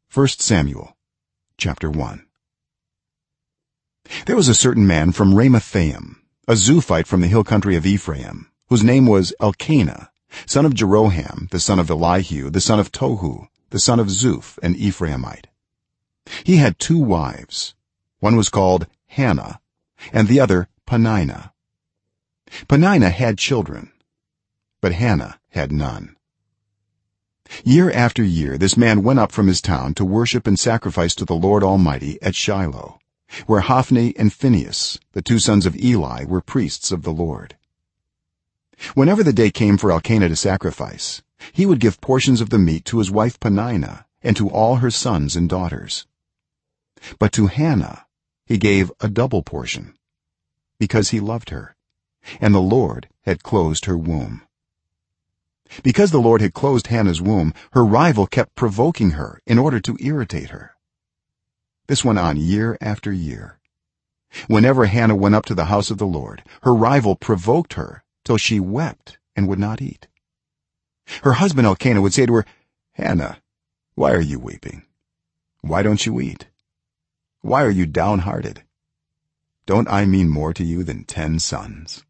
First Samuel chapter 1. There was a certain man from Ramathaim, a Zuphite from the hill country of Ephraim, whose name was Elkanah, son of Jeroham, the son of Elihu, the son of Tohu, the son of Zuph, an Ephraimite. He had two wives. One was called Hannah, and the other Peninnah. Peninnah had children, but Hannah had none. Year after year this man went up from his town to worship and sacrifice to the Lord Almighty at Shiloh, where Hophni and Phinehas, the two sons of Eli, were priests of the Lord. Whenever the day came for Elkanah to sacrifice, he would give portions of the meat to his wife Peninnah and to all her sons and daughters. But to Hannah he gave a double portion, because he loved her, and the Lord had closed her womb. Because the Lord had closed Hannah's womb, her rival kept provoking her in order to irritate her. This went on year after year. Whenever Hannah went up to the house of the Lord, her rival provoked her till she wept and would not eat. Her husband Elkanah would say to her, "Hannah, why are you weeping? Why don't you eat? Why are you downhearted? Don't I mean more to you than 10 sons?"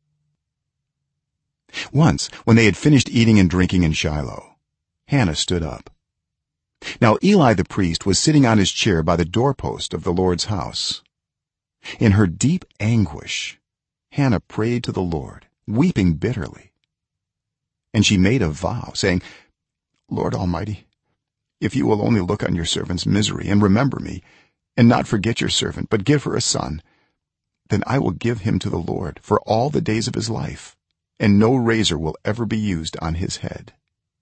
Once when they had finished eating and drinking in Shiloh, Hannah stood up. Now Eli the priest was sitting on his chair by the doorpost of the Lord's house. In her deep anguish, Hannah prayed to the Lord, weeping bitterly. And she made a vow, saying, "Lord Almighty, if you will only look on your servant's misery and remember me, and not forget your servant, but give her a son, then I will give him to the Lord for all the days of his life, and no razor will ever be used on his head."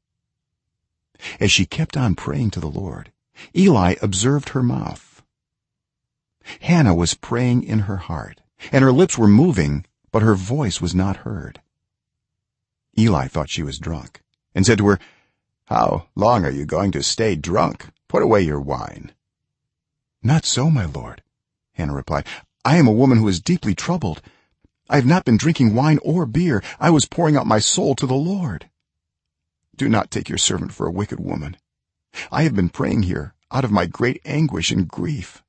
As she kept on praying to the Lord, Eli observed her mouth. Hannah was praying in her heart, and her lips were moving, but her voice was not heard. Eli thought she was drunk, and said to her, "How long are you going to stay drunk? Put away your wine." "Not so, my lord," Hannah replied. "I am a woman who is deeply troubled. I have not been drinking wine or beer. I was pouring out my soul to the Lord. Do not take your servant for a wicked woman. I have been praying here out of my great anguish and grief."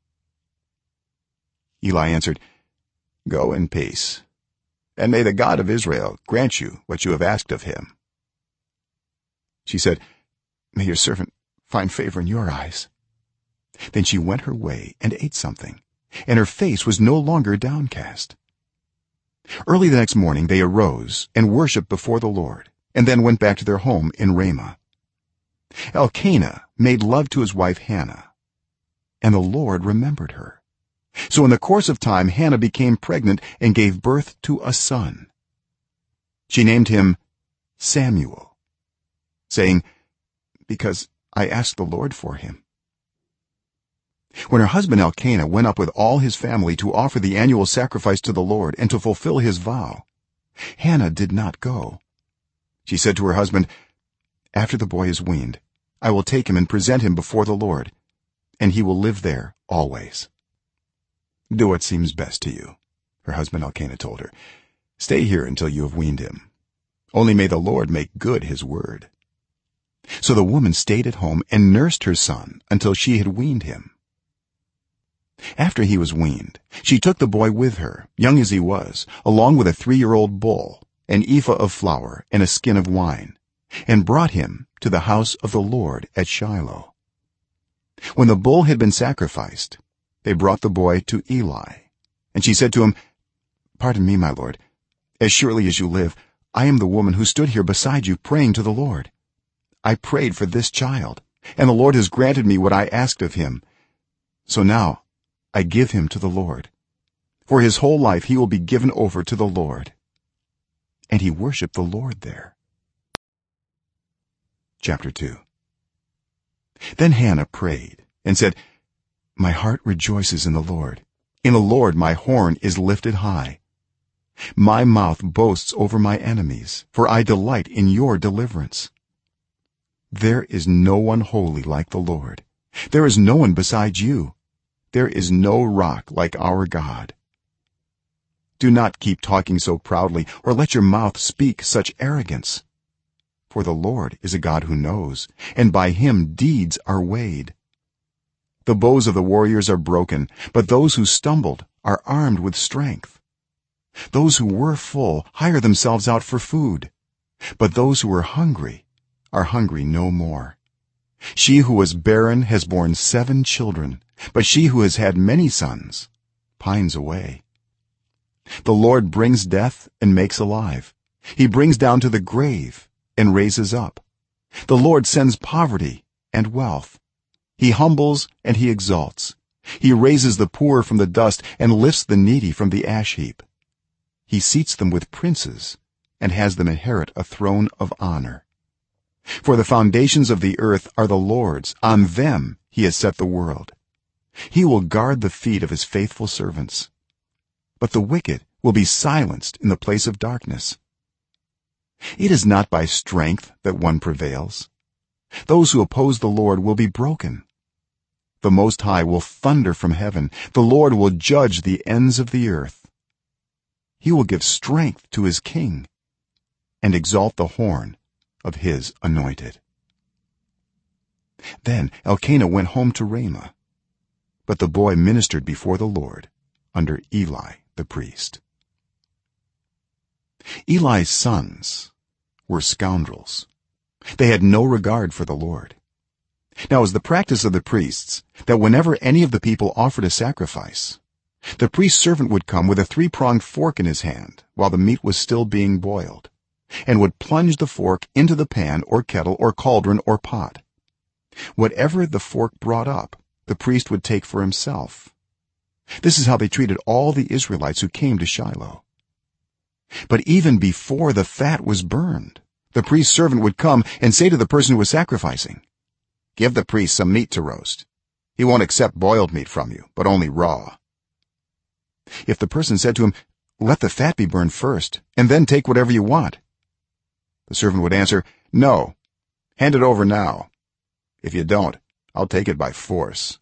Eli answered, "Go in peace, and may the God of Israel grant you what you have asked of him." She said, "May your servant find favor in your eyes." Then she went her way and ate something, and her face was no longer downcast. Early the next morning they arose and worshipped before the Lord, and then went back to their home in Ramah. Elkanah made love to his wife Hannah, and the Lord remembered her. So in the course of time Hannah became pregnant and gave birth to a son. She named him Samuel, saying, "Because I asked the Lord for him." When her husband Elkanah went up with all his family to offer the annual sacrifice to the Lord and to fulfill his vow, Hannah did not go. She said to her husband, "After the boy is weaned, I will take him and present him before the Lord, and he will live there always." "Do what seems best to you," her husband Elkanah told her. "Stay here until you have weaned him. Only may the Lord make good his word." So the woman stayed at home and nursed her son until she had weaned him. After he was weaned, she took the boy with her, young as he was, along with a 3-year-old bull, an ephah of flour, and a skin of wine, and brought him to the house of the Lord at Shiloh. When the bull had been sacrificed, they brought the boy to Eli, and she said to him, "Pardon me, my lord. As surely as you live, I am the woman who stood here beside you praying to the Lord. I prayed for this child, and the Lord has granted me what I asked of him. So now I give him to the Lord. For his whole life he will be given over to the Lord." And he worshiped the Lord there. Chapter 2. Then Hannah prayed and said, "My heart rejoices in the Lord. In the Lord my horn is lifted high. My mouth boasts over my enemies, for I delight in your deliverance. There is no one holy like the Lord. There is no one besides you. There is no rock like our God. Do not keep talking so proudly, or let your mouth speak such arrogance. For the Lord is a God who knows, and by him deeds are weighed. the bows of the warriors are broken, but those who stumbled are armed with strength. Those who were full hire themselves out for food, but those who were hungry are hungry no more. She who was barren has borne 7 children, but she who has had many sons pines away. The Lord brings death and makes alive. He brings down to the grave and raises up. The Lord sends poverty and wealth. He humbles and he exalts. He raises the poor from the dust and lifts the needy from the ash heap. He seats them with princes and has them inherit a throne of honor. For the foundations of the earth are the Lord's, on them he has set the world. He will guard the feet of his faithful servants, but the wicked will be silenced in the place of darkness. It is not by strength that one prevails. Those who oppose the Lord will be broken. The Most High will thunder from heaven. The Lord will judge the ends of the earth. He will give strength to his king and exalt the horn of his anointed. Then Elkanah went home to Ramah, but the boy ministered before the Lord under Eli the priest. Eli's sons were scoundrels. They had no regard for the Lord. Now, it was the practice of the priests that whenever any of the people offered a sacrifice, the priest's servant would come with a 3-pronged fork in his hand while the meat was still being boiled, and would plunge the fork into the pan or kettle or cauldron or pot. Whatever the fork brought up, the priest would take for himself. This is how they treated all the Israelites who came to Shiloh. But even before the fat was burned, the priest's servant would come and say to the person who was sacrificing, "Give the priest some meat to roast. He won't accept boiled meat from you, but only raw." If the person said to him, "Let the fat be burned first and then take whatever you want," the servant would answer, "No, hand it over now. If you don't, I'll take it by force."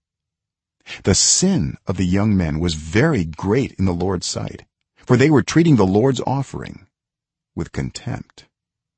The sin of the young men was very great in the Lord's sight, for they were treating the Lord's offering with contempt.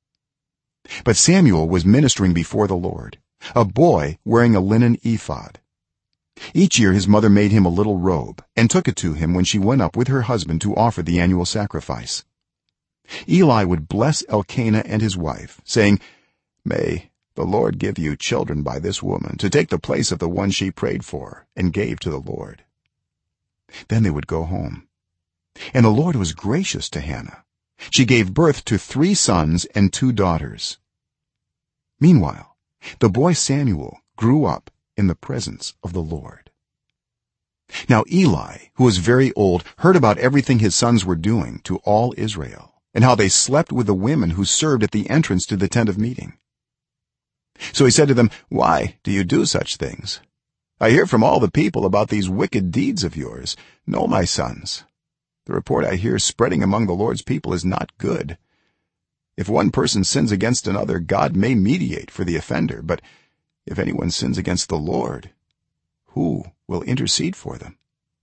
But Samuel was ministering before the Lord, a boy wearing a linen ephod. Each year his mother made him a little robe and took it to him when she went up with her husband to offer the annual sacrifice. Eli would bless Elkanah and his wife, saying, "May the Lord give you children by this woman to take the place of the one she prayed for and gave to the Lord." Then they would go home. And the Lord was gracious to Hannah. She gave birth to 3 sons and 2 daughters. Meanwhile, the boy Samuel grew up in the presence of the Lord. Now Eli, who was very old, heard about everything his sons were doing to all Israel, and how they slept with the women who served at the entrance to the tent of meeting. So he said to them, "Why do you do such things? I hear from all the people about these wicked deeds of yours. No, my sons, the report I hear spreading among the Lord's people is not good. If one person sins against another, God may mediate for the offender, but if anyone sins against the Lord, who will intercede for them?"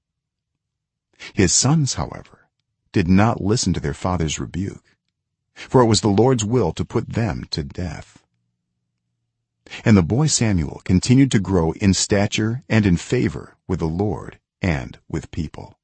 His sons, however, did not listen to their father's rebuke, for it was the Lord's will to put them to death. And the boy Samuel continued to grow in stature and in favor with the Lord and with people.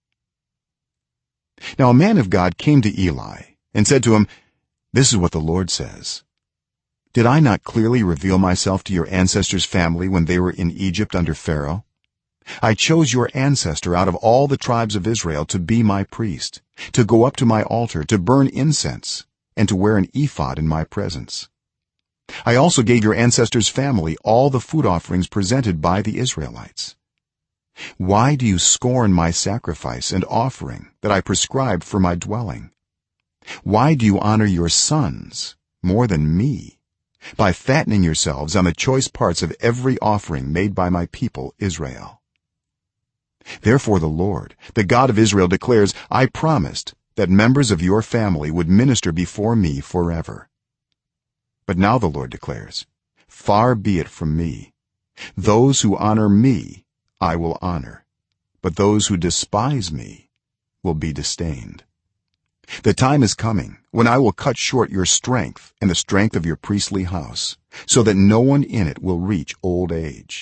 Now a man of God came to Eli and said to him, "This is what the Lord says. Did I not clearly reveal myself to your ancestors' family when they were in Egypt under Pharaoh? I chose your ancestor out of all the tribes of Israel to be my priest, to go up to my altar, to burn incense, and to wear an ephod in my presence. I also gave your ancestors' family all the food offerings presented by the Israelites. Why do you scorn my sacrifice and offering that I prescribed for my dwelling? Why do you honor your sons more than me by fattening yourselves on the choice parts of every offering made by my people Israel? Therefore the Lord, the God of Israel, declares, I promised that members of your family would minister before me forever. But now the Lord declares, far be it from me. Those who honor me I will honor, but those who despise me will be disdained. The time is coming when I will cut short your strength and the strength of your priestly house, so that no one in it will reach old age.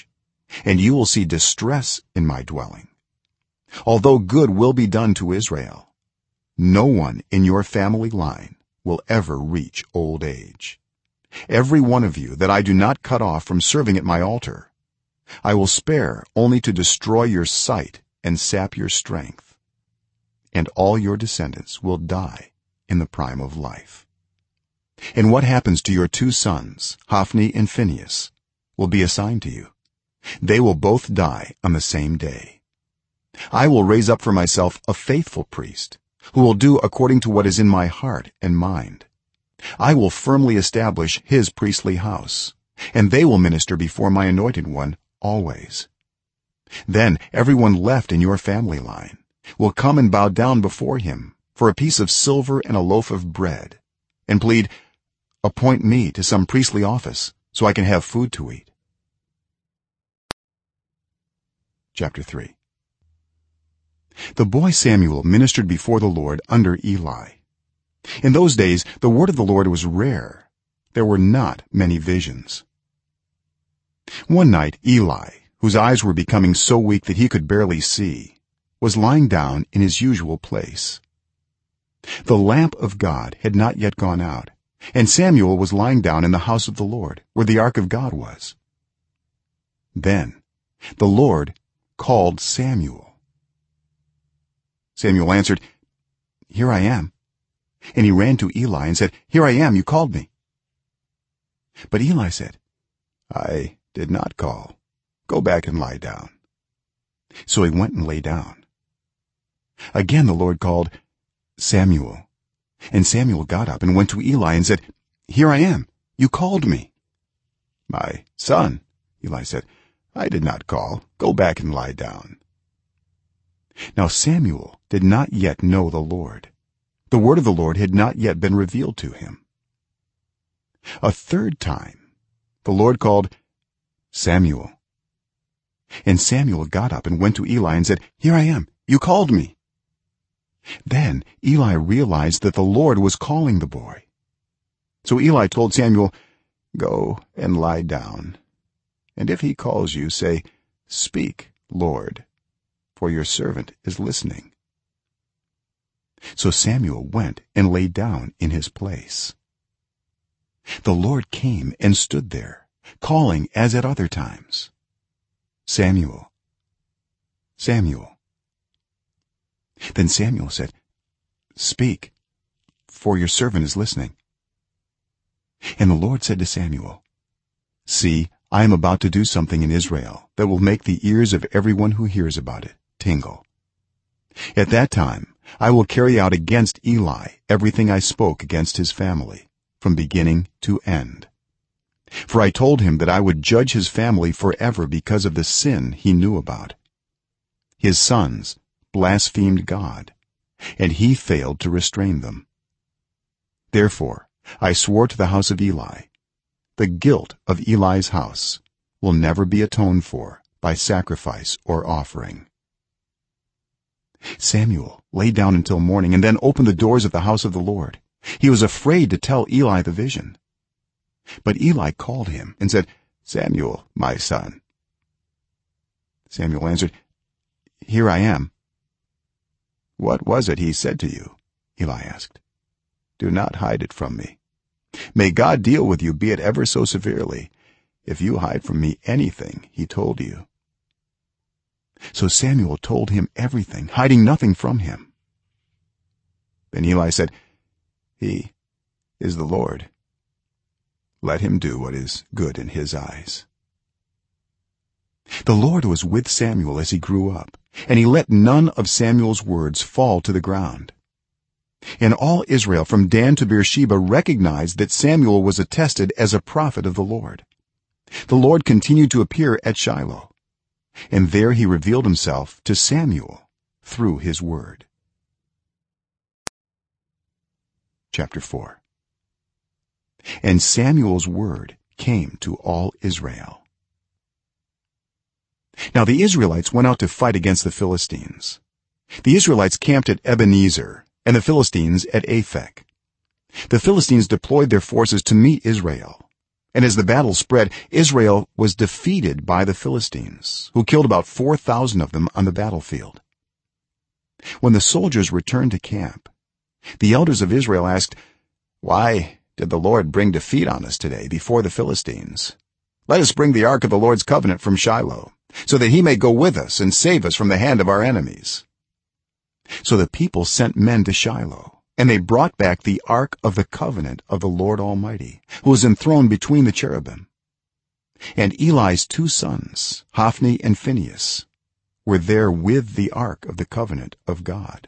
and you will see distress in my dwelling. Although good will be done to Israel, no one in your family line will ever reach old age. Every one of you that I do not cut off from serving at my altar, I will spare only to destroy your sight and sap your strength, and all your descendants will die in the prime of life. And what happens to your two sons, Hophni and Phinehas, will be assigned to you. They will both die on the same day. I will raise up for myself a faithful priest who will do according to what is in my heart and mind. I will firmly establish his priestly house, and they will minister before my anointed one always. Then everyone left in your family line will come and bow down before him for a piece of silver and a loaf of bread, and plead, appoint me to some priestly office so I can have food to eat. Chapter 3. The boy Samuel ministered before the Lord under Eli. In those days the word of the Lord was rare. There were not many visions. One night Eli, whose eyes were becoming so weak that he could barely see, was lying down in his usual place. The lamp of God had not yet gone out, and Samuel was lying down in the house of the Lord, where the ark of God was. Then the Lord called Samuel. Samuel answered, here I am. And he ran to Eli and said, here I am, you called me. But Eli said, I did not call. Go back and lie down. So he went and lay down. Again the Lord called, Samuel. And Samuel got up and went to Eli and said, here I am, you called me. My son, Eli said, I did not call. Go back and lie down. Now Samuel did not yet know the Lord. The word of the Lord had not yet been revealed to him. A third time the Lord called, Samuel. And Samuel got up and went to Eli and said, here I am, you called me. Then Eli realized that the Lord was calling the boy. So Eli told Samuel, go and lie down, and if he calls you, say, speak, Lord, for your servant is listening. So Samuel went and lay down in his place. The Lord came and stood there, calling as at other times, Samuel, Samuel. Then Samuel said, speak, for your servant is listening. And the Lord said to Samuel, see, I am about to do something in Israel that will make the ears of everyone who hears about it tingle. At that time I will carry out against Eli everything I spoke against his family from beginning to end. For I told him that I would judge his family forever because of the sin he knew about. His sons blasphemed God, and he failed to restrain them. Therefore I swore to the house of Eli, the guilt of Eli's house will never be atoned for by sacrifice or offering. Samuel lay down until morning and then opened the doors of the house of the Lord. He was afraid to tell Eli the vision. But Eli called him and said, Samuel, my son. Samuel answered, here I am. What was it he said to you? Eli asked. Do not hide it from me. May God deal with you, be it ever so severely, if you hide from me anything he told you. So Samuel told him everything, hiding nothing from him. Then Eli said, he is the Lord. Let him do what is good in his eyes. The Lord was with Samuel as he grew up, and he let none of Samuel's words fall to the ground. And all Israel from Dan to Beersheba recognized that Samuel was attested as a prophet of the Lord. The Lord continued to appear at Shiloh, and there he revealed himself to Samuel through his word. Chapter 4. And Samuel's word came to all Israel. Now the Israelites went out to fight against the Philistines. The Israelites camped at Ebenezer, and the Philistines at Aphek. The Philistines deployed their forces to meet Israel, and as the battle spread, Israel was defeated by the Philistines, who killed about 4,000 of them on the battlefield. When the soldiers returned to camp, the elders of Israel asked, "Why did the Lord bring defeat on us today before the Philistines? Let us bring the ark of the Lord's covenant from Shiloh, so that he may go with us and save us from the hand of our enemies." So the people sent men to Shiloh, and they brought back the ark of the covenant of the Lord Almighty, who was enthroned between the cherubim. And Eli's 2 sons, Hophni and Phinehas, were there with the ark of the covenant of God.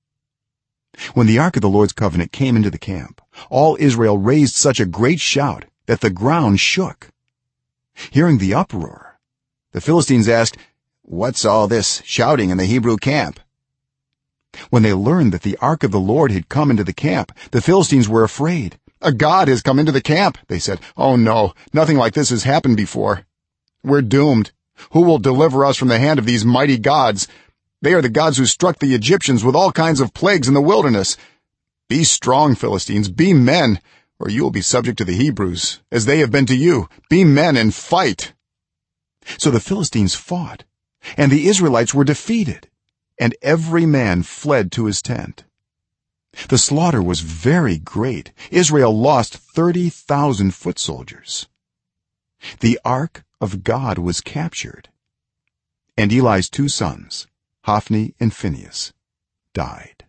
When the ark of the Lord's covenant came into the camp, all Israel raised such a great shout that the ground shook. Hearing the uproar, the Philistines asked, "What's all this shouting in the Hebrew camp?" When they learned that the ark of the Lord had come into the camp, the Philistines were afraid. "A god has come into the camp," they said. "Oh no, nothing like this has happened before. We're doomed. Who will deliver us from the hand of these mighty gods? They are the gods who struck the Egyptians with all kinds of plagues in the wilderness. Be strong, Philistines, be men, or you will be subject to the Hebrews, as they have been to you. Be men and fight." So the Philistines fought, and the Israelites were defeated, and every man fled to his tent. The slaughter was very great. Israel lost 30,000 foot soldiers. The ark of God was captured, and Eli's 2 sons, Hophni and Phinehas, died.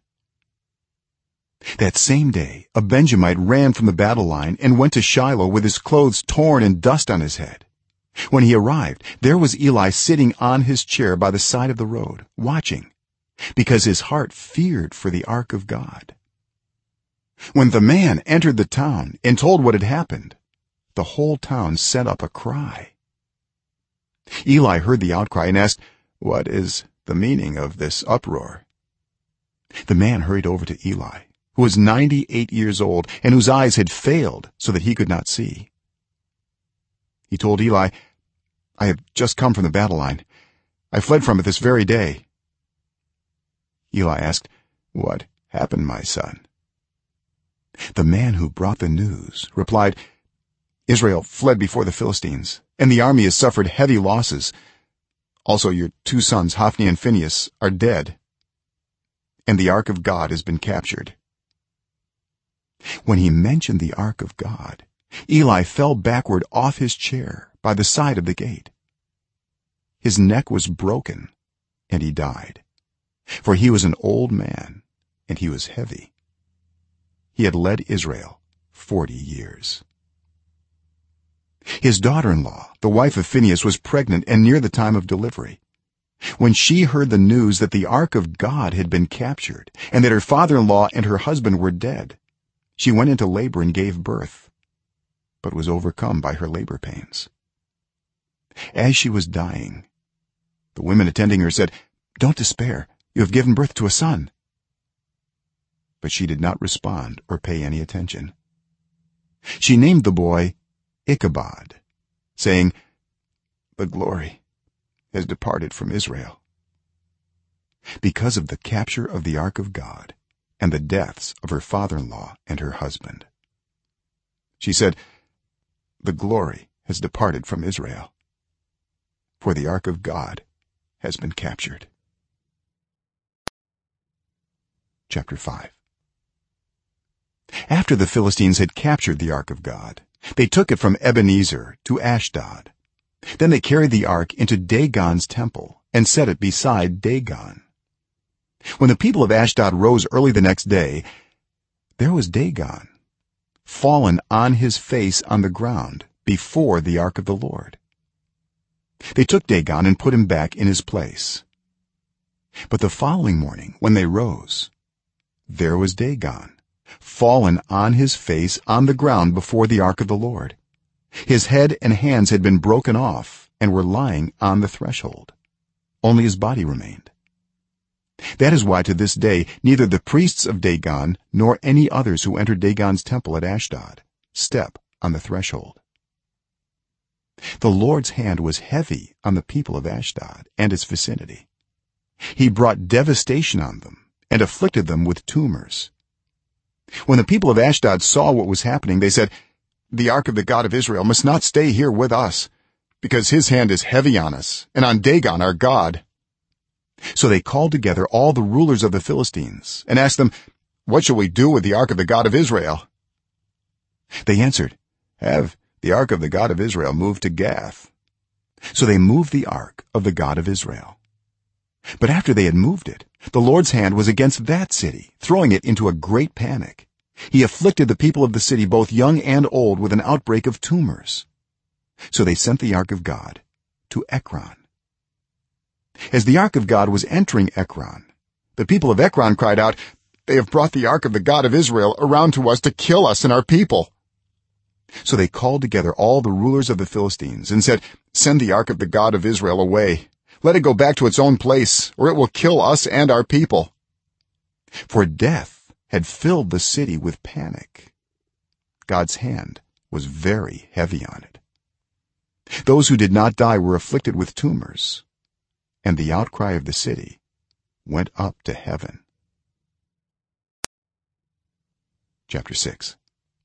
That same day a Benjamite ran from the battle line and went to Shiloh with his clothes torn and dust on his head. When he arrived, there was Eli sitting on his chair by the side of the road, watching, because his heart feared for the ark of God. When the man entered the town and told what had happened, the whole town set up a cry. Eli heard the outcry and asked, "What is the meaning of this uproar?" The man hurried over to Eli, who was 98 years old and whose eyes had failed so that he could not see. He told Eli, "I have just come from the battle line. I fled from it this very day." Eli asked, "What happened, my son?" The man who brought the news replied, "Israel fled before the Philistines, and the army has suffered heavy losses. Also your 2 sons, Hophni and Phinehas, are dead, and the ark of God has been captured." When he mentioned the ark of God, Eli fell backward off his chair by the side of the gate. His neck was broken, and he died, for he was an old man, and he was heavy. He had led Israel 40 years. His daughter-in-law, the wife of Phinehas, was pregnant and near the time of delivery. When she heard the news that the ark of God had been captured and that her father-in-law and her husband were dead, she went into labor and gave birth, but was overcome by her labor pains. As she was dying, the women attending her said, "Don't despair, you have given birth to a son." But she did not respond or pay any attention. She named the boy Ichabod, saying, "The glory has departed from Israel," because of the capture of the ark of God and the deaths of her father-in-law and her husband. She said, "The glory has departed from Israel, for the ark of God has been captured." Chapter 5. After the Philistines had captured the ark of God, they took it from Ebenezer to Ashdod. Then they carried the ark into Dagon's temple and set it beside Dagon. When the people of Ashdod rose early the next day, there was Dagon, fallen on his face on the ground before the ark of the Lord. They took Dagon and put him back in his place. But the following morning, when they rose, there was Dagon, fallen on his face on the ground before the ark of the Lord. His head and hands had been broken off and were lying on the threshold. Only his body remained. That is why to this day neither the priests of Dagon nor any others who entered Dagon's temple at Ashdod step on the threshold. The Lord's hand was heavy on the people of Ashdod and its vicinity. He brought devastation on them and afflicted them with tumors. When the people of Ashdod saw what was happening, they said, the ark of the God of Israel must not stay here with us, because his hand is heavy on us and on Dagon our god." So they called together all the rulers of the Philistines and asked them, "What shall we do with the ark of the God of Israel?" They answered, "Have the ark of the God of Israel moved to Gath." So they moved the ark of the God of Israel. But after they had moved it, the Lord's hand was against that city, throwing it into a great panic. He afflicted the people of the city, both young and old, with an outbreak of tumors. So they sent the ark of God to Ekron. As the ark of God was entering Ekron, the people of Ekron cried out, "They have brought the ark of the God of Israel around to us to kill us and our people." So they called together all the rulers of the Philistines and said, "Send the ark of the God of Israel away. Let it go back to its own place, or it will kill us and our people." For death had filled the city with panic. God's hand was very heavy on it. Those who did not die were afflicted with tumors, and the outcry of the city went up to heaven. Chapter 6.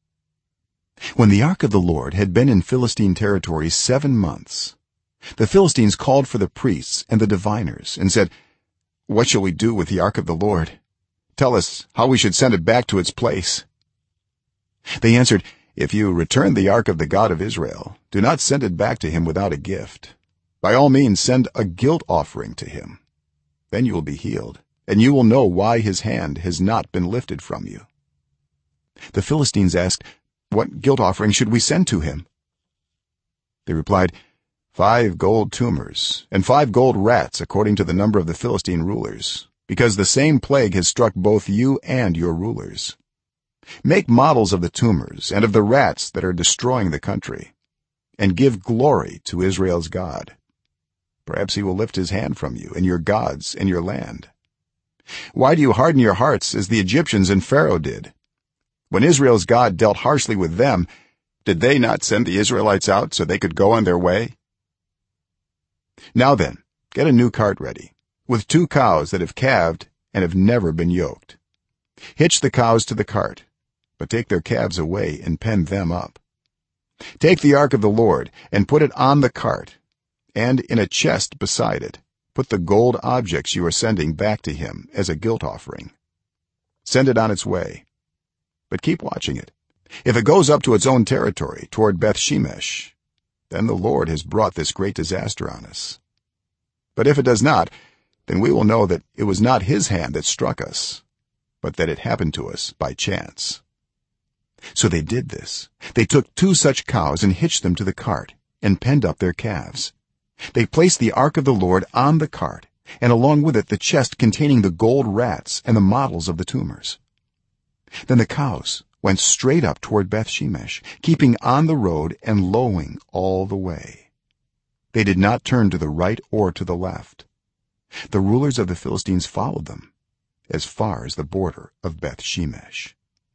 When the ark of the Lord had been in Philistine territory 7 months, the Philistines called for the priests and the diviners and said, "What shall we do with the ark of the Lord? Tell us how we should send it back to its place." They answered, "If you return the ark of the God of Israel, do not send it back to him without a gift. By all means send a guilt offering to him. Then you will be healed, and you will know why his hand has not been lifted from you." The Philistines asked, "What guilt offering should we send to him?" They replied, 5 gold tumors and 5 gold rats, according to the number of the Philistine rulers, because the same plague has struck both you and your rulers. Make models of the tumors and of the rats that are destroying the country, and give glory to Israel's God. Perhaps he will lift his hand from you and your gods and your land. Why do you harden your hearts as the Egyptians and Pharaoh did? When Israel's God dealt harshly with them, did they not send the Israelites out so they could go on their way? Now then, get a new cart ready, with 2 cows that have calved and have never been yoked. Hitch the cows to the cart, but take their calves away and pen them up. Take the ark of the Lord and put it on the cart, and in a chest beside it put the gold objects you are sending back to him as a guilt offering. Send it on its way, but keep watching it. If it goes up to its own territory toward Beth-shemesh, then the Lord has brought this great disaster on us. But if it does not, then we will know that it was not his hand that struck us, but that it happened to us by chance." So they did this. They took 2 such cows and hitched them to the cart and penned up their calves. They placed the ark of the Lord on the cart, and along with it the chest containing the gold rats and the models of the tumors. Then the cows went straight up toward Beth-shemesh, keeping on the road and lowing all the way. They did not turn to the right or to the left. The rulers of the Philistines followed them as far as the border of Beth-shemesh.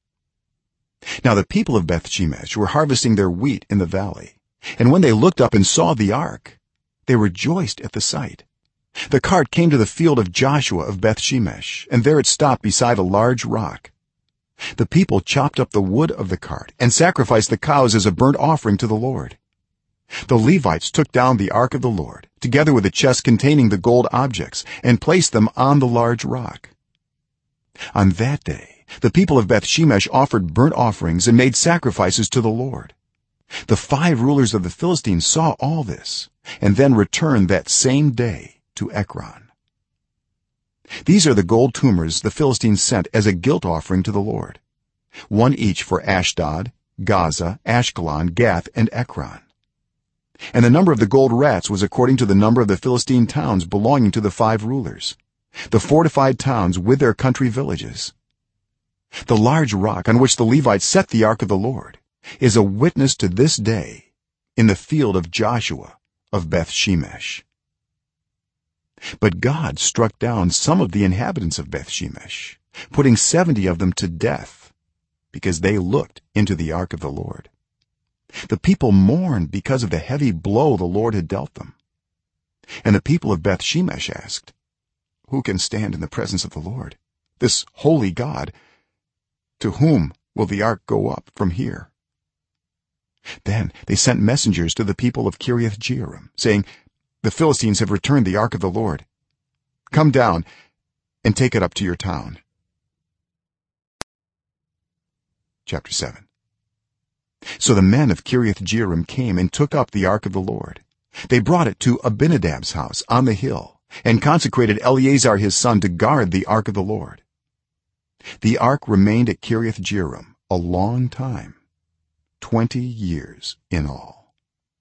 Now the people of Beth-shemesh were harvesting their wheat in the valley, and when they looked up and saw the ark, they rejoiced at the sight. The cart came to the field of Joshua of Beth-shemesh, and there it stopped beside a large rock. The people chopped up the wood of the cart and sacrificed the cows as a burnt offering to the Lord. The Levites took down the ark of the Lord, together with the chest containing the gold objects, and placed them on the large rock. On that day the people of Beth-shemesh offered burnt offerings and made sacrifices to the Lord. The 5 rulers of the Philistines saw all this, and then returned that same day to Ekron. These are the gold tumors the Philistines sent as a guilt offering to the Lord, 1 each for Ashdod, Gaza, Ashkelon, Gath, and Ekron. And the number of the gold rats was according to the number of the Philistine towns belonging to the 5 rulers, the fortified towns with their country villages. The large rock on which the Levites set the ark of the Lord is a witness to this day in the field of Joshua of Beth-shemesh. But God struck down some of the inhabitants of Beth-shemesh, putting 70 of them to death, because they looked into the ark of the Lord. The people mourned because of the heavy blow the Lord had dealt them. And the people of Beth-shemesh asked, "Who can stand in the presence of the Lord, this holy God? To whom will the ark go up from here?" then they sent messengers to the people of Kiriath-Jearim, saying, the Philistines have returned the ark of the Lord. Come down and take it up to your town. Chapter 7. So the men of Kiriath-Jearim came and took up the ark of the Lord. They brought it to Abinadab's house on the hill and consecrated Eleazar his son to guard the ark of the Lord. The ark remained at Kiriath-Jearim a long time, 20 years in all.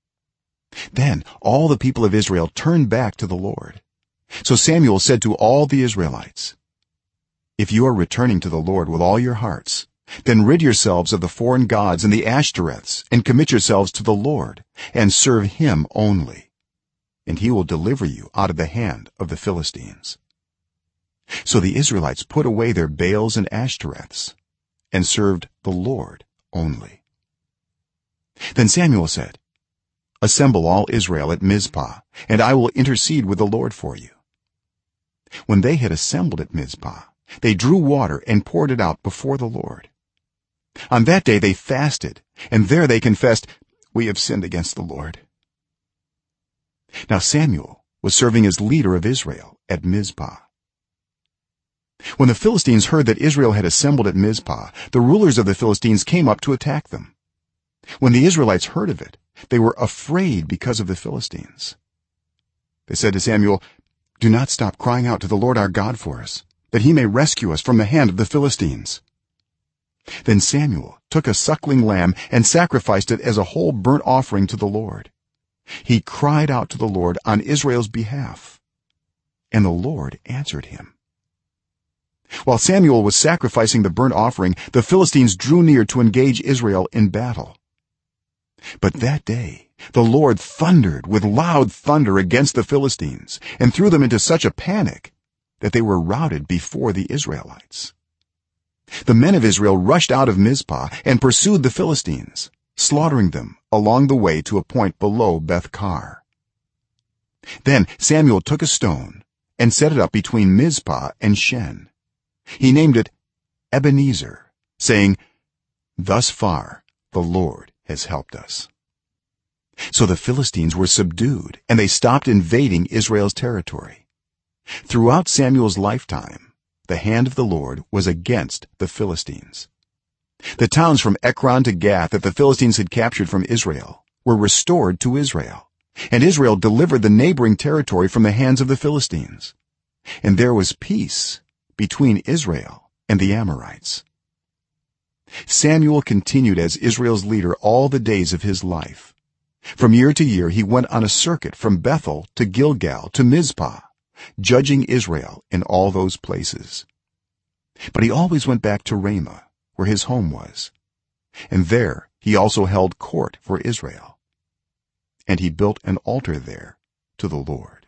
Then all the people of Israel turned back to the Lord. So Samuel said to all the Israelites, if you are returning to the Lord with all your hearts, then rid yourselves of the foreign gods and the Ashtoreths and commit yourselves to the Lord and serve him only, and he will deliver you out of the hand of the Philistines. So the Israelites put away their Baals and Ashtoreths and served the Lord only. Then Samuel said, assemble all Israel at Mizpah, and I will intercede with the Lord for you. When they had assembled at Mizpah, they drew water and poured it out before the Lord. On that day they fasted, and there they confessed, we have sinned against the Lord. Now Samuel was serving as leader of Israel at Mizpah. When the Philistines heard that Israel had assembled at Mizpah, the rulers of the Philistines came up to attack them. When the Israelites heard of it, they were afraid because of the Philistines. They said to Samuel, do not stop crying out to the Lord our God for us, that he may rescue us from the hand of the Philistines. Then Samuel took a suckling lamb and sacrificed it as a whole burnt offering to the Lord. He cried out to the Lord on Israel's behalf, and the Lord answered him. While Samuel was sacrificing the burnt offering, the Philistines drew near to engage Israel in battle. But that day the Lord thundered with loud thunder against the Philistines and threw them into such a panic that they were routed before the Israelites. The men of Israel rushed out of Mizpah and pursued the Philistines, slaughtering them along the way to a point below Beth-kar. Then Samuel took a stone and set it up between Mizpah and Shen. He named it Ebenezer, saying, thus far the Lord has helped us. So the Philistines were subdued, and they stopped invading Israel's territory. Throughout Samuel's lifetime, the hand of the Lord was against the Philistines. The towns from Ekron to Gath that the Philistines had captured from Israel were restored to Israel, and Israel delivered the neighboring territory from the hands of the Philistines, and there was peace between Israel and the Amorites. Samuel continued as Israel's leader all the days of his life. From year to year he went on a circuit from Bethel to Gilgal to Mizpah, judging Israel in all those places. But he always went back to Ramah, where his home was, and there he also held court for Israel, and he built an altar there to the Lord.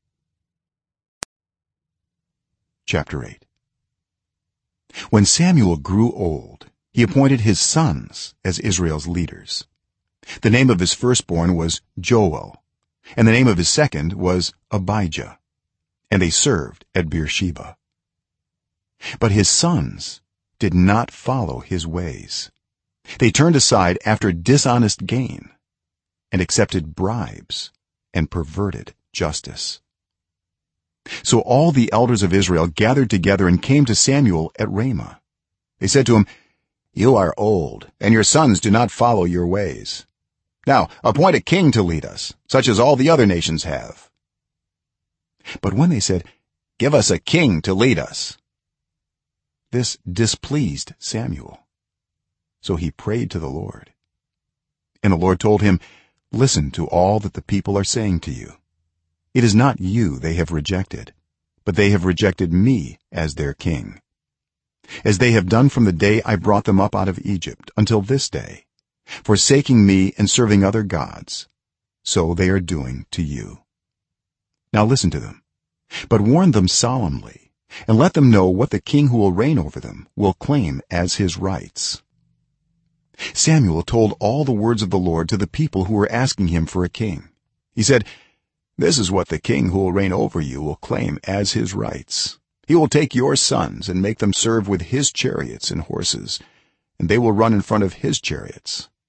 Chapter 8. When Samuel grew old, he appointed his sons as Israel's leaders. The name of his firstborn was Joel, and the name of his second was Abijah, and they served at Beersheba. But his sons did not follow his ways. They turned aside after dishonest gain and accepted bribes and perverted justice. So all the elders of Israel gathered together and came to Samuel at Ramah. They said to him, you are old, and your sons do not follow your ways. Now appoint a king to lead us, such as all the other nations have. But when they said, give us a king to lead us, this displeased Samuel. So he prayed to the Lord. And the Lord told him, listen to all that the people are saying to you. It is not you they have rejected, but they have rejected me as their king, as they have done from the day I brought them up out of Egypt until this day, forsaking me and serving other gods. So they are doing to you. Now listen to them, but warn them solemnly, and let them know what the king who will reign over them will claim as his rights. Samuel told all the words of the Lord to the people who were asking him for a king. He said, this is what the king who will reign over you will claim as his rights. He will take your sons and make them serve with his chariots and horses, and they will run in front of his chariots.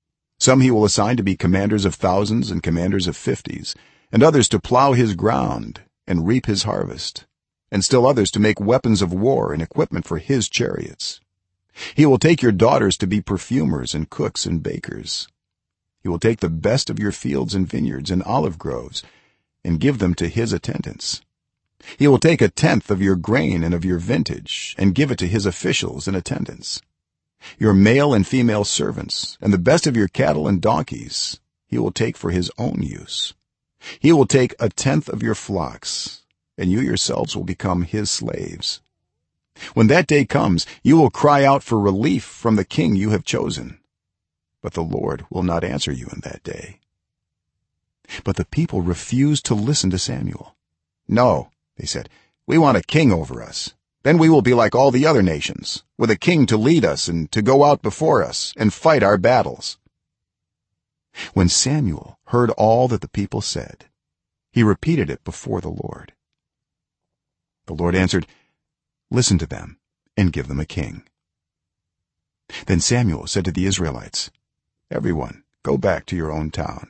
some he will assign to be commanders of thousands and commanders of fifties, and others to plow his ground and reap his harvest, and still others to make weapons of war and equipment for his chariots. He will take your daughters to be perfumers and cooks and bakers. He will take the best of your fields and vineyards and olive groves and give them to his attendants. He will take 1/10 of your grain and of your vintage and give it to his officials and attendants. Your male and female servants and the best of your cattle and donkeys he will take for his own use. He will take 1/10 of your flocks, and you yourselves will become his slaves. When that day comes, you will cry out for relief from the king you have chosen, but the Lord will not answer you in that day." But the people refused to listen to Samuel. "No," they said, "we want a king over us. Then we will be like all the other nations, with a king to lead us and to go out before us and fight our battles." When Samuel heard all that the people said, he repeated it before the Lord. The Lord answered, "Listen to them and give them a king." Then Samuel said to the Israelites, "Everyone, go back to your own town."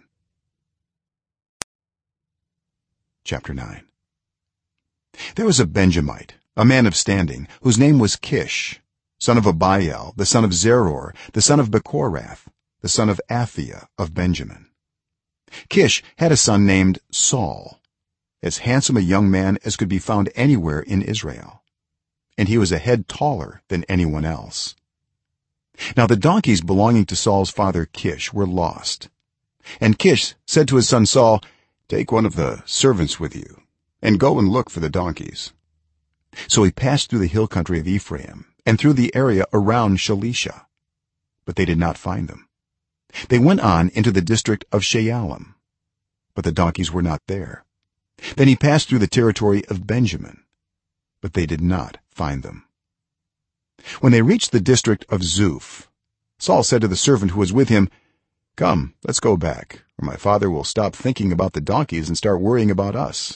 Chapter 9. There was a Benjamite, a man of standing, whose name was Kish, son of Abiel, the son of Zeror, the son of Bechorath, the son of Aphiah of Benjamin. Kish had a son named Saul, as handsome a young man as could be found anywhere in Israel, and he was a head taller than anyone else. Now the donkeys belonging to Saul's father Kish were lost, and Kish said to his son Saul, "Take one of the servants with you and go and look for the donkeys." So he passed through the hill country of Ephraim and through the area around Shalisha, but they did not find them. They went on into the district of Shaalim, but the donkeys were not there. Then he passed through the territory of Benjamin, but they did not find them. When they reached the district of Zuph, Saul said to the servant who was with him, "Come, let's go back, or my father will stop thinking about the donkeys and start worrying about us."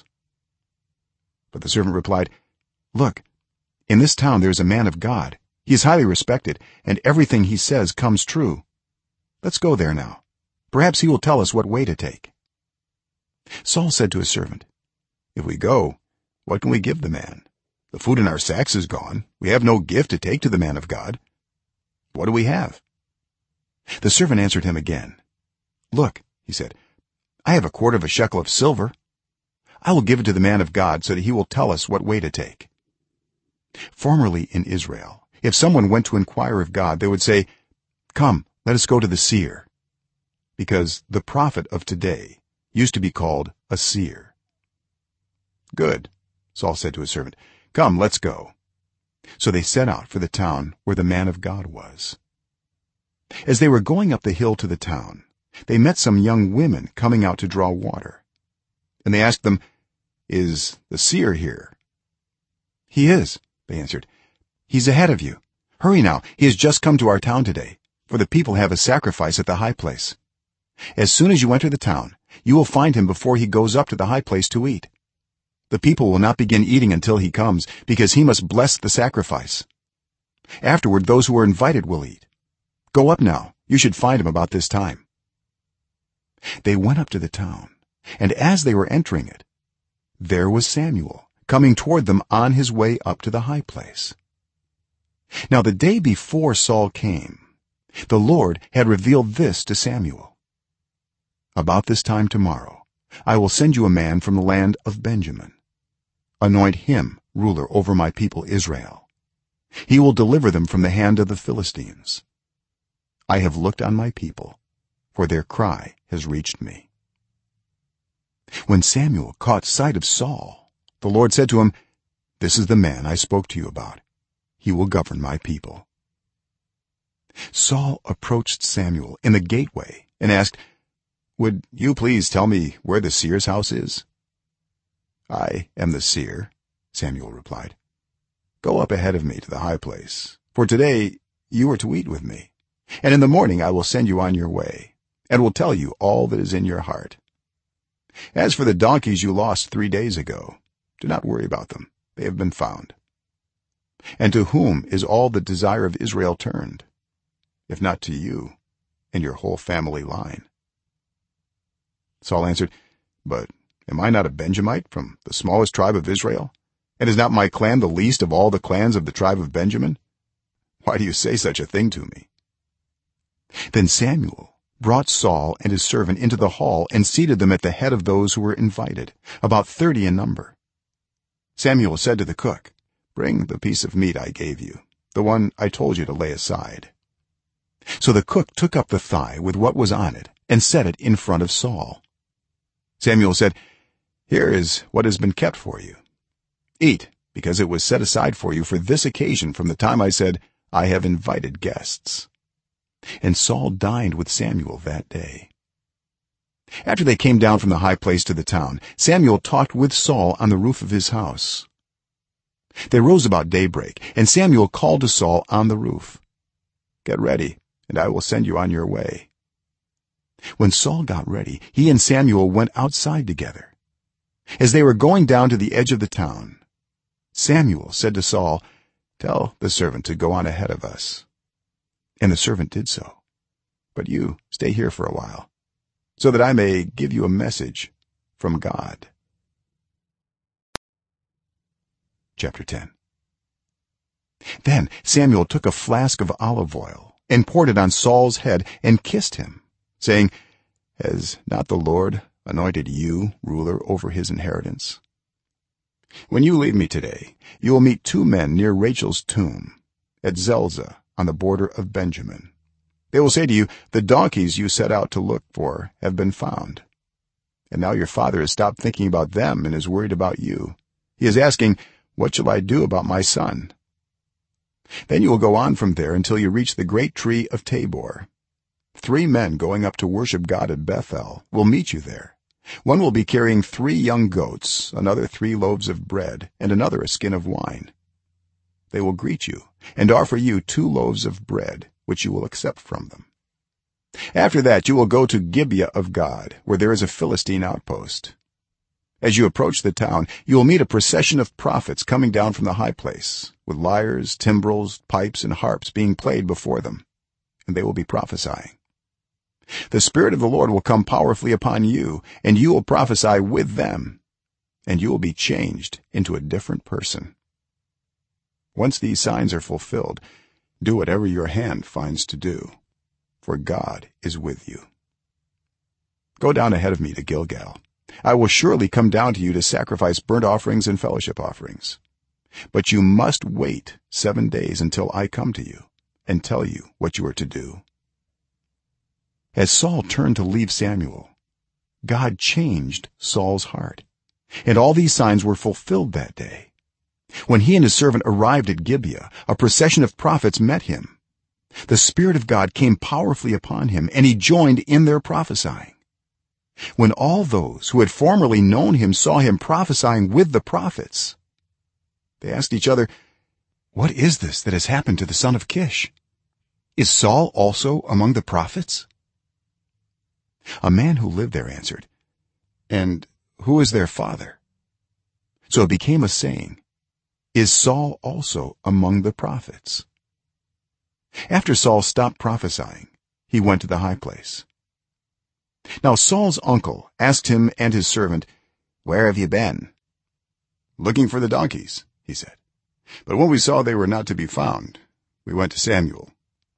But the servant replied, "Look, in this town there is a man of God. He is highly respected, and everything he says comes true. Let's go there now. Perhaps he will tell us what way to take." Saul said to his servant, "If we go, what can we give the man? The food in our sacks is gone. We have no gift to take to the man of God. What do we have?" The servant answered him again. "Look," he said, "I have 1/4 of a shekel of silver. I will give it to the man of God so that he will tell us what way to take." Formerly in Israel, if someone went to inquire of God, they would say, "Come, let us go to the seer," because the prophet of today used to be called a seer. "Good," Saul said to his servant, "come, let's go." So they set out for the town where the man of God was. As they were going up the hill to the town, they met some young women coming out to draw water, and they asked them, "Is the seer here?" "He is," they answered. "He's ahead of you. Hurry now, he has just come to our town today, for the people have a sacrifice at the high place. As soon as you enter the town, you will find him before he goes up to the high place to eat. The people will not begin eating until he comes, because he must bless the sacrifice. Afterward those who are invited will eat. Go up now, you should find him about this time." They went up to the town, and as they were entering it, there was Samuel coming toward them on his way up to the high place. Now the day before Saul came, the Lord had revealed this to Samuel: "About this time tomorrow I will send you a man from the land of Benjamin. Anoint him ruler over my people Israel. He will deliver them from the hand of the Philistines. I have looked on my people, for their cry has reached me." When Samuel caught sight of Saul, the Lord said to him, "This is the man I spoke to you about. He will govern my people." Saul approached Samuel in the gateway and asked, "Would you please tell me where the seer's house is?" "I am the seer," Samuel replied. "Go up ahead of me to the high place, for today you are to eat with me, and in the morning I will send you on your way and will tell you all that is in your heart. As for the donkeys you lost 3 days ago, do not worry about them. They have been found. And to whom is all the desire of Israel turned, if not to you and your whole family line." Saul answered, "But am I not a Benjamite from the smallest tribe of Israel? And is not my clan the least of all the clans of the tribe of Benjamin? Why do you say such a thing to me?" Then Samuel brought Saul and his servant into the hall and seated them at the head of those who were invited, about 30 in number. Samuel said to the cook, "Bring the piece of meat I gave you, the one I told you to lay aside." So the cook took up the thigh with what was on it and set it in front of Saul. Samuel said, "Here is what has been kept for you. Eat, because it was set aside for you for this occasion from the time I said, 'I have invited guests.'" And Saul dined with Samuel that day. After they came down from the high place to the town, Samuel talked with Saul on the roof of his house. They rose about daybreak, and Samuel called to Saul on the roof, "Get ready, and I will send you on your way." When Saul got ready, he and Samuel went outside together. As they were going down to the edge of the town, Samuel said to Saul, "Tell the servant to go on ahead of us." And the servant did so. "But you stay here for a while, so that I may give you a message from God." Chapter 10. Then Samuel took a flask of olive oil and poured it on Saul's head and kissed him, saying, "Has not the Lord anointed you ruler over his inheritance? When you leave me today, you will meet 2 men near Rachel's tomb at Zelzah on the border of Benjamin. They will say to you, 'The donkeys you set out to look for have been found.' And now your father has stopped thinking about them and is worried about you. He is asking, 'What shall I do about my son?' Then you will go on from there until you reach the great tree of Tabor. 3 men going up to worship God at Bethel will meet you there. One will be carrying 3 young goats, another 3 loaves of bread, and another a skin of wine. They will greet you and offer you 2 loaves of bread, which you will accept from them. After that you will go to Gibeah of God, where there is a Philistine outpost. As you approach the town, you will meet a procession of prophets coming down from the high place, with lyres, timbrels, pipes, and harps being played before them, and they will be prophesying. The Spirit of the Lord will come powerfully upon you, and you will prophesy with them, and you will be changed into a different person. Once these signs are fulfilled, do whatever your hand finds to do, for God is with you. Go down ahead of me to Gilgal. I will surely come down to you to sacrifice burnt offerings and fellowship offerings. But you must wait 7 days until I come to you and tell you what you are to do." As Saul turned to leave Samuel, God changed Saul's heart, and all these signs were fulfilled that day. When he and his servant arrived at Gibeah, a procession of prophets met him. The Spirit of God came powerfully upon him, and he joined in their prophesying. When all those who had formerly known him saw him prophesying with the prophets, they asked each other, "What is this that has happened to the son of Kish? Is Saul also among the prophets?" A man who lived there answered, "And who is their father?" So it became a saying, "Is Saul also among the prophets?" After Saul stopped prophesying, he went to the high place. Now Saul's uncle asked him and his servant, "Where have you been?" "Looking for the donkeys," he said. "But when we saw they were not to be found, we went to Samuel."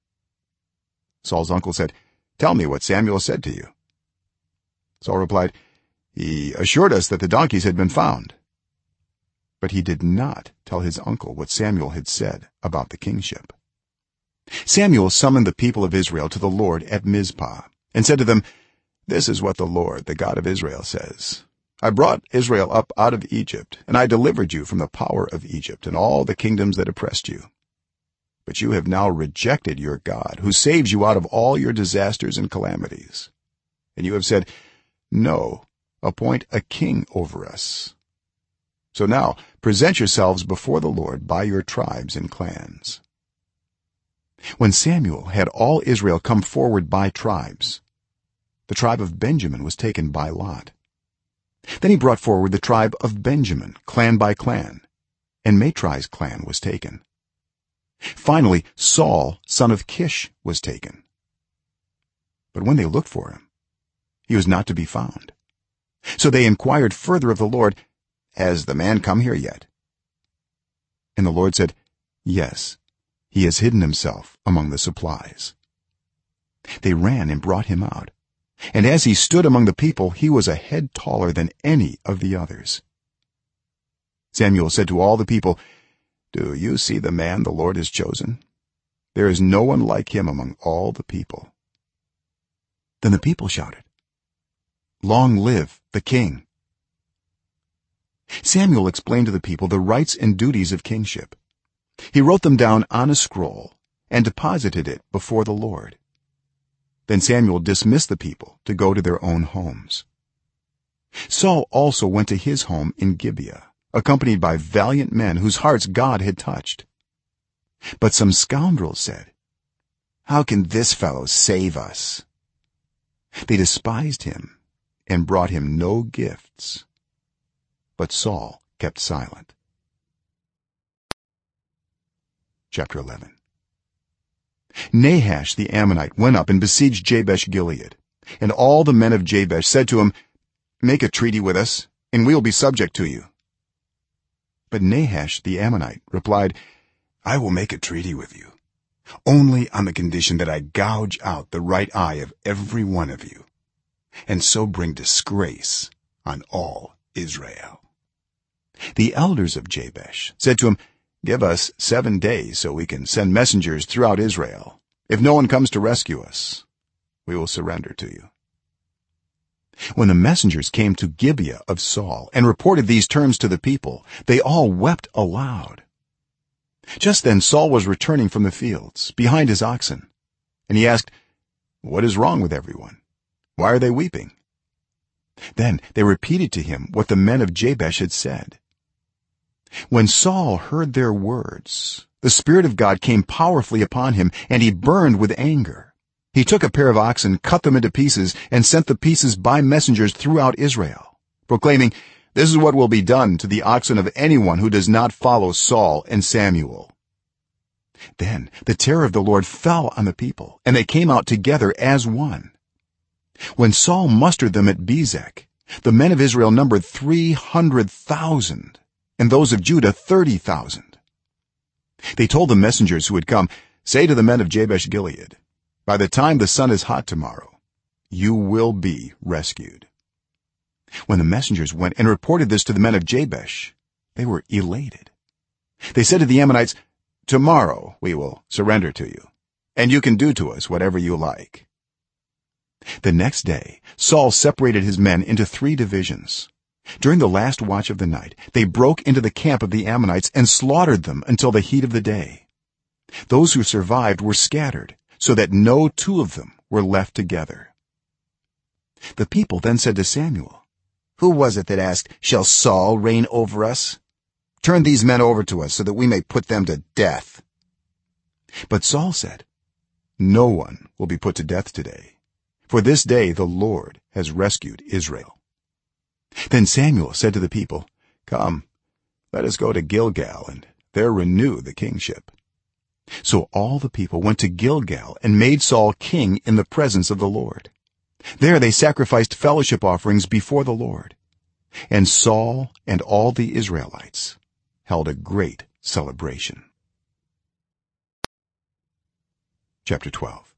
Saul's uncle said, "Tell me what Samuel said to you." Saul replied, "He assured us that the donkeys had been found." But he did not tell his uncle what Samuel had said about the kingship. Samuel summoned the people of Israel to the Lord at Mizpah and said to them, "This is what the Lord, the God of Israel, says: I brought Israel up out of Egypt, and I delivered you from the power of Egypt and all the kingdoms that oppressed you. But you have now rejected your God, who saves you out of all your disasters and calamities. And you have said, 'No, appoint a king over us.' So now present yourselves before the Lord by your tribes and clans." When Samuel had all Israel come forward by tribes, the tribe of Benjamin was taken by lot. Then he brought forward the tribe of Benjamin, clan by clan, and Matri's clan was taken. Finally Saul son of Kish was taken. but when they looked for him, he was not to be found. So they inquired further of the Lord, "Has the man come here yet?" And the Lord said, "Yes, he has hidden himself among the supplies." They ran and brought him out, and as he stood among the people, he was a head taller than any of the others. Samuel said to all the people, "Do you see the man the Lord has chosen? There is no one like him among all the people." Then the people shouted, "Long live the king!" Samuel explained to the people the rights and duties of kingship. He wrote them down on a scroll and deposited it before the Lord. Then Samuel dismissed the people to go to their own homes. Saul also went to his home in Gibeah, accompanied by valiant men whose hearts God had touched. But some scoundrels said, "How can this fellow save us?" They despised him and brought him no gifts. But Saul kept silent. Chapter 11. Nahash the Ammonite went up and besieged Jabesh-Gilead, and all the men of Jabesh said to him, "Make a treaty with us, and we will be subject to you." But Nahash the Ammonite replied, "I will make a treaty with you, only on the condition that I gouge out the right eye of every one of you, and so bring disgrace on all Israel." The elders of Jabesh said to him, "Give us 7 days so we can send messengers throughout Israel. If no one comes to rescue us, we will surrender to you." When the messengers came to Gibeah of Saul and reported these terms to the people, they all wept aloud. Just then Saul was returning from the fields behind his oxen, and he asked, "What is wrong with everyone? Why are they weeping?" Then they repeated to him what the men of Jabesh had said. When Saul heard their words, the Spirit of God came powerfully upon him, and he burned with anger. He took a pair of oxen, cut them into pieces, and sent the pieces by messengers throughout Israel, proclaiming, "This is what will be done to the oxen of anyone who does not follow Saul and Samuel." Then the terror of the Lord fell on the people, and they came out together as one. When Saul mustered them at Bezek, the men of Israel numbered 300,000, and those of Judah 30,000. They told the messengers who had come, "Say to the men of Jabesh-Gilead, by the time the sun is hot tomorrow, you will be rescued." When the messengers went and reported this to the men of Jabesh, they were elated. They said to the Ammonites, "Tomorrow we will surrender to you, and you can do to us whatever you like." The next day Saul separated his men into 3 divisions. During the last watch of the night they broke into the camp of the Ammonites and slaughtered them until the heat of the day. Those who survived were scattered, so that no 2 of them were left together. The people then said to Samuel, "Who was it that asked, 'Shall Saul reign over us?' Turn these men over to us so that we may put them to death." But Saul said, "No one will be put to death today, for this day the Lord has rescued Israel." Then Samuel said to the people, "Come, let us go to Gilgal and there renew the kingship." So all the people went to Gilgal and made Saul king in the presence of the Lord. There they sacrificed fellowship offerings before the Lord, and Saul and all the Israelites held a great celebration. Chapter 12.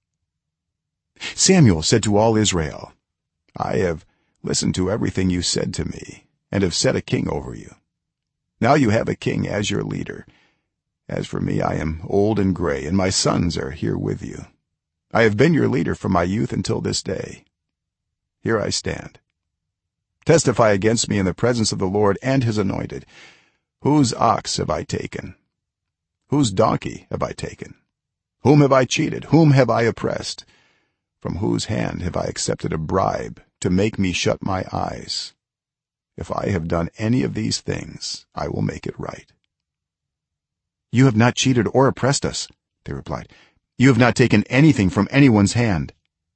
Samuel said to all Israel, "I have listened to everything you said to me and have set a king over you. Now you have a king as your leader. As for me, I am old and gray, and my sons are here with you. I have been your leader from my youth until this day. Here I stand. Testify against me in the presence of the Lord and his anointed. Whose ox have I taken? Whose donkey have I taken? Whom have I cheated? Whom have I oppressed? From whose hand have I accepted a bribe to make me shut my eyes? If I have done any of these things, I will make it right." "You have not cheated or oppressed us," they replied. "You have not taken anything from anyone's hand."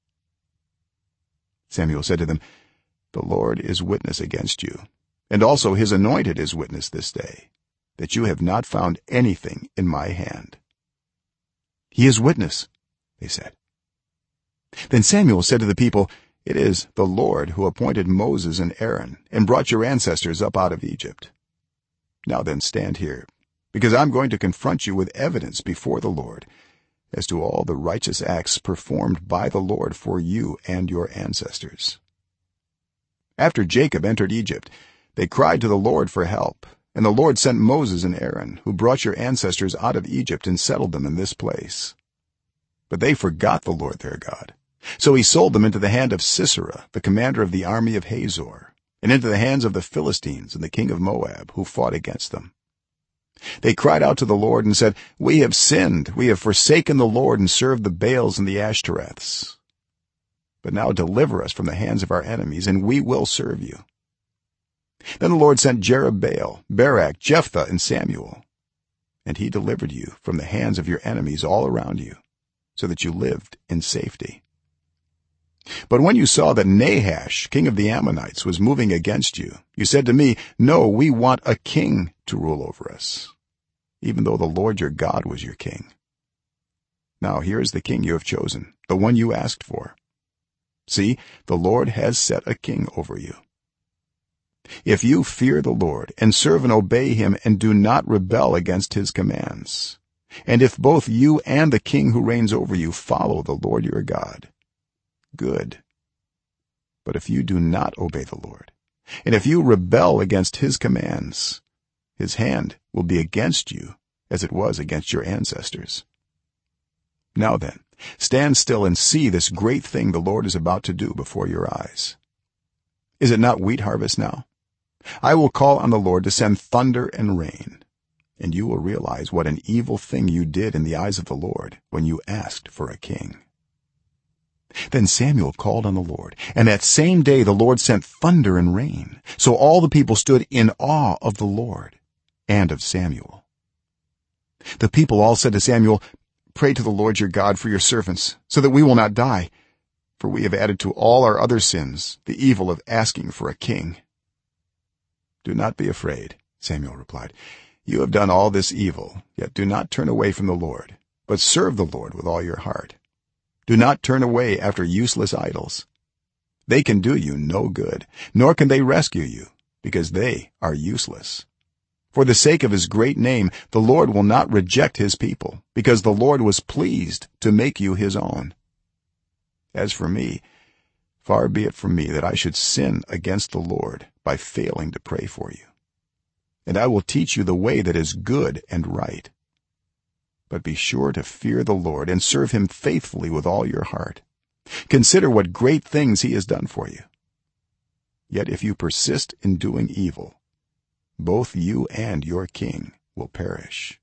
Samuel said to them, "The Lord is witness against you, and also his anointed is witness this day, that you have not found anything in my hand." "He is witness," they said. Then Samuel said to the people, "It is the Lord who appointed Moses and Aaron and brought your ancestors up out of Egypt. Now then, stand here, because I'm going to confront you with evidence before the Lord as to all the righteous acts performed by the Lord for you and your ancestors." After Jacob entered Egypt, they cried to the Lord for help, and the Lord sent Moses and Aaron, who brought your ancestors out of Egypt and settled them in this place. But they forgot the Lord their God, so he sold them into the hand of Sisera, the commander of the army of Hazor, and into the hands of the Philistines and the king of Moab, who fought against them. They cried out to the Lord and said, "We have sinned, we have forsaken the Lord and served the Baals and the Ashtoreths. But now deliver us from the hands of our enemies, and we will serve you." Then the Lord sent Jerubbaal, Barak, Jephthah, and Samuel, and he delivered you from the hands of your enemies all around you, so that you lived in safety. But when you saw that Nahash, king of the Ammonites, was moving against you, you said to me, "No, we want a king to rule over us," even though the Lord your God was your king. Now here is the king you have chosen, the one you asked for. See, the Lord has set a king over you. If you fear the Lord and serve and obey him and do not rebel against his commands, and if both you and the king who reigns over you follow the Lord your God, good. But if you do not obey the Lord, and if you rebel against his commands, his hand will be against you as it was against your ancestors. Now then, stand still and see this great thing the Lord is about to do before your eyes. Is it not wheat harvest now? I will call on the Lord to send thunder and rain, and you will realize what an evil thing you did in the eyes of the Lord when you asked for a king. Then Samuel called on the Lord, and that same day the Lord sent thunder and rain, so all the people stood in awe of the Lord and of Samuel. The people all said to Samuel, "Pray to the Lord your God for your servants, so that we will not die, for we have added to all our other sins the evil of asking for a king." "Do not be afraid," Samuel replied. "You have done all this evil, yet do not turn away from the Lord, but serve the Lord with all your heart. Do not turn away after useless idols. They can do you no good, nor can they rescue you, because they are useless. For the sake of his great name the Lord will not reject his people, because the Lord was pleased to make you his own. As for me, far be it from me that I should sin against the Lord by failing to pray for you. And I will teach you the way that is good and right. But be sure to fear the Lord and serve him faithfully with all your heart. Consider what great things he has done for you. Yet if you persist in doing evil, both you and your king will perish."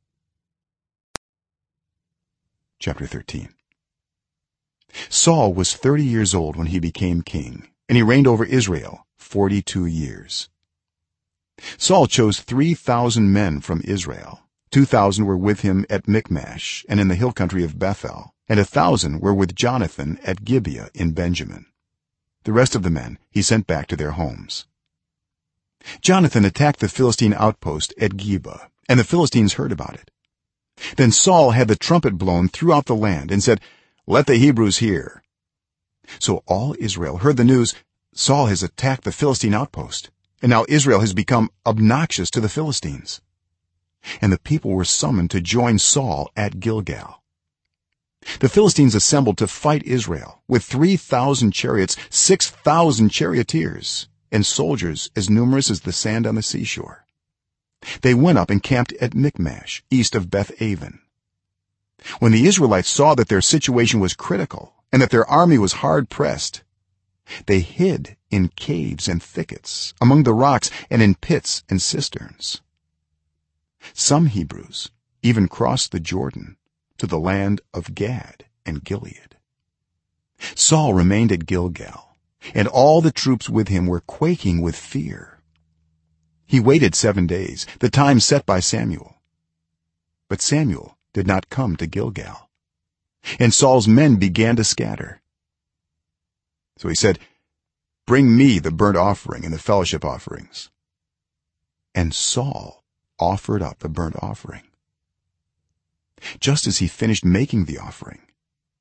Chapter 13. Saul was 30 years old when he became king, and he reigned over Israel 42 years. Saul chose 3,000 men from Israel. 2,000 were with him at Michmash and in the hill country of Bethel, and 1,000 were with Jonathan at Gibeah in Benjamin. The rest of the men he sent back to their homes. Jonathan attacked the Philistine outpost at Geba, and the Philistines heard about it. Then Saul had the trumpet blown throughout the land and said, "Let the Hebrews hear." So all Israel heard the news, "Saul has attacked the Philistine outpost, and now Israel has become obnoxious to the Philistines." And the people were summoned to join Saul at Gilgal. The Philistines assembled to fight Israel with 3,000 chariots, 6,000 charioteers, and soldiers as numerous as the sand on the seashore. They went up and camped at Michmash east of Beth-aven. When the Israelites saw that their situation was critical and that their army was hard pressed, they hid in caves and thickets, among the rocks and in pits and cisterns. Some Hebrews even crossed the Jordan to the land of Gad and Gilead. Saul remained at Gilgal, and all the troops with him were quaking with fear. He waited 7 days, the time set by Samuel. But Samuel did not come to Gilgal, and Saul's men began to scatter. So he said, "Bring me the burnt offering and the fellowship offerings." And Saul offered up the burnt offering. Just as he finished making the offering,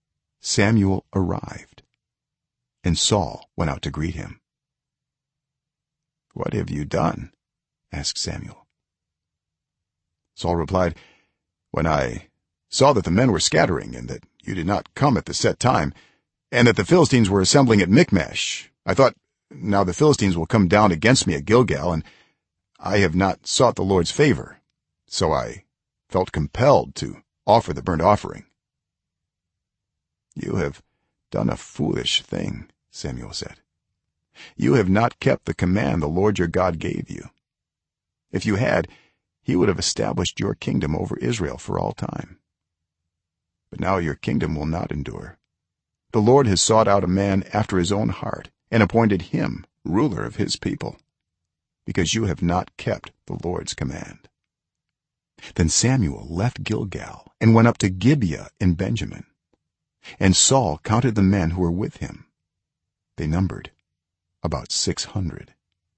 Samuel arrived, and Saul went out to greet him. "What have you done?" asked Samuel. Saul replied, "When I saw that the men were scattering and that you did not come at the set time and that the Philistines were assembling at Michmash, I thought, now the Philistines will come down against me at Gilgal, and I have not sought the Lord's favor, so I felt compelled to offer the burnt offering." "You have done a foolish thing," Samuel said. "You have not kept the command the Lord your God gave you. If you had, he would have established your kingdom over Israel for all time. But now your kingdom will not endure. The Lord has sought out a man after his own heart and appointed him ruler of his people, because you have not kept the Lord's command." Then Samuel left Gilgal and went up to Gibeah in Benjamin, and Saul counted the men who were with him. They numbered about 600.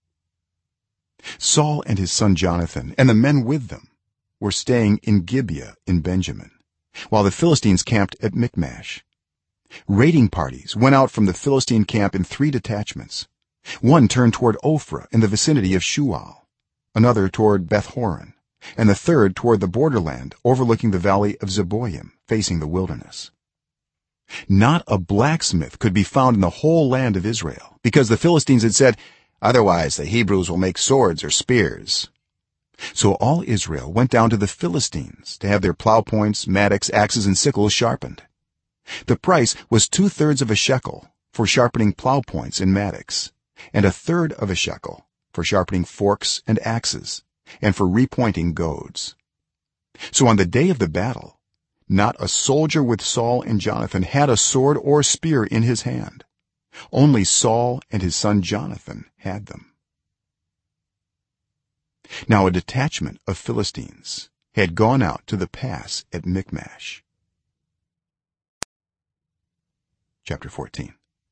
Saul and his son Jonathan and the men with them were staying in Gibeah in Benjamin, while the Philistines camped at Michmash. Raiding parties went out from the Philistine camp in 3 detachments. One turned toward Ophrah in the vicinity of Shual, another toward Beth-horon, and the third toward the borderland overlooking the valley of Zeboim facing the wilderness. Not a blacksmith could be found in the whole land of Israel, because the Philistines had said, "Otherwise the Hebrews will make swords or spears." So all Israel went down to the Philistines to have their plow points, mattocks, axes and sickles sharpened. The price was 2/3 of a shekel for sharpening plow points and mattocks, and 1/3 of a shekel for sharpening forks and axes, and for repointing goads. So on the day of the battle, not a soldier with Saul and Jonathan had a sword or spear in his hand. Only Saul and his son Jonathan had them. Now a detachment of Philistines had gone out to the pass at Michmash. Chapter 14.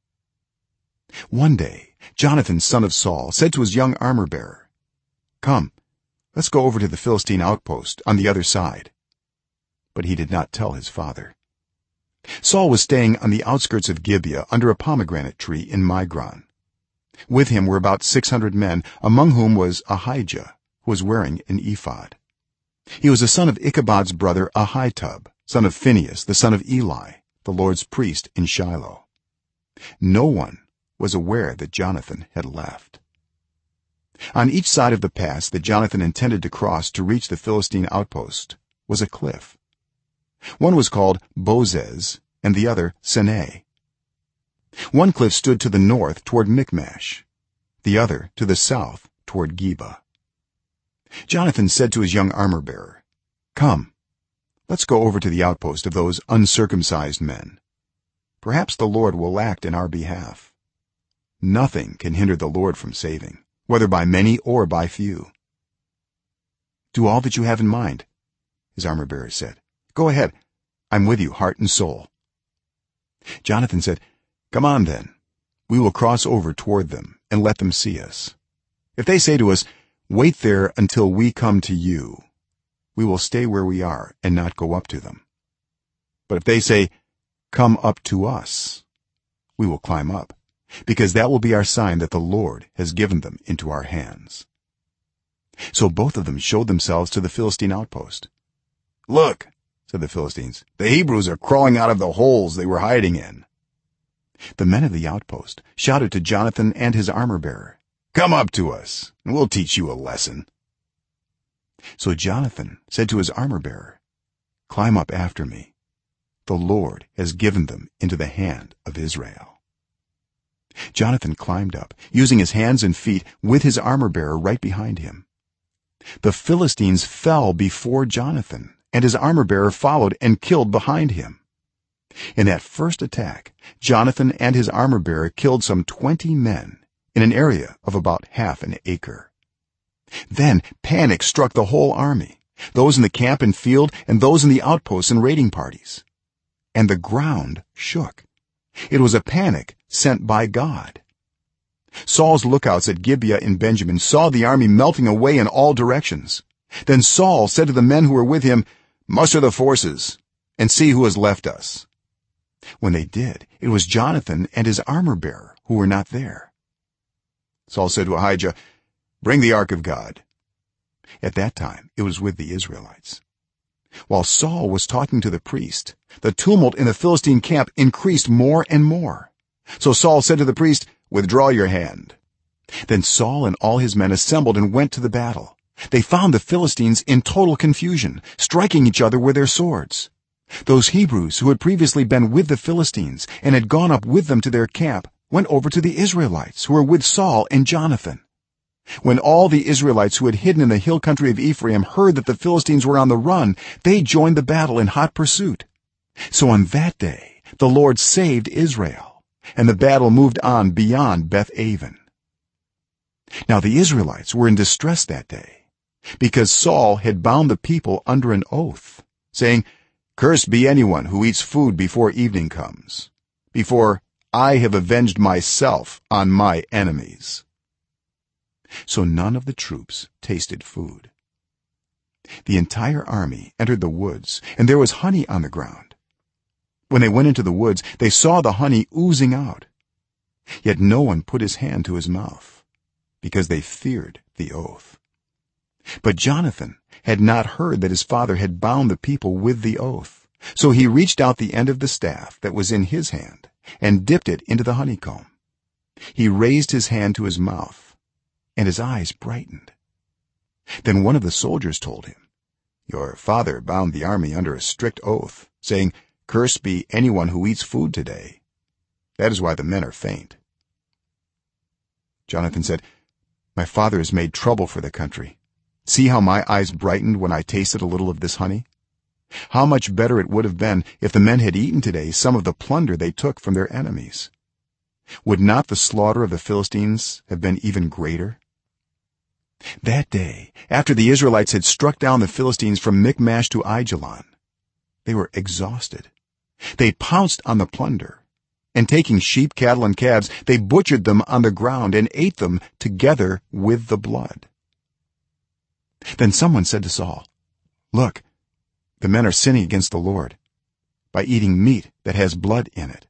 One day Jonathan son of Saul said to his young armor-bearer, "Come, let's go over to the Philistine outpost on the other side." But he did not tell his father. Saul was staying on the outskirts of Gibeah under a pomegranate tree in Migron. With him were about 600 men, among whom was Ahijah, who was wearing an ephod. He was the son of Ichabod's brother Ahitub, son of Phinehas, the son of Eli, the Lord's priest in Shiloh. No one was aware that Jonathan had left. On each side of the pass that Jonathan intended to cross to reach the Philistine outpost was a cliff. One was called Bozez and the other Seneh. One cliff stood to the north toward Michmash, the other to the south toward Geba. Jonathan said to his young armor-bearer, "Come, let's go over to the outpost of those uncircumcised men. Perhaps the Lord will act in our behalf. Nothing can hinder the Lord from saving, whether by many or by few." "Do all that you have in mind," his armor-bearer said. "Go ahead, I'm with you heart and soul." Jonathan said, "Come on then, we will cross over toward them and let them see us. If they say to us, 'Wait there until we come to you,' we will stay where we are and not go up to them. But if they say, 'Come up to us,' we will climb up, because that will be our sign that the Lord has given them into our hands." So both of them showed themselves to the Philistine outpost. "Look," said the Philistines, "the Hebrews are crawling out of the holes they were hiding in." The men of the outpost shouted to Jonathan and his armor-bearer, "Come up to us and we'll teach you a lesson." So Jonathan said to his armor-bearer, "Climb up after me. The Lord has given them into the hand of Israel." Jonathan climbed up, using his hands and feet, with his armor-bearer right behind him. The Philistines fell before Jonathan, and his armor-bearer followed and killed behind him. In that first attack, Jonathan and his armor-bearer killed some 20 men in an area of about half an acre. Then panic struck the whole army, those in the camp and field and those in the outposts and raiding parties, and the ground shook. It was a panic sent by God. Saul's lookouts at Gibeah in Benjamin saw the army melting away in all directions. Then Saul said to the men who were with him, "Muster the forces and see who has left us." when they did, it was Jonathan and his armor-bearer who were not there. Saul said to Ahijah, "Bring the ark of God." At that time it was with the Israelites. While Saul was talking to the priest, the tumult in the Philistine camp increased more and more. So Saul said to the priest, "Withdraw your hand." Then Saul and all his men assembled and went to the battle. They found the Philistines in total confusion, striking each other with their swords. Those Hebrews who had previously been with the Philistines and had gone up with them to their camp went over to the Israelites who were with Saul and Jonathan. When all the Israelites who had hidden in the hill country of Ephraim heard that the Philistines were on the run, they joined the battle in hot pursuit. So on that day the Lord saved Israel, and the battle moved on beyond Beth-aven. Now the Israelites were in distress that day, because Saul had bound the people under an oath, saying, "Cursed be anyone who eats food before evening comes, before I have avenged myself on my enemies." So none of the troops tasted food. The entire army entered the woods, and there was honey on the ground. When they went into the woods, they saw the honey oozing out. Yet no one put his hand to his mouth, because they feared the oath. But Jonathan had not heard that his father had bound the people with the oath, so he reached out the end of the staff that was in his hand and dipped it into the honeycomb. He raised his hand to his mouth, and his eyes brightened. Then one of the soldiers told him, "Your father bound the army under a strict oath, saying, 'Cursed be anyone who eats food today.' That is why the men are faint." Jonathan said, "My father has made trouble for the country. See how my eyes brightened when I tasted a little of this honey. How much better it would have been if the men had eaten today some of the plunder they took from their enemies. Would not the slaughter of the Philistines have been even greater?" That day, after the Israelites had struck down the Philistines from Michmash to Aijalon, they were exhausted. They pounced on the plunder, and taking sheep, cattle, and calves, they butchered them on the ground and ate them together with the blood. Then someone said to Saul, "Look, the men are sinning against the Lord by eating meat that has blood in it."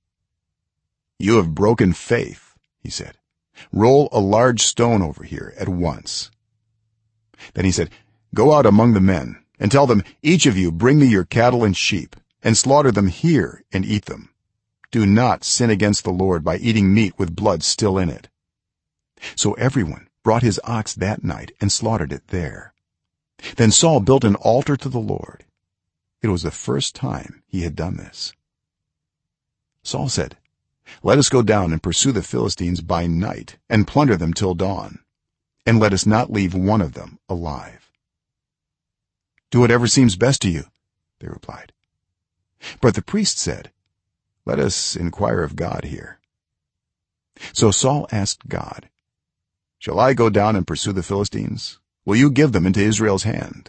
"You have broken faith," he said. "Roll a large stone over here at once." Then he said, "Go out among the men and tell them, 'Each of you bring me your cattle and sheep, and slaughter them here and eat them. Do not sin against the Lord by eating meat with blood still in it.'" So everyone brought his ox that night and slaughtered it there. Then Saul built an altar to the Lord. It was the first time he had done this. Saul said, "Let us go down and pursue the Philistines by night and plunder them till dawn, and let us not leave one of them alive." "Do whatever seems best to you," they replied. But the priest said, "Let us inquire of God here." So Saul asked God, "Shall I go down and pursue the Philistines? Will you give them into Israel's hand?"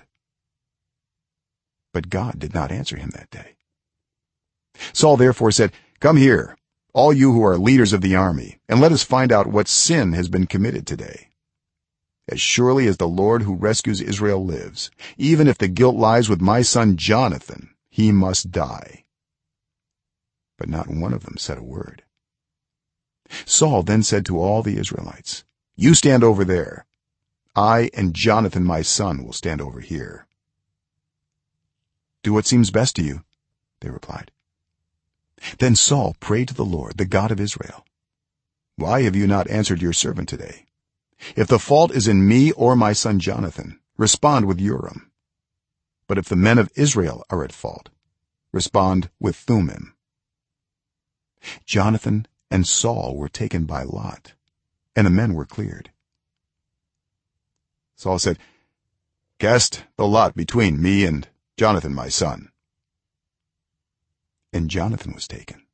But God did not answer him that day. Saul therefore said, "Come here, all you who are leaders of the army, and let us find out what sin has been committed today. As surely as the Lord who rescues Israel lives, even if the guilt lies with my son Jonathan, he must die." But not one of them said a word. Saul then said to all the Israelites, "You stand over there. I and Jonathan my son will stand over here." "Do what seems best to you," they replied. Then Saul prayed to the Lord, the God of Israel, "Why have you not answered your servant today? If the fault is in me or my son Jonathan, respond with Urim. But if the men of Israel are at fault, respond with Thummim." Jonathan and Saul were taken by lot, and the men were cleared. Saul said, "Cast the lot between me and Jonathan my son." And Jonathan was taken.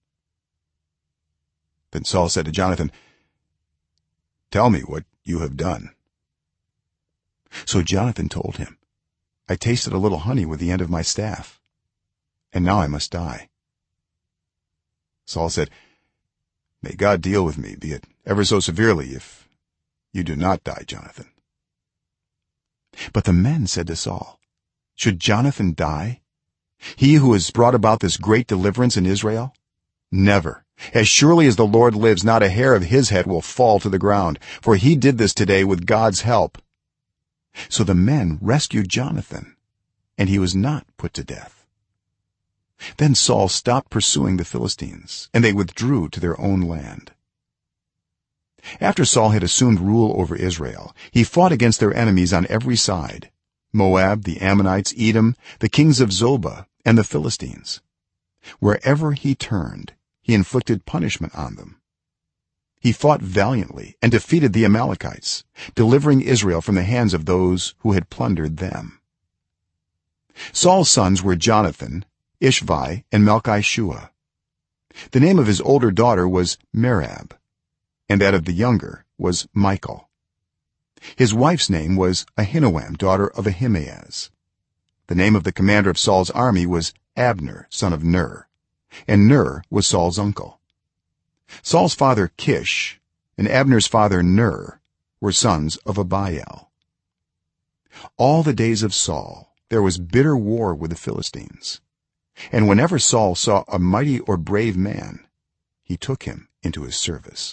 Then Saul said to Jonathan, "Tell me what you have done." So Jonathan told him, "I tasted a little honey with the end of my staff, and now I must die." Saul said, "May God deal with me, be it ever so severely, if you do not die, Jonathan." But the men said to Saul, "Should Jonathan die, he who has brought about this great deliverance in Israel? never. As surely as the Lord lives, not a hair of his head will fall to the ground, for he did this today with God's help." So the men rescued Jonathan, and he was not put to death. Then Saul stopped pursuing the Philistines, and they withdrew to their own land. After Saul had assumed rule over Israel, he fought against their enemies on every side: Moab, the Ammonites, Edom, the kings of Zobah, and the Philistines. Wherever he turned, he inflicted punishment on them. He fought valiantly and defeated the Amalekites, delivering Israel from the hands of those who had plundered them. Saul's sons were Jonathan, Ishvi, and Malchishua. The name of his older daughter was Merab, and that of the younger was Michal. His wife's name was Ahinoam, daughter of Ahimaaz. The name of the commander of Saul's army was Abner, son of Ner, and Ner was Saul's uncle. Saul's father Kish and Abner's father Ner were sons of Abiel. All the days of Saul there was bitter war with the Philistines, and whenever Saul saw a mighty or brave man, he took him into his service.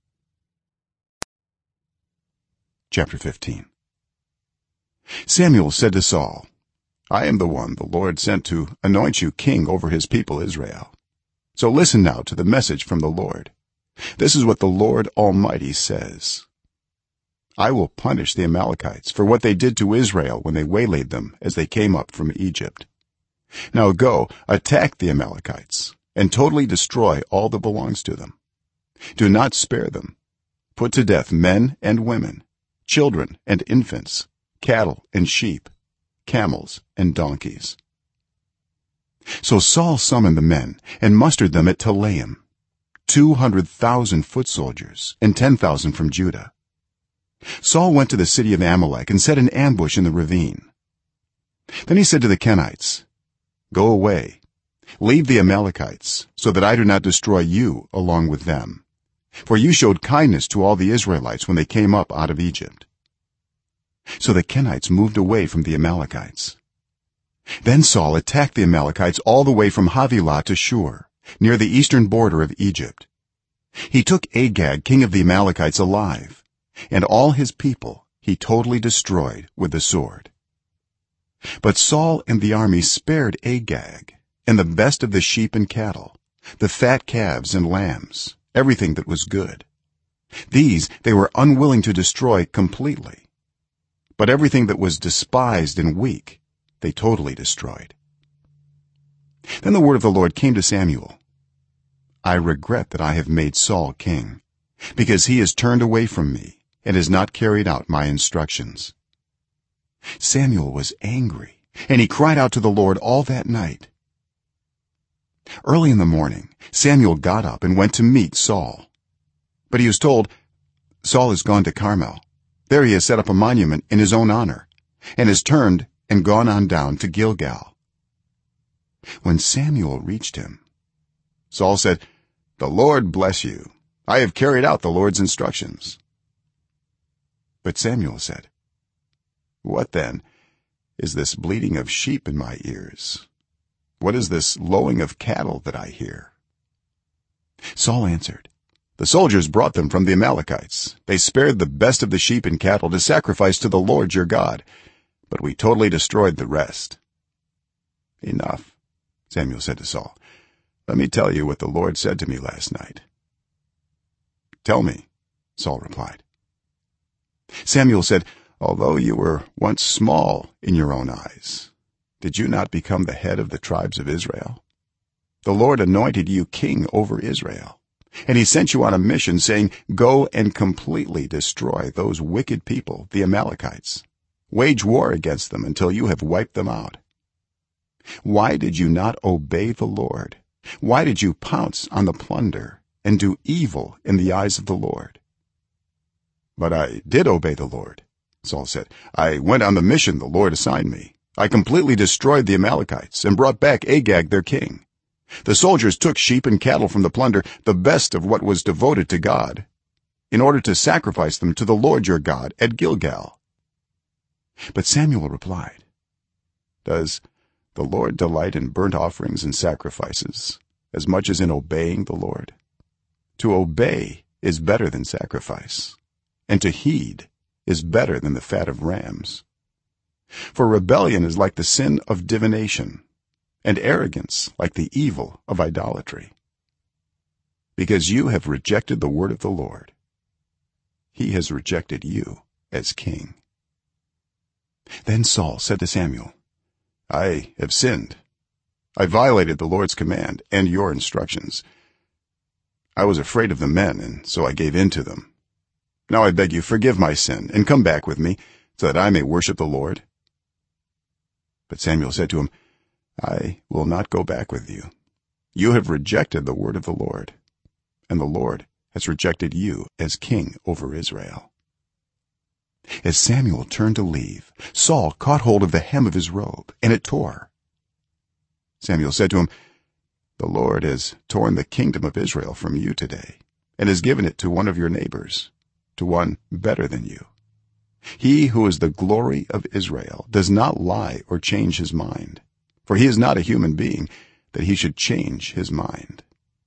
Chapter 15. Samuel said to Saul, "I am the one the Lord sent to anoint you king over his people Israel. So listen now to the message from the Lord. This is what the Lord Almighty says: I will punish the Amalekites for what they did to Israel when they waylaid them as they came up from Egypt. Now go, attack the Amalekites and totally destroy all that belongs to them. Do not spare them. Put to death men and women, children and infants, cattle and sheep, camels and donkeys." So Saul summoned the men and mustered them at Telaim, 200,000 foot soldiers and 10,000 from Judah. Saul went to the city of Amalek and set an ambush in the ravine. Then he said to the Kenites, "Go away, leave the Amalekites, so that I do not destroy you along with them, for you showed kindness to all the Israelites when they came up out of Egypt." So the Kenites moved away from the Amalekites. Then Saul attacked the Amalekites all the way from Havilah to Shur, near the eastern border of Egypt. He took Agag, king of the Amalekites, alive, and all his people he totally destroyed with the sword. But Saul and the army spared Agag and the best of the sheep and cattle, the fat calves and lambs, everything that was good. These they were unwilling to destroy completely, but everything that was despised and weak they totally destroyed. Then the word of the Lord came to Samuel: "I regret that I have made Saul king, because he has turned away from me and has not carried out my instructions." Samuel was angry, and he cried out to the Lord all that night. Early in the morning Samuel got up and went to meet Saul, but he was told, "Saul has gone to Carmel. There he has set up a monument in his own honor, and has turned and gone on down to Gilgal." When Samuel reached him, Saul said, "The Lord bless you. I have carried out the Lord's instructions." But Samuel said, "What then is this bleating of sheep in my ears? What is this lowing of cattle that I hear?" Saul answered, "The soldiers brought them from the Amalekites. They spared the best of the sheep and cattle to sacrifice to the Lord your God, but we totally destroyed the rest." "Enough," Samuel said to Saul. "Let me tell you what the Lord said to me last night." "Tell me," Saul replied. Samuel said, "Although you were once small in your own eyes, did you not become the head of the tribes of Israel? The Lord anointed you king over Israel, and he sent you on a mission, saying, 'Go and completely destroy those wicked people, the Amalekites. Wage war against them until you have wiped them out.' Why did you not obey the Lord? Why did you pounce on the plunder and do evil in the eyes of the Lord?" "But I did obey the Lord," Saul said. "I went on the mission the Lord assigned me. I completely destroyed the Amalekites and brought back Agag their king. The soldiers took sheep and cattle from the plunder, the best of what was devoted to God, in order to sacrifice them to the Lord your God at Gilgal." But Samuel replied, "Does the Lord delight in burnt offerings and sacrifices, as much as in obeying the Lord? To obey is better than sacrifice, and to heed is better than the fat of rams. For rebellion is like the sin of divination, and arrogance like the evil of idolatry. Because you have rejected the word of the Lord, he has rejected you as king." Then Saul said to Samuel, "I have sinned. I violated the Lord's command and your instructions. I was afraid of the men, and so I gave in to them. Now I beg you, forgive my sin and come back with me so that I may worship the Lord." But Samuel said to him, "I will not go back with you. You have rejected the word of the Lord, and the Lord has rejected you as king over Israel." As Samuel turned to leave, Saul caught hold of the hem of his robe, and it tore. Samuel said to him, "The Lord has torn the kingdom of Israel from you today and has given it to one of your neighbors, to one better than you. He who is the glory of Israel does not lie or change his mind, for he is not a human being that he should change his mind."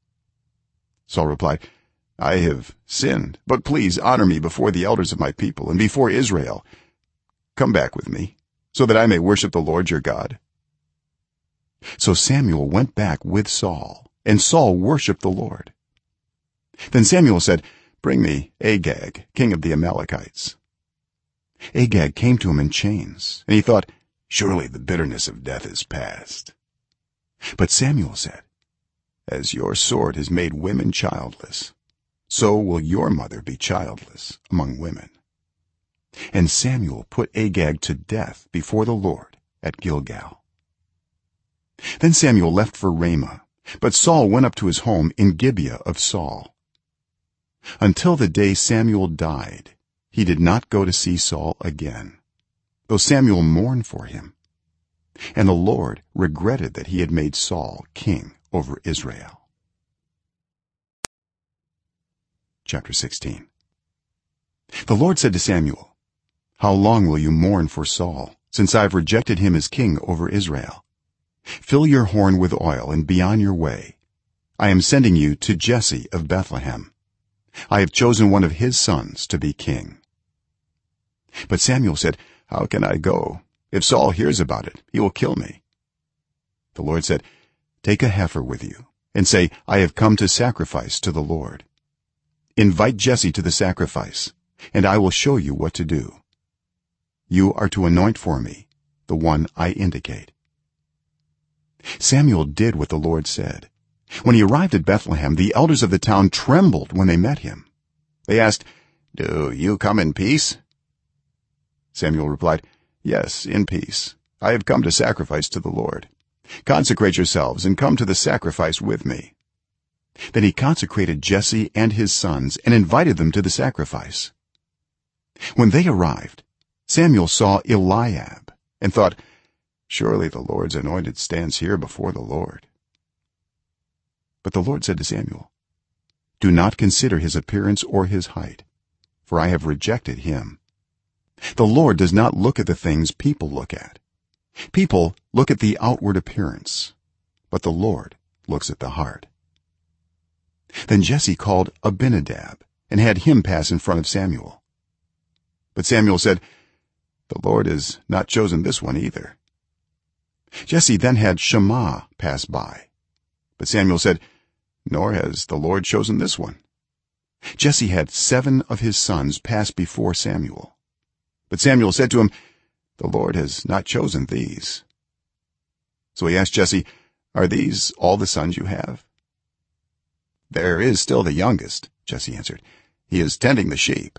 Saul replied, "I have sinned, but please honor me before the elders of my people and before Israel. Come back with me so that I may worship the Lord your God." So Samuel went back with Saul, and Saul worshiped the Lord. Then Samuel said, "Bring me Agag, king of the Amalekites." Agag came to him in chains, and he thought, "Surely the bitterness of death is past." But Samuel said, "As your sword has made women childless, so will your mother be childless among women." And Samuel put Agag to death before the Lord at Gilgal. Then Samuel left for Ramah, but Saul went up to his home in Gibeah of Saul. Until the day Samuel died, he did not go to see Saul again, though Samuel mourned for him. And the Lord regretted that he had made Saul king over Israel. Chapter 16. The Lord said to Samuel, "How long will you mourn for Saul, since I have rejected him as king over Israel? Fill your horn with oil and be on your way. I am sending you to Jesse of Bethlehem. I have chosen one of his sons to be king." But Samuel said, "How can I go? If Saul hears about it, he will kill me." The Lord said, "Take a heifer with you and say, 'I have come to sacrifice to the Lord.' Invite Jesse to the sacrifice, and I will show you what to do. You are to anoint for me the one I indicate." Samuel did what the Lord said. When he arrived at Bethlehem, the elders of the town trembled when they met him. They asked, "Do you come in peace?" Samuel replied, "Yes, in peace. I have come to sacrifice to the Lord. Consecrate yourselves and come to the sacrifice with me." Then he consecrated Jesse and his sons and invited them to the sacrifice. When they arrived, Samuel saw Eliab and thought, "Surely the Lord's anointed stands here before the Lord." But the Lord said to Samuel, "Do not consider his appearance or his height, for I have rejected him. The Lord does not look at the things people look at. People look at the outward appearance, but the Lord looks at the heart." Then Jesse called Abinadab and had him pass in front of Samuel. But Samuel said, "The Lord has not chosen this one either." Jesse then had Shammah pass by, but Samuel said, "Nor has the Lord chosen this one." Jesse had 7 of his sons pass before Samuel, but Samuel said to him, "The Lord has not chosen these." So he asked Jesse, "Are these all the sons you have?" "There is still the youngest," Jesse answered. "He is tending the sheep."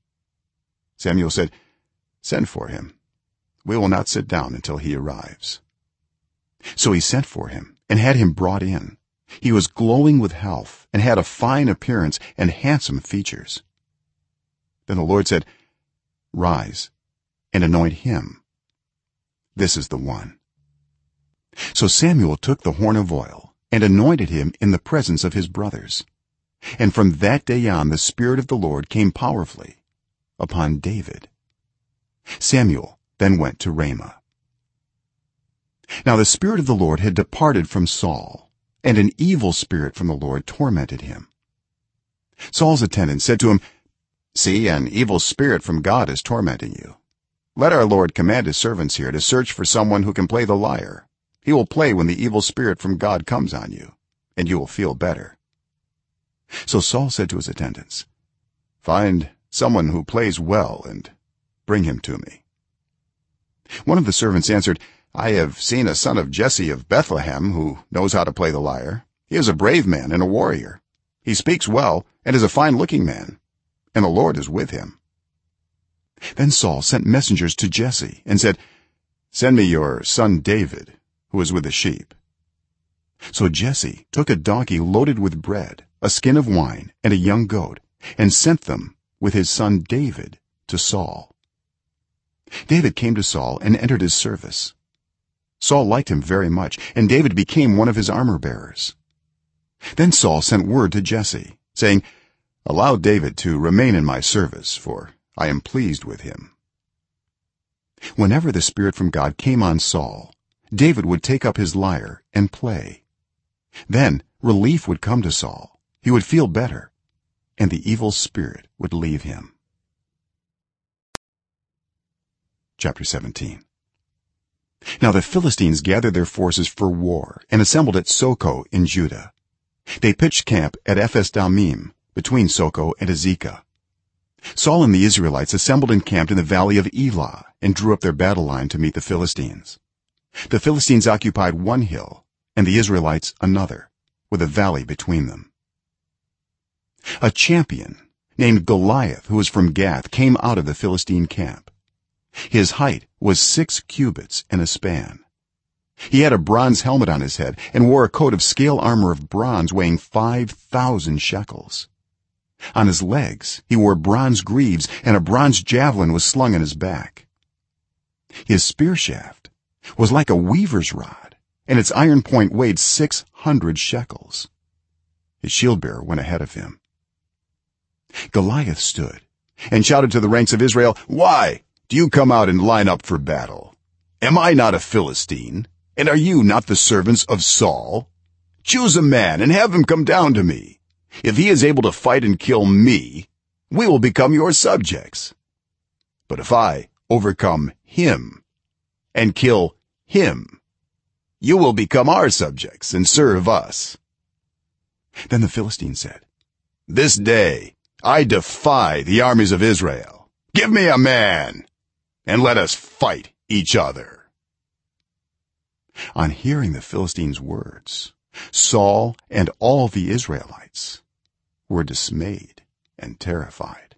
Samuel said, "Send for him. We will not sit down until he arrives." So he sent for him and had him brought in. He was glowing with health and had a fine appearance and handsome features. Then the Lord said, "Rise and anoint him. This is the one." So Samuel took the horn of oil and anointed him in the presence of his brothers. And from that day on the Spirit of the Lord came powerfully upon David. Samuel then went to Ramah. Now the Spirit of the Lord had departed from Saul, and an evil spirit from the lord tormented him. Saul's attendant said to him, "See, an evil spirit from god is tormenting you. Let our lord command his servants here to search for someone who can play the lyre. He will play when the evil spirit from god comes on you, and you will feel better." So Saul said to his attendants, "Find someone who plays well and bring him to me." One of the servants answered, "I have seen a son of Jesse of Bethlehem who knows how to play the lyre. He is a brave man and a warrior. He speaks well and is a fine-looking man, and the lord is with him." Then Saul sent messengers to Jesse and said, "Send me your son David, who is with the sheep." So Jesse took a donkey loaded with bread, a skin of wine, and a young goat, and sent them with his son David to Saul. David came to Saul and entered his service. Saul liked him very much, and David became one of his armor-bearers. Then Saul sent word to Jesse, saying, "Allow David to remain in my service, for I am pleased with him." Whenever the spirit from god came on Saul, David would take up his lyre and play. Then relief would come to Saul, he would feel better, and the evil spirit would leave him. Chapter 17. Now the Philistines gathered their forces for war and assembled at Soko in Judah. They pitched camp at Ephes-dammim, between Soko and Azekah. Saul and the Israelites assembled and camped in the valley of Elah and drew up their battle line to meet the Philistines. The Philistines occupied one hill and the Israelites another, with a valley between them. A champion named Goliath, who was from Gath, came out of the Philistine camp. His height was 6 cubits and a span. He had a bronze helmet on his head and wore a coat of scale armor of bronze weighing 5,000 shekels. On his legs he wore bronze greaves, and a bronze javelin was slung on his back. His spear shaft was like a weaver's rod, and its iron point weighed 600 shekels. His shield-bearer went ahead of him. Goliath stood and shouted to the ranks of Israel, "Why do you come out and line up for battle? Am I not a Philistine, and are you not the servants of Saul? Choose a man and have him come down to me. If he is able to fight and kill me, we will become your subjects. But if I overcome him and kill him, you will become our subjects and serve us." Then the Philistine said, "This day I defy the armies of Israel. Give me a man, and let us fight each other." On hearing the Philistines' words, Saul and all the Israelites were dismayed and terrified.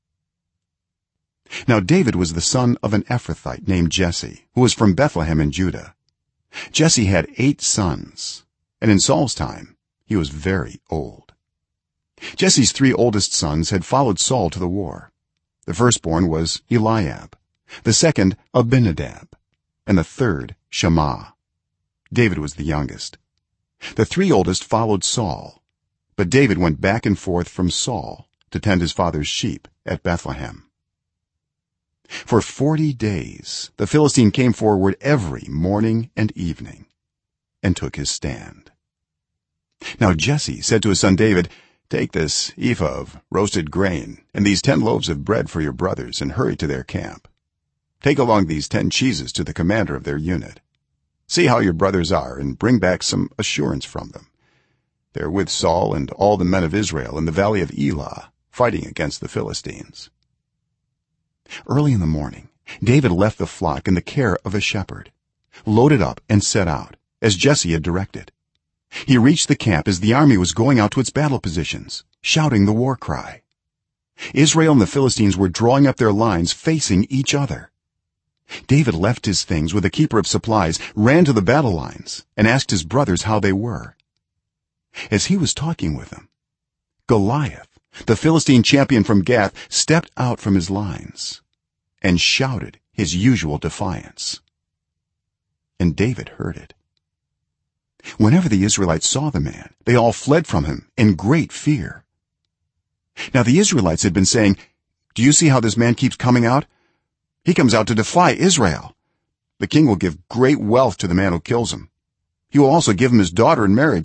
Now David was the son of an Ephrathite named Jesse, who was from Bethlehem in Judah. Jesse had 8 sons, and in Saul's time he was very old. Jesse's 3 oldest sons had followed Saul to the war. The firstborn was Eliab, the second Abinadab, and the third Shammah. David was the youngest. The 3 oldest followed Saul, but David went back and forth from Saul to tend his father's sheep at Bethlehem. For 40 days the Philistine came forward every morning and evening and took his stand. Now Jesse said to his son David, "Take this ephah of roasted grain and these 10 loaves of bread for your brothers and hurry to their camp. Take along these 10 cheeses to the commander of their unit. See how your brothers are and bring back some assurance from them. They are with Saul and all the men of Israel in the valley of Elah, fighting against the Philistines." Early in the morning David left the flock in the care of a shepherd, loaded up and set out as Jesse had directed. He reached the camp as the army was going out to its battle positions, shouting the war cry. Israel and the Philistines were drawing up their lines facing each other. David left his things with the keeper of supplies, ran to the battle lines, and asked his brothers how they were. As he was talking with them, Goliath, the Philistine champion from Gath, stepped out from his lines and shouted his usual defiance. And David heard it. Whenever the Israelites saw the man, they all fled from him in great fear. Now the Israelites had been saying, "Do you see how this man keeps coming out? He comes out to defy Israel. The king will give great wealth to the man who kills him. He will also give him his daughter in marriage,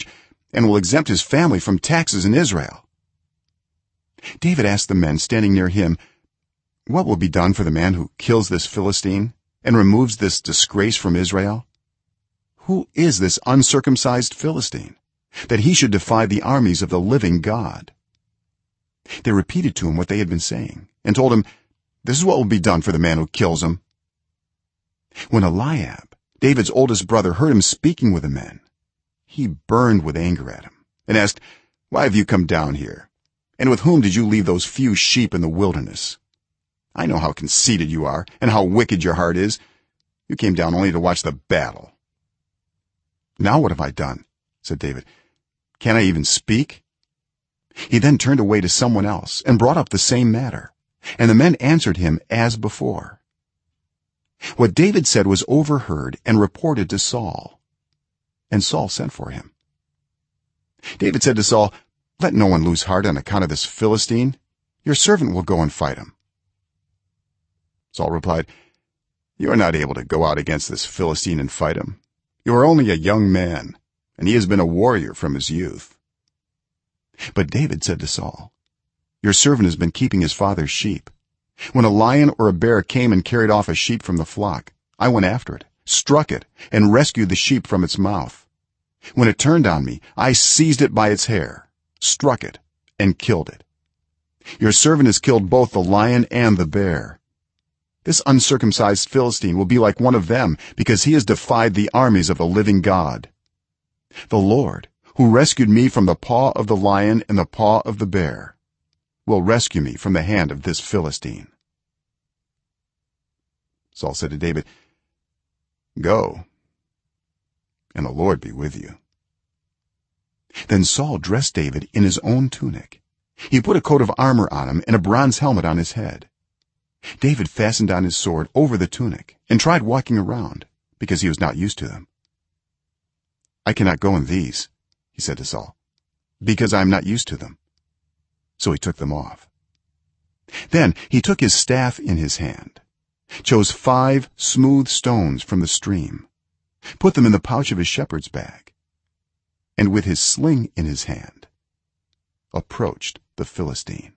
and will exempt his family from taxes in Israel." David asked the men standing near him, "What will be done for the man who kills this Philistine and removes this disgrace from Israel? Who is this uncircumcised Philistine, that he should defy the armies of the living God?" They repeated to him what they had been saying and told him, "This is what will be done for the man who kills him." When Eliab, David's oldest brother, heard him speaking with the men, he burned with anger at him and asked, "Why have you come down here? And with whom did you leave those few sheep in the wilderness? I know how conceited you are and how wicked your heart is. You came down only to watch the battle." "Now what have I done?" said David. "Can I even speak?" He then turned away to someone else and brought up the same matter, and the men answered him as before. What David said was overheard and reported to Saul, and Saul sent for him. David said to Saul, "Let no one lose heart on account of this Philistine. Your servant will go and fight him." Saul replied, "You are not able to go out against this Philistine and fight him. You are only a young man, and he has been a warrior from his youth." But David said to Saul, "Your servant has been keeping his father's sheep. When a lion or a bear came and carried off a sheep from the flock, I went after it, struck it, and rescued the sheep from its mouth. When it turned on me, I seized it by its hair, struck it, and killed it. Your servant has killed both the lion and the bear. This uncircumcised Philistine will be like one of them, because he has defied the armies of the living God. The Lord, who rescued me from the paw of the lion and the paw of the bear, will rescue me from the hand of this Philistine." Saul said to David, "Go, and the Lord be with you." Then Saul dressed David in his own tunic. He put a coat of armor on him and a bronze helmet on his head. David fastened on his sword over the tunic and tried walking around, because he was not used to them. "I cannot go in these," he said to Saul, "because I am not used to them." So he took them off. Then he took his staff in his hand, chose 5 smooth stones from the stream, put them in the pouch of his shepherd's bag, and with his sling in his hand approached the Philistine.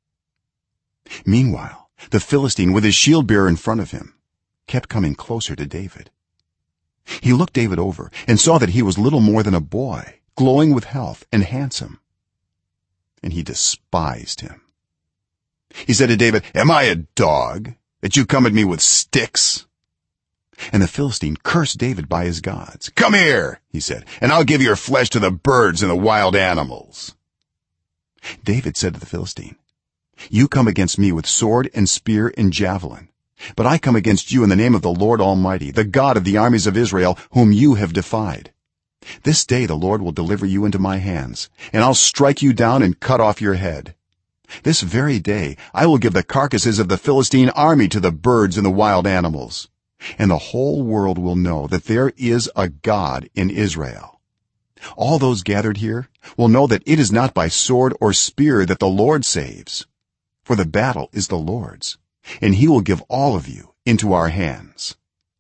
Meanwhile, the Philistine, with his shield bearer in front of him, kept coming closer to David. He looked David over and saw that he was little more than a boy, glowing with health and handsome, and he despised him. He said to David, "Am I a dog, that you come at me with sticks?" And the Philistine cursed David by his gods. "Come here," he said, "and I'll give your flesh to the birds and the wild animals." David said to the Philistine, "You come against me with sword and spear and javelin, but I come against you in the name of the Lord Almighty, the God of the armies of Israel, whom you have defied. This day the Lord will deliver you into my hands, and I'll strike you down and cut off your head. This very day I will give the carcasses of the Philistine army to the birds and the wild animals, and the whole world will know that there is a God in Israel. All those gathered here will know that it is not by sword or spear that the Lord saves, for the battle is the Lord's, and he will give all of you into our hands."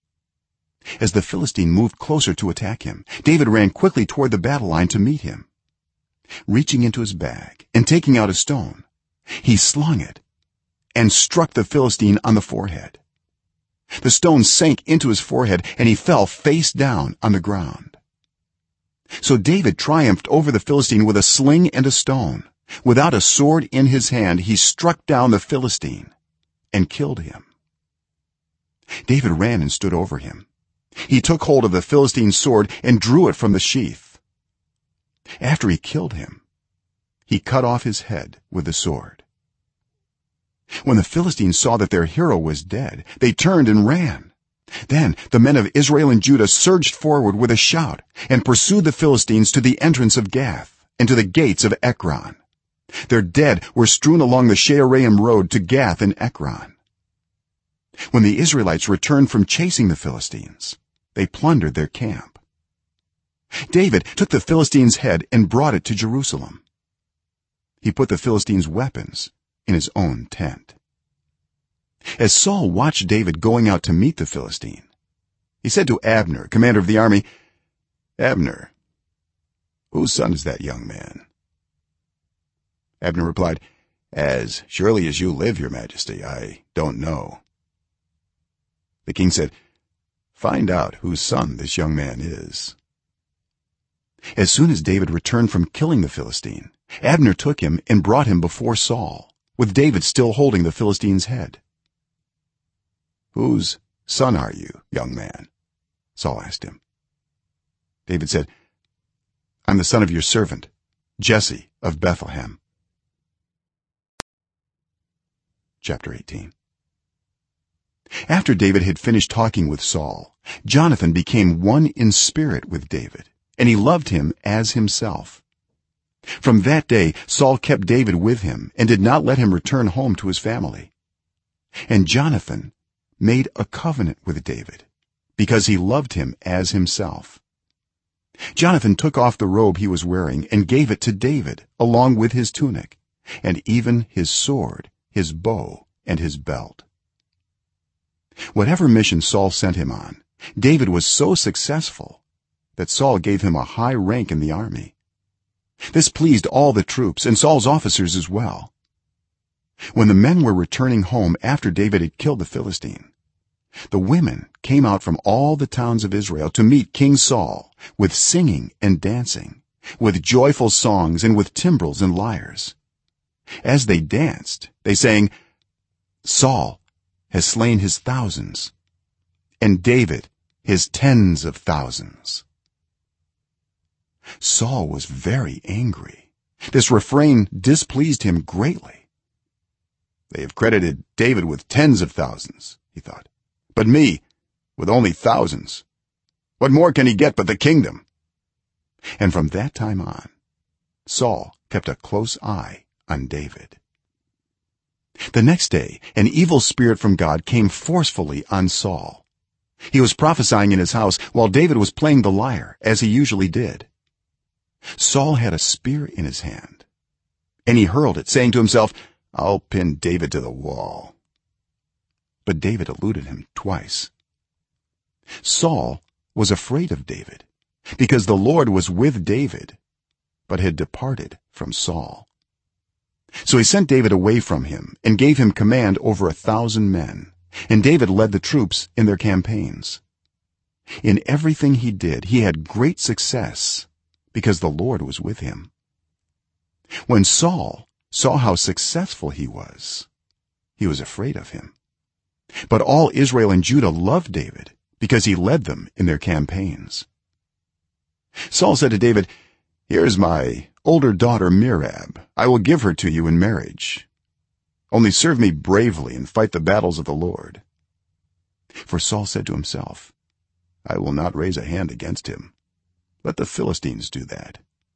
As the Philistine moved closer to attack him, David ran quickly toward the battle line to meet him. Reaching into his bag and taking out a stone, he slung it and struck the Philistine on the forehead. The stone sank into his forehead and he fell face down on the ground. So David triumphed over the Philistine with a sling and a stone. Without a sword in his hand, he struck down the Philistine and killed him. David ran and stood over him. He took hold of the Philistine's sword and drew it from the sheath. After he killed him, he cut off his head with the sword. When the Philistines saw that their hero was dead, they turned and ran. Then the men of Israel and Judah surged forward with a shout and pursued the Philistines to the entrance of Gath and to the gates of Ekron. Their dead were strewn along the Shaaraim road to Gath and Ekron. When the Israelites returned from chasing the Philistines, they plundered their camp. David took the Philistines' head and brought it to Jerusalem. He put the Philistines' weapons in his own tent. As Saul watched David going out to meet the Philistine, he said to Abner, commander of the army, "Abner, "Whose son is that young man?" Abner replied, "As surely as you live, your majesty, I don't know." The king said, "Find out whose son this young man is." As soon as David returned from killing the Philistine, Abner took him and brought him before Saul, with David still holding the Philistine's head. "Whose son are you, young man?" Saul asked him. David said, "I'm the son of your servant, Jesse of Bethlehem." Chapter 18. After David had finished talking with Saul, Jonathan became one in spirit with David, and he loved him as himself. From that day Saul kept David with him and did not let him return home to his family. And Jonathan made a covenant with David because he loved him as himself. Jonathan took off the robe he was wearing and gave it to David along with his tunic and even his sword, his bow, and his belt. Whatever mission Saul sent him on, David was so successful that Saul gave him a high rank in the army. This pleased all the troops and Saul's officers as well. When the men were returning home after David had killed the Philistine, the women came out from all the towns of Israel to meet King Saul with singing and dancing, with joyful songs and with timbrels and lyres. As they danced, they sang, "Saul has slain his thousands, and David his tens of thousands." Saul was very angry. This refrain displeased him greatly. "They have credited David with tens of thousands," he thought, "but me with only thousands. What more can he get but the kingdom?" And from that time on, Saul kept a close eye on David. The next day an evil spirit from God came forcefully on Saul. He was prophesying in his house while David was playing the lyre, as he usually did. Saul had a spear in his hand, and he hurled it, saying to himself, "I'll pin David to the wall." But David eluded him twice. Saul was afraid of David because the Lord was with David but had departed from Saul. So he sent David away from him and gave him command over 1,000 men, and David led the troops in their campaigns. In everything he did, he had great success because the Lord was with him. When Saul saw how successful he was afraid of him. But all Israel and Judah loved David because he led them in their campaigns. Saul said to David, "Here is my older daughter Merab. I will give her to you in marriage. Only serve me bravely and fight the battles of the Lord." For Saul said to himself, "I will not raise a hand against him. Let the Philistines do that."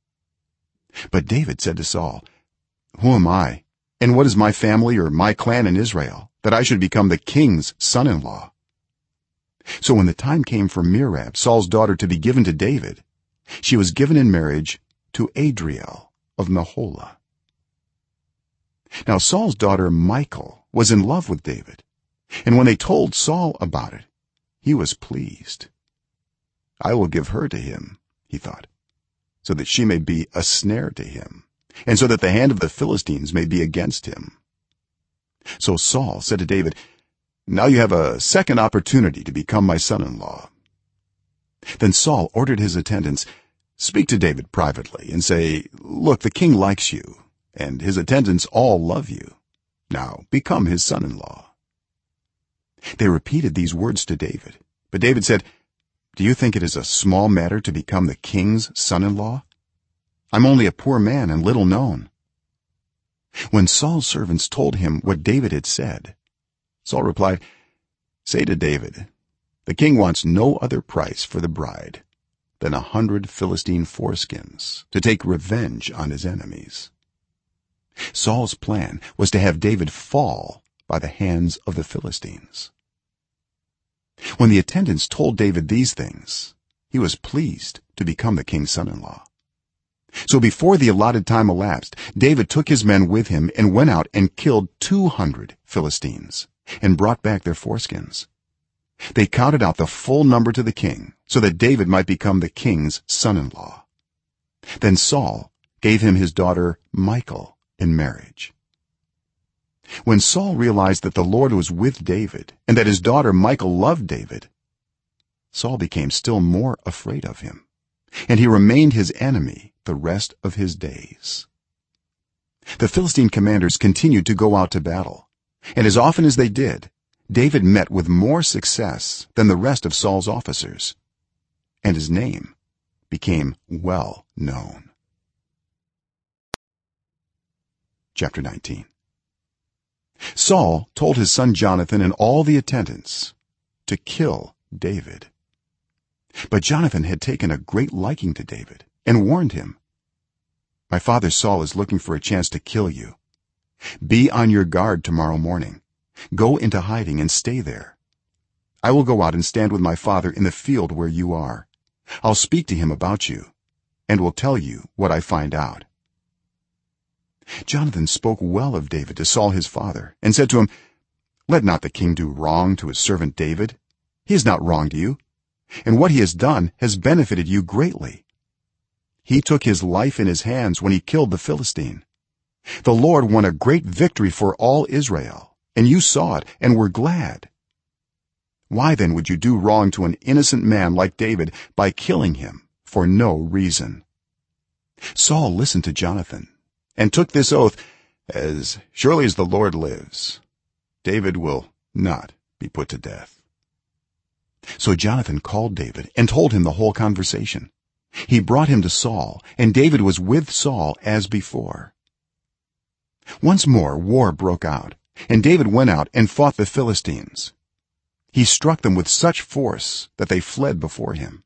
But David said to Saul, "Who am I, and what is my family or my clan in Israel, that I should become the king's son-in-law?" So when the time came for Merab, Saul's daughter, to be given to David, she was given in marriage to Adriel of Meholah. Now Saul's daughter Michal was in love with David, and when they told Saul about it, he was pleased. "I will give her to him," he thought, "so that she may be a snare to him, and so that the hand of the Philistines may be against him." So Saul said to David, "Now you have a second opportunity to become my son-in-law." Then Saul ordered his attendants, "Speak to David privately and say, 'Look, the king likes you, and his attendants all love you. Now become his son-in-law.'" They repeated these words to David, but David said, "Do you think it is a small matter to become the king's son-in-law? I'm only a poor man and little known." When Saul's servants told him what David had said, Saul replied, "Say to David, the king wants no other price for the bride than 100 Philistine foreskins to take revenge on his enemies." Saul's plan was to have David fall by the hands of the Philistines. When the attendants told David these things, he was pleased to become the king's son-in-law. So before the allotted time elapsed, David took his men with him and went out and killed 200 Philistines and brought back their foreskins. They counted out the full number to the king so that David might become the king's son-in-law. then Saul gave him his daughter Michal in marriage. When Saul realized that the Lord was with David and that his daughter Michal loved David, Saul became still more afraid of him, and he remained his enemy the rest of his days. The Philistine commanders continued to go out to battle, and as often as they did, David met with more success than the rest of Saul's officers, and his name became well known. Chapter 19. Saul told his son Jonathan and all the attendants to kill David, but Jonathan had taken a great liking to David and warned him, "My father Saul is looking for a chance to kill you. Be on your guard tomorrow morning. Go into hiding and stay there. I will go out and stand with my father in the field where you are. I'll speak to him about you and will tell you what I find out." Jonathan spoke well of David to Saul his father and said to him, "Let not the king do wrong to his servant David. He has not wronged you, and what he has done has benefited you greatly. He took his life in his hands when he killed the Philistine. The Lord won a great victory for all Israel, and you saw it and were glad. Why then would you do wrong to an innocent man like David by killing him for no reason?" Saul listened to Jonathan and took this oath, "As surely as the Lord lives, David will not be put to death." So Jonathan called David and told him the whole conversation. He brought him to Saul, and David was with Saul as before. Once more war broke out, and David went out and fought the Philistines. He struck them with such force that they fled before him.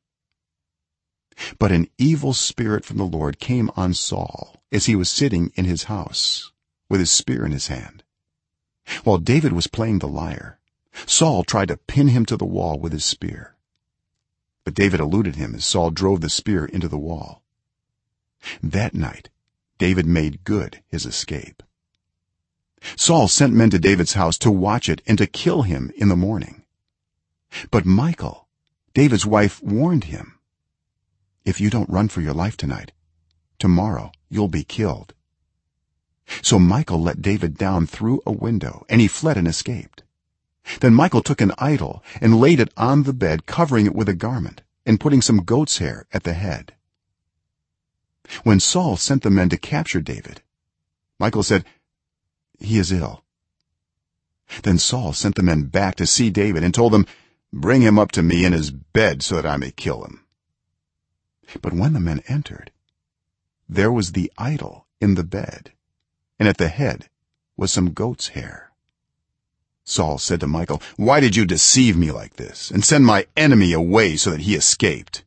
But an evil spirit from the Lord came on Saul as he was sitting in his house with his spear in his hand. While David was playing the lyre, Saul tried to pin him to the wall with his spear, but David eluded him as Saul drove the spear into the wall. That night David made good his escape. Saul sent men to David's house to watch it and to kill him in the morning, but Michal, David's wife, warned him, "If you don't run for your life tonight, tomorrow you'll be killed." So Michal let David down through a window, and he fled and escaped. Then Michal took an idol and laid it on the bed, covering it with a garment and putting some goat's hair at the head. When Saul sent the men to capture David, Michal said, "He is ill." Then Saul sent the men back to see David and told them, "Bring him up to me in his bed so that I may kill him." But when the men entered, there was the idol in the bed, and at the head was some goat's hair. Saul said to Michal, "Why did you deceive me like this and send my enemy away so that he escaped?"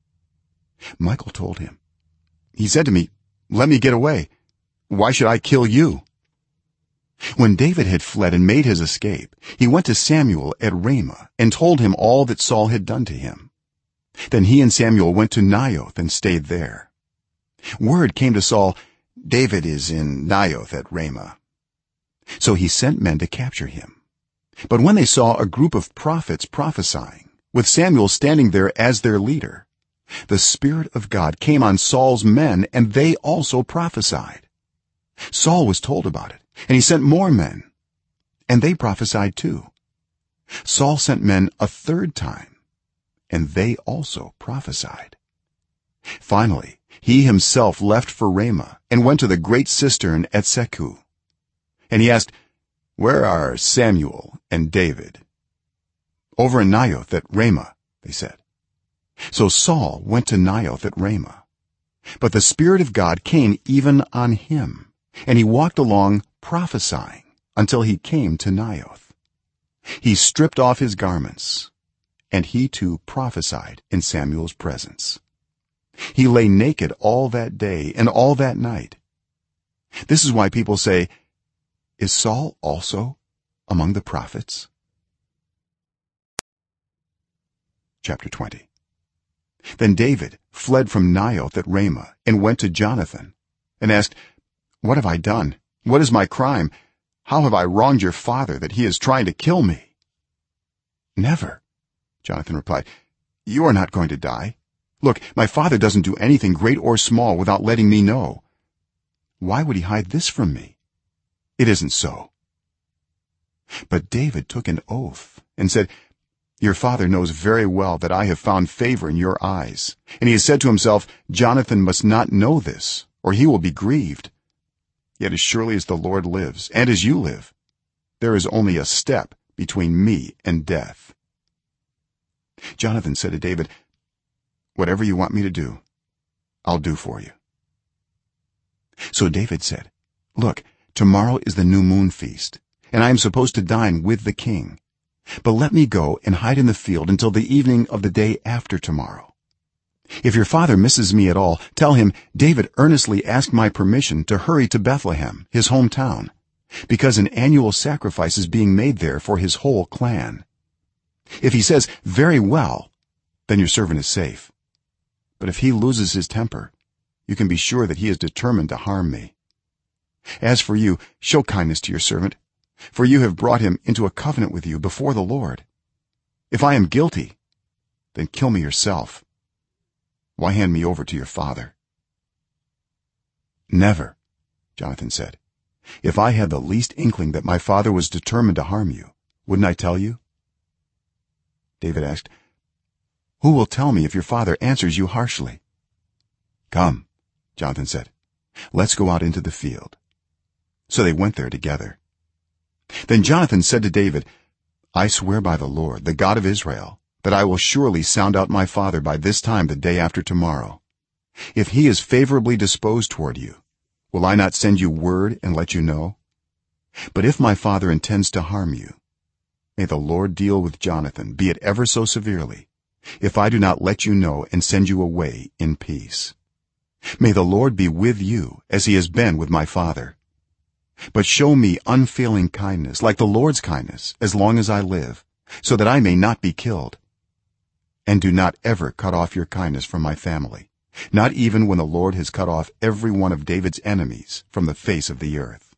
Michal told him, "He said to me, 'Let me get away. Why should I kill you?'" When David had fled and made his escape, he went to Samuel at Ramah and told him all that Saul had done to him. Then he and Samuel went to Naioth and stayed there. Word came to Saul, "David is in Naioth at Ramah." So he sent men to capture him. But when they saw a group of prophets prophesying, with Samuel standing there as their leader, the Spirit of God came on Saul's men, and they also prophesied. Saul was told about it, and he sent more men, and they prophesied too. Saul sent men a third time, and they also prophesied. Finally he himself left for Ramah and went to the great cistern at Seku, and he asked, "Where are Samuel and David?" "Over in Naioth at Ramah," they said. So Saul went to Naioth at Ramah, but the Spirit of God came even on him, and he walked along prophesying until he came to Naioth. He stripped off his garments, and he too prophesied in Samuel's presence. He lay naked all that day and all that night. This is why people say, "Is Saul also among the prophets?" Chapter 20. Then David fled from Naioth at Ramah and went to Jonathan and asked, "What have I done? What is my crime? How have I wronged your father that he is trying to kill me?" "Never," Jonathan replied. "You are not going to die. look, my father doesn't do anything great or small without letting me know. Why would he hide this from me? It isn't so." But David took an oath and said, "Your father knows very well that I have found favor in your eyes, and he has said to himself, 'Jonathan must not know this, or he will be grieved.' Yet as surely as the Lord lives, and as you live, there is only a step between me and death." Jonathan said to David, "Whatever you want me to do, I'll do for you." So David said, "Look, tomorrow is the new moon feast, and I am supposed to dine with the king. But let me go and hide in the field until the evening of the day after tomorrow. If your father misses me at all, tell him David earnestly asked my permission to hurry to Bethlehem, his hometown, because an annual sacrifice is being made there for his whole clan. If he says, 'Very well,' then your servant is safe. But if he loses his temper, you can be sure that he is determined to harm me. As for you, show kindness to your servant, for you have brought him into a covenant with you before the Lord. If I am guilty, then kill me yourself. Why hand me over to your father?" "Never," Jonathan said. "If I had the least inkling that my father was determined to harm you, wouldn't I tell you?" David asked, "Who will tell me if your father answers you harshly?" "Come," Jonathan said, "let's go out into the field." So they went there together. Then Jonathan said to David, "I swear by the Lord, the God of Israel, that I will surely sound out my father by this time the day after tomorrow. If he is favorably disposed toward you, will I not send you word and let you know? But if my father intends to harm you, may the Lord deal with Jonathan, be it ever so severely, if I do not let you know and send you away in peace. May the Lord be with you as he has been with my father. But show me unfailing kindness like the Lord's kindness as long as I live, so that I may not be killed. And do not ever cut off your kindness from my family, not even when the Lord has cut off every one of David's enemies from the face of the earth."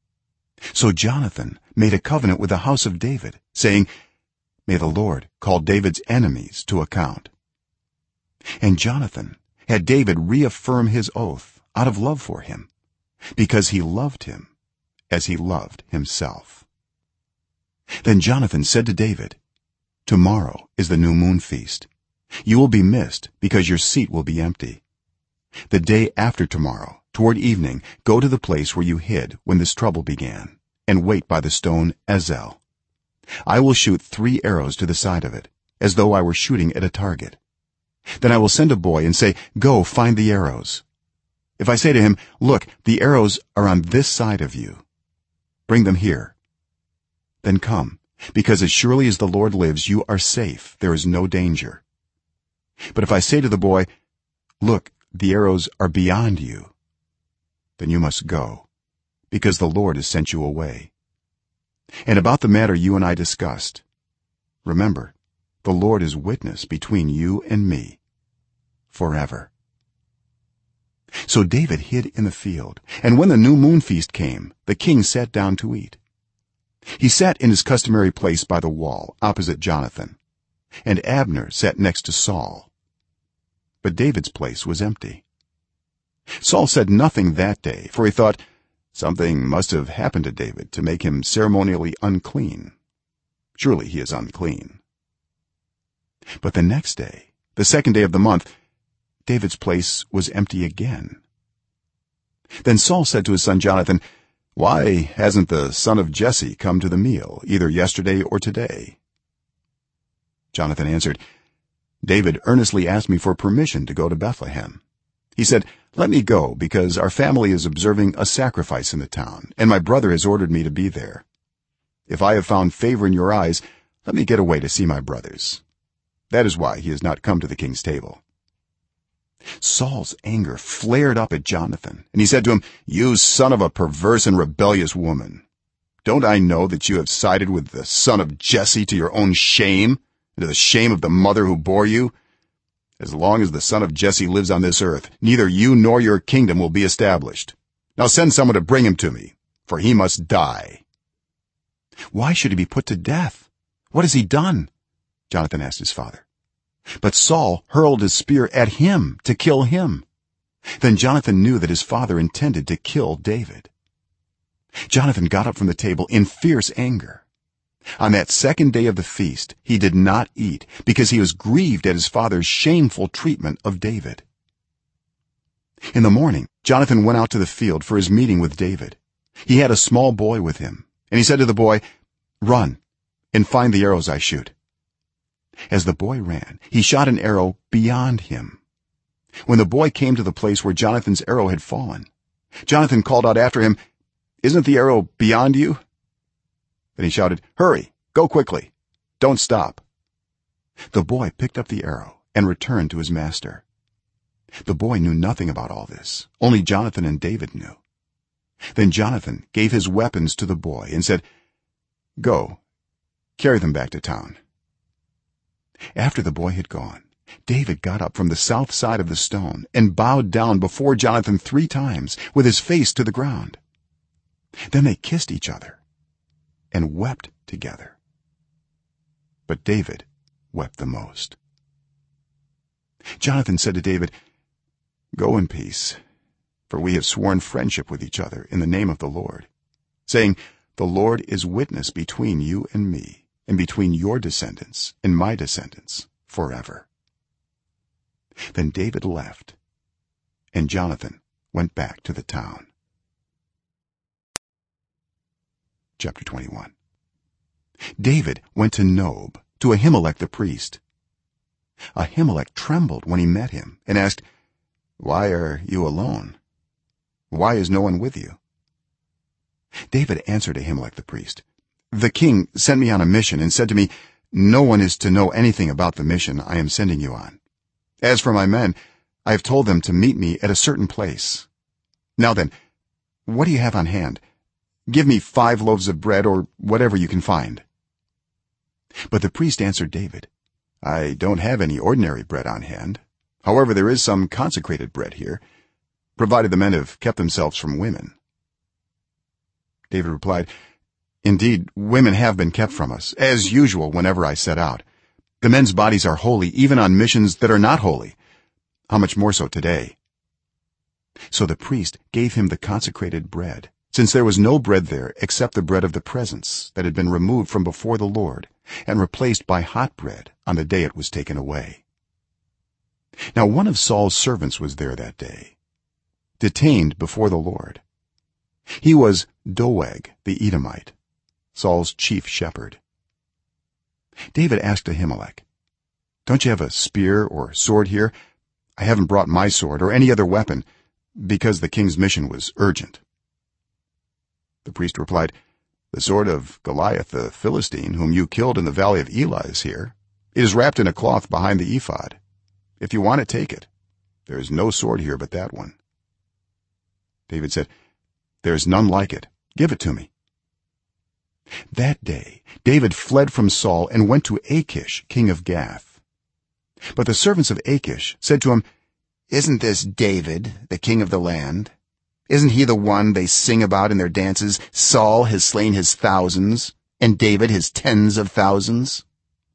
So Jonathan made a covenant with the house of David, saying, "May the Lord call David's enemies to account." And Jonathan had David reaffirm his oath out of love for him, because he loved him as he loved himself. Then Jonathan said to David, "Tomorrow is the new moon feast. You will be missed because your seat will be empty. The day after tomorrow, toward evening, go to the place where you hid when this trouble began, and wait by the stone Ezel. I will shoot 3 arrows to the side of it, as though I were shooting at a target. Then I will send a boy and say, 'Go find the arrows.' If I say to him, 'Look, the arrows are on this side of you. Bring them here,' then come, because as surely as the Lord lives, you are safe, there is no danger. But if I say to the boy, 'Look, the arrows are beyond you,' then you must go, because the Lord has sent you away. And about the matter you and I discussed, remember, the Lord is witness between you and me forever." So David hid in the field, and when the new moon feast came, the king sat down to eat. He sat in his customary place by the wall opposite Jonathan, and Abner sat next to Saul. But David's place was empty. Saul said nothing that day, for he thought, "Something must have happened to David to make him ceremonially unclean. Surely he is unclean." But the next day, the second day of the month, David's place was empty again. Then Saul said to his son Jonathan, "Why hasn't the son of Jesse come to the meal, either yesterday or today?" Jonathan answered, "David earnestly asked me for permission to go to Bethlehem. He said, 'Let me go, because our family is observing a sacrifice in the town, and my brother has ordered me to be there. If I have found favor in your eyes, let me get away to see my brothers.' That is why he has not come to the king's table." Saul's anger flared up at Jonathan, and he said to him, "You son of a perverse and rebellious woman, don't I know that you have sided with the son of Jesse to your own shame and to the shame of the mother who bore you? As long as the son of Jesse lives on this earth, neither you nor your kingdom will be established. Now send someone to bring him to me, for he must die." "Why should he be put to death? What has he done?" Jonathan asked his father. but Saul hurled his spear at him to kill him. Then Jonathan knew that his father intended to kill David. Jonathan got up from the table in fierce anger. On that second day of the feast he did not eat, because he was grieved at his father's shameful treatment of David. In the morning Jonathan went out to the field for his meeting with David. He had a small boy with him, and he said to the boy, "Run and find the arrows I shoot." As the boy ran, he shot an arrow beyond him. When the boy came to the place where Jonathan's arrow had fallen, Jonathan called out after him, "Isn't the arrow beyond you?" Then he shouted, "Hurry, go quickly, don't stop." The boy picked up the arrow and returned to his master. The boy knew nothing about all this. Only Jonathan and David knew. Then Jonathan gave his weapons to the boy and said, "Go, carry them back to town." After the boy had gone, David got up from the south side of the stone and bowed down before Jonathan 3 times with his face to the ground. Then they kissed each other and wept together. But David wept the most. Jonathan said to David, "Go in peace, for we have sworn friendship with each other in the name of the Lord, saying, 'The Lord is witness between you and me, and between your descendants and my descendants forever.'" Then David left, and Jonathan went back to the town. Chapter 21. David went to Nob, to Ahimelech the priest. Ahimelech trembled when he met him and asked, "Why are you alone? Why is no one with you?" David answered Ahimelech the priest, "The king sent me on a mission and said to me, 'No one is to know anything about the mission I am sending you on. As for my men, I have told them to meet me at a certain place. Now then, what do you have on hand? Give me 5 loaves of bread, or whatever you can find." But the priest answered David, "I don't have any ordinary bread on hand. However, there is some consecrated bread here, provided the men have kept themselves from women." David replied, "Indeed, women have been kept from us, as usual whenever I set out. The men's bodies are holy even on missions that are not holy. How much more so today?" So the priest gave him the consecrated bread, since there was no bread there except the bread of the presence that had been removed from before the Lord and replaced by hot bread on the day it was taken away. Now one of Saul's servants was there that day, detained before the Lord. He was Doeg the Edomite, Saul's chief shepherd. David asked Ahimelech, "Don't you have a spear or sword here? I haven't brought my sword or any other weapon, because the king's mission was urgent." The priest replied, "The sword of Goliath the Philistine, whom you killed in the valley of Elah, is here. It is wrapped in a cloth behind the ephod. If you want it, take it. There is no sword here but that one." David said, "There is none like it. Give it to me." That day David fled from Saul and went to Achish, king of Gath. But the servants of Achish said to him, "Isn't this David, the king of the land? Isn't he the one they sing about in their dances? Saul has slain his thousands, and David his tens of thousands."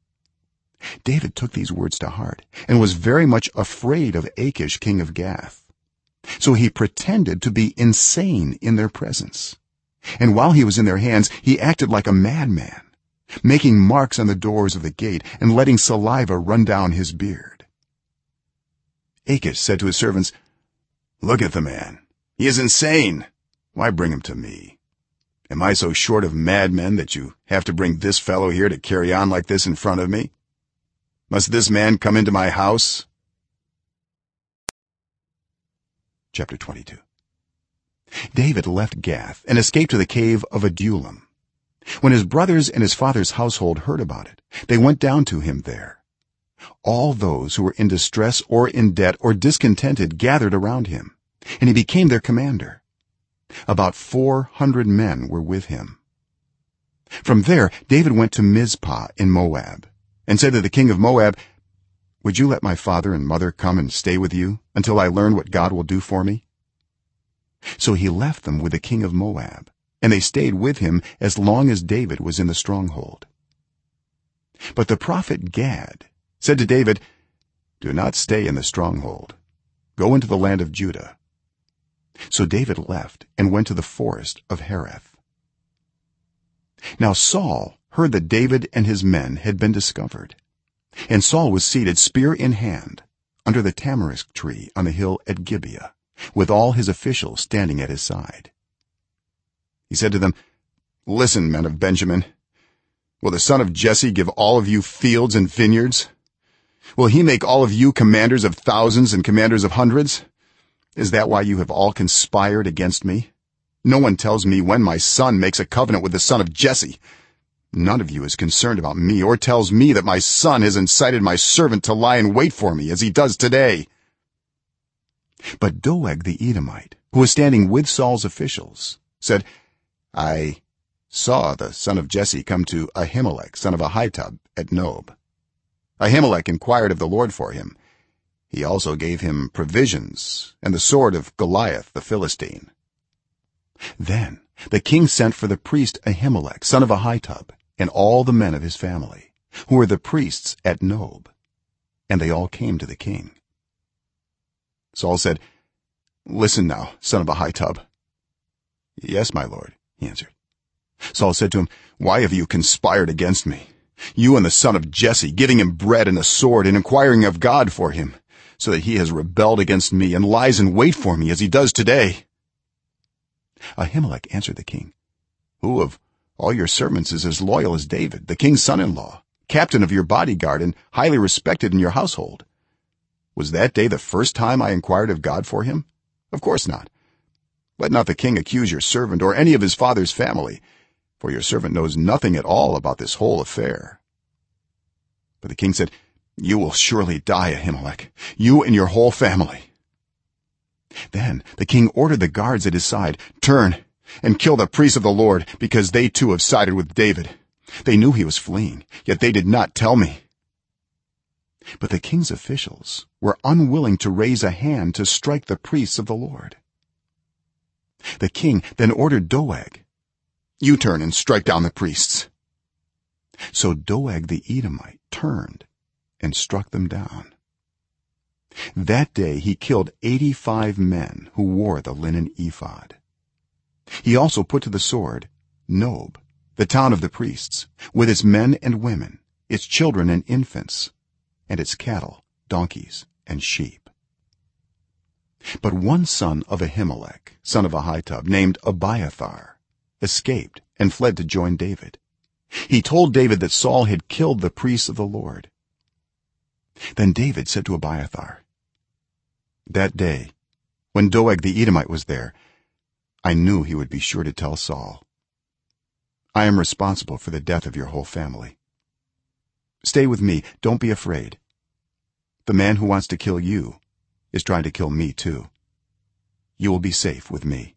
David took these words to heart and was very much afraid of Achish, king of Gath. So he pretended to be insane in their presence, and while he was in their hands he acted like a madman, making marks on the doors of the gate and letting saliva run down his beard. Achish said to his servants, "Look at the man. He is insane. Why bring him to me? Am I so short of madmen that you have to bring this fellow here to carry on like this in front of me? Must this man come into my house?" Chapter 22. David left Gath and escaped to the cave of Adullam. When his brothers and his father's household heard about it, they went down to him there. All those who were in distress or in debt or discontented gathered around him, and he became their commander. About 400 men were with him. From there David went to Mizpah in Moab and said to the king of Moab, "Would you let my father and mother come and stay with you until I learn what God will do for me?" So he left them with the king of Moab, and they stayed with him as long as David was in the stronghold. But the prophet Gad said to David, do not stay in the stronghold go into the land of judah. So David left and went to the forest of Hereth. Now Saul heard that David and his men had been discovered, and Saul was seated spear in hand under the tamarisk tree on the hill at Gibeah, with all his officials standing at his side. He said to them, "Listen, men of Benjamin, will the son of Jesse give all of you fields and vineyards? Will he make all of you commanders of thousands and commanders of hundreds? Is that why you have all conspired against me? No one tells me when my son makes a covenant with the son of Jesse. None of you is concerned about me or tells me that my son has incited my servant to lie in wait for me as he does today." But Doeg the Edomite, who was standing with Saul's officials, said, "I saw the son of Jesse come to Ahimelech son of Ahitub at Nob. Ahimelech inquired of the Lord for him. He also gave him provisions and the sword of Goliath the Philistine." Then the king sent for the priest Ahimelech son of Ahitub and all the men of his family, who were the priests at Nob, and they all came to the king. Saul said, "Listen now, son of Ahitub." "Yes, my lord," he answered. Saul said to him, "Why have you conspired against me, you and the son of Jesse, giving him bread and a sword and inquiring of God for him, so that he has rebelled against me and lies in wait for me as he does today?" Ahimelech answered the king, "Who of all your servants is as loyal as David, the king's son-in-law, captain of your bodyguard and highly respected in your household? Was that day the first time I inquired of God for him? Of course not. Let not the king accuse your servant or any of his father's family, for your servant knows nothing at all about this whole affair." But the king said, "You will surely die, Ahimelech, you and your whole family." Then the king ordered the guards at his side, "Turn and kill the priests of the Lord, because they too have sided with David. They knew he was fleeing, yet they did not tell me." But the king's officials were unwilling to raise a hand to strike the priests of the Lord. The king then ordered Doeg, "You turn and strike down the priests." So Doeg the Edomite turned and struck them down. That day he killed 85 men who wore the linen ephod. He also put to the sword Nob, the town of the priests, with its men and women, its children and infants, and its cattle, donkeys, and sheep. But one son of Ahimelech son of Ahitub, named Abiathar, escaped and fled to join David. He told David that Saul had killed the priests of the Lord. Then David said to Abiathar, "That day when Doeg the Edomite was there, I knew he would be sure to tell Saul. I am responsible for the death of your whole family. Stay with me, don't be afraid. The man who wants to kill you is trying to kill me too. You will be safe with me."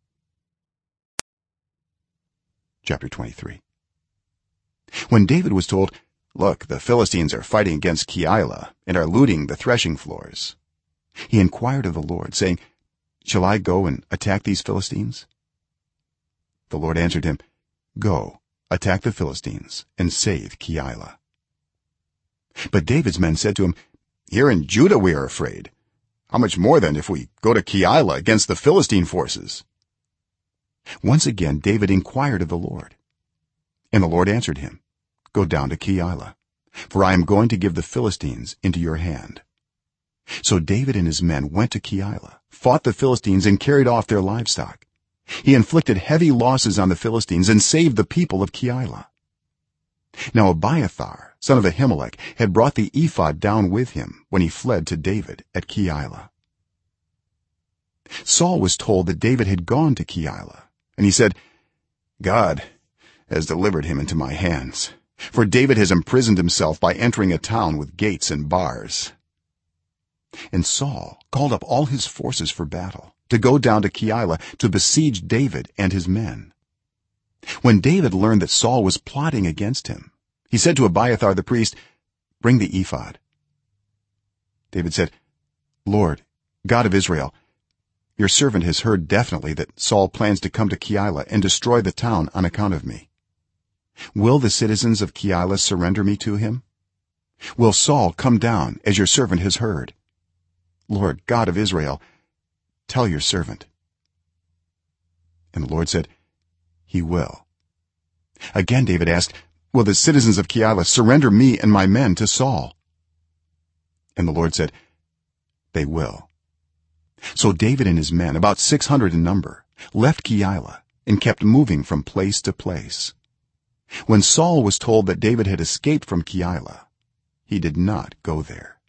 Chapter 23. When David was told, "Look, the Philistines are fighting against Keilah and are looting the threshing floors," he inquired of the Lord, saying, "Shall I go and attack these Philistines?" The Lord answered him, "Go, attack the Philistines and save Keilah." But David's men said to him, "Here in Judah we are afraid. How much more then if we go to Keilah against the Philistine forces?" Once again David inquired of the Lord, and the Lord answered him, "Go down to Keilah, for I am going to give the Philistines into your hand." So David and his men went to Keilah, fought the Philistines, and carried off their livestock. He inflicted heavy losses on the Philistines and saved the people of Keilah. Now Abiathar son of Ahimelech had brought the ephod down with him when he fled to David at Keilah. Saul was told that David had gone to Keilah, and he said, "God has delivered him into my hands, for David has imprisoned himself by entering a town with gates and bars." And Saul called up all his forces for battle to go down to Keilah to besiege David and his men. When David learned that Saul was plotting against him, he said to Abiathar the priest, "Bring the ephod." David said, "Lord, God of Israel, your servant has heard definitely that Saul plans to come to Keilah and destroy the town on account of me. Will the citizens of Keilah surrender me to him? will Saul come down as your servant has heard? Lord God of Israel, tell your servant." And the Lord said, "He will." Again David asked, "Will the citizens of Keilah surrender me and my men to Saul?" And the Lord said, "They will." So David and his men, about 600 in number, left Keilah and kept moving from place to place. When Saul was told that David had escaped from Keilah, he did not go there.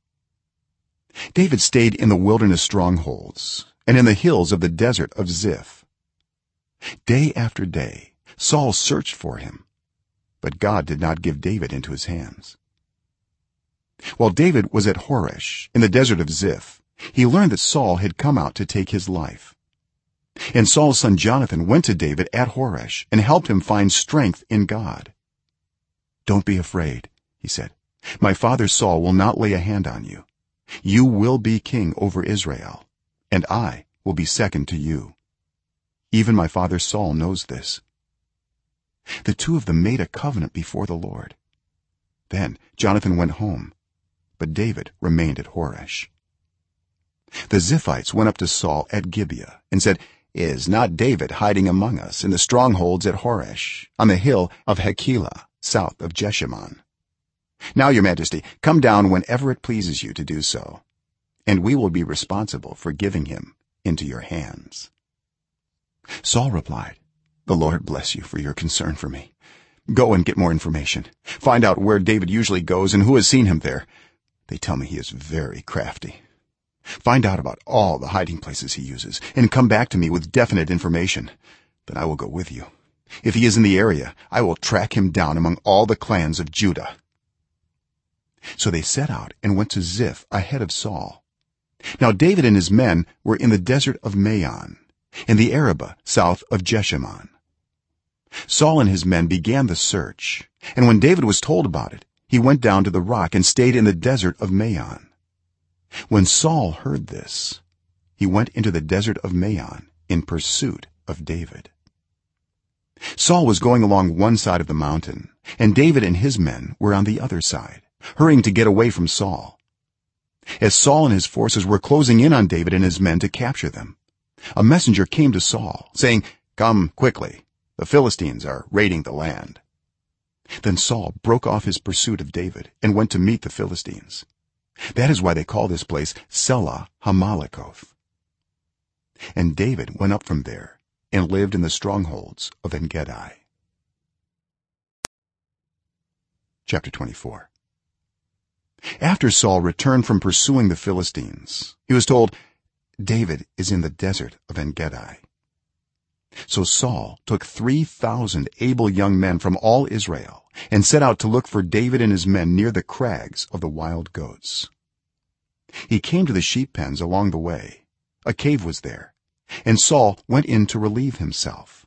David stayed in the wilderness strongholds and in the hills of the desert of Ziph. Day after day Saul searched for him, but God did not give David into his hands. While David was at Horesh in the desert of Ziph, he learned that Saul had come out to take his life. And Saul's son Jonathan went to David at Horesh and helped him find strength in God. "Don't be afraid," he said. "My father Saul will not lay a hand on you. You will be king over Israel, and I will be second to you. Even my father Saul knows this." The two of them made a covenant before the Lord. Then Jonathan went home, but David remained at Horesh. The Ziphites went up to Saul at Gibeah and said, "Is not David hiding among us in the strongholds at Horesh on the hill of Hachilah south of Jeshimon? Now your majesty, come down whenever it pleases you to do so, and we will be responsible for giving him into your hands." Saul replied, "The Lord bless you for your concern for me. Go and get more information. Find out where David usually goes and who has seen him there. They tell me he is very crafty. Find out about all the hiding places he uses and come back to me with definite information. Then I will go with you. If he is in the area, I will track him down among all the clans of Judah." So they set out and went to Ziph ahead of Saul. Now David and his men were in the desert of Maon, in the Arabah south of Jeshimon. Saul and his men began the search, and when David was told about it, he went down to the rock and stayed in the desert of Maon. When Saul heard this, he went into the desert of Maon in pursuit of David. Saul was going along one side of the mountain, and David and his men were on the other side, hurrying to get away from Saul. As Saul and his forces were closing in on David and his men to capture them, a messenger came to Saul saying, "Come quickly, the Philistines are raiding the land." Then Saul broke off his pursuit of David and went to meet the Philistines. That is why they call this place Selah Hammalekoth. And David went up from there and lived in the strongholds of En-gedi. Chapter 24. After Saul returned from pursuing the Philistines, he was told, "David is in the desert of En-gedi." So Saul took 3,000 able young men from all Israel and set out to look for David and his men near the crags of the wild goats. He came to the sheep pens along the way. A cave was there, and Saul went in to relieve himself.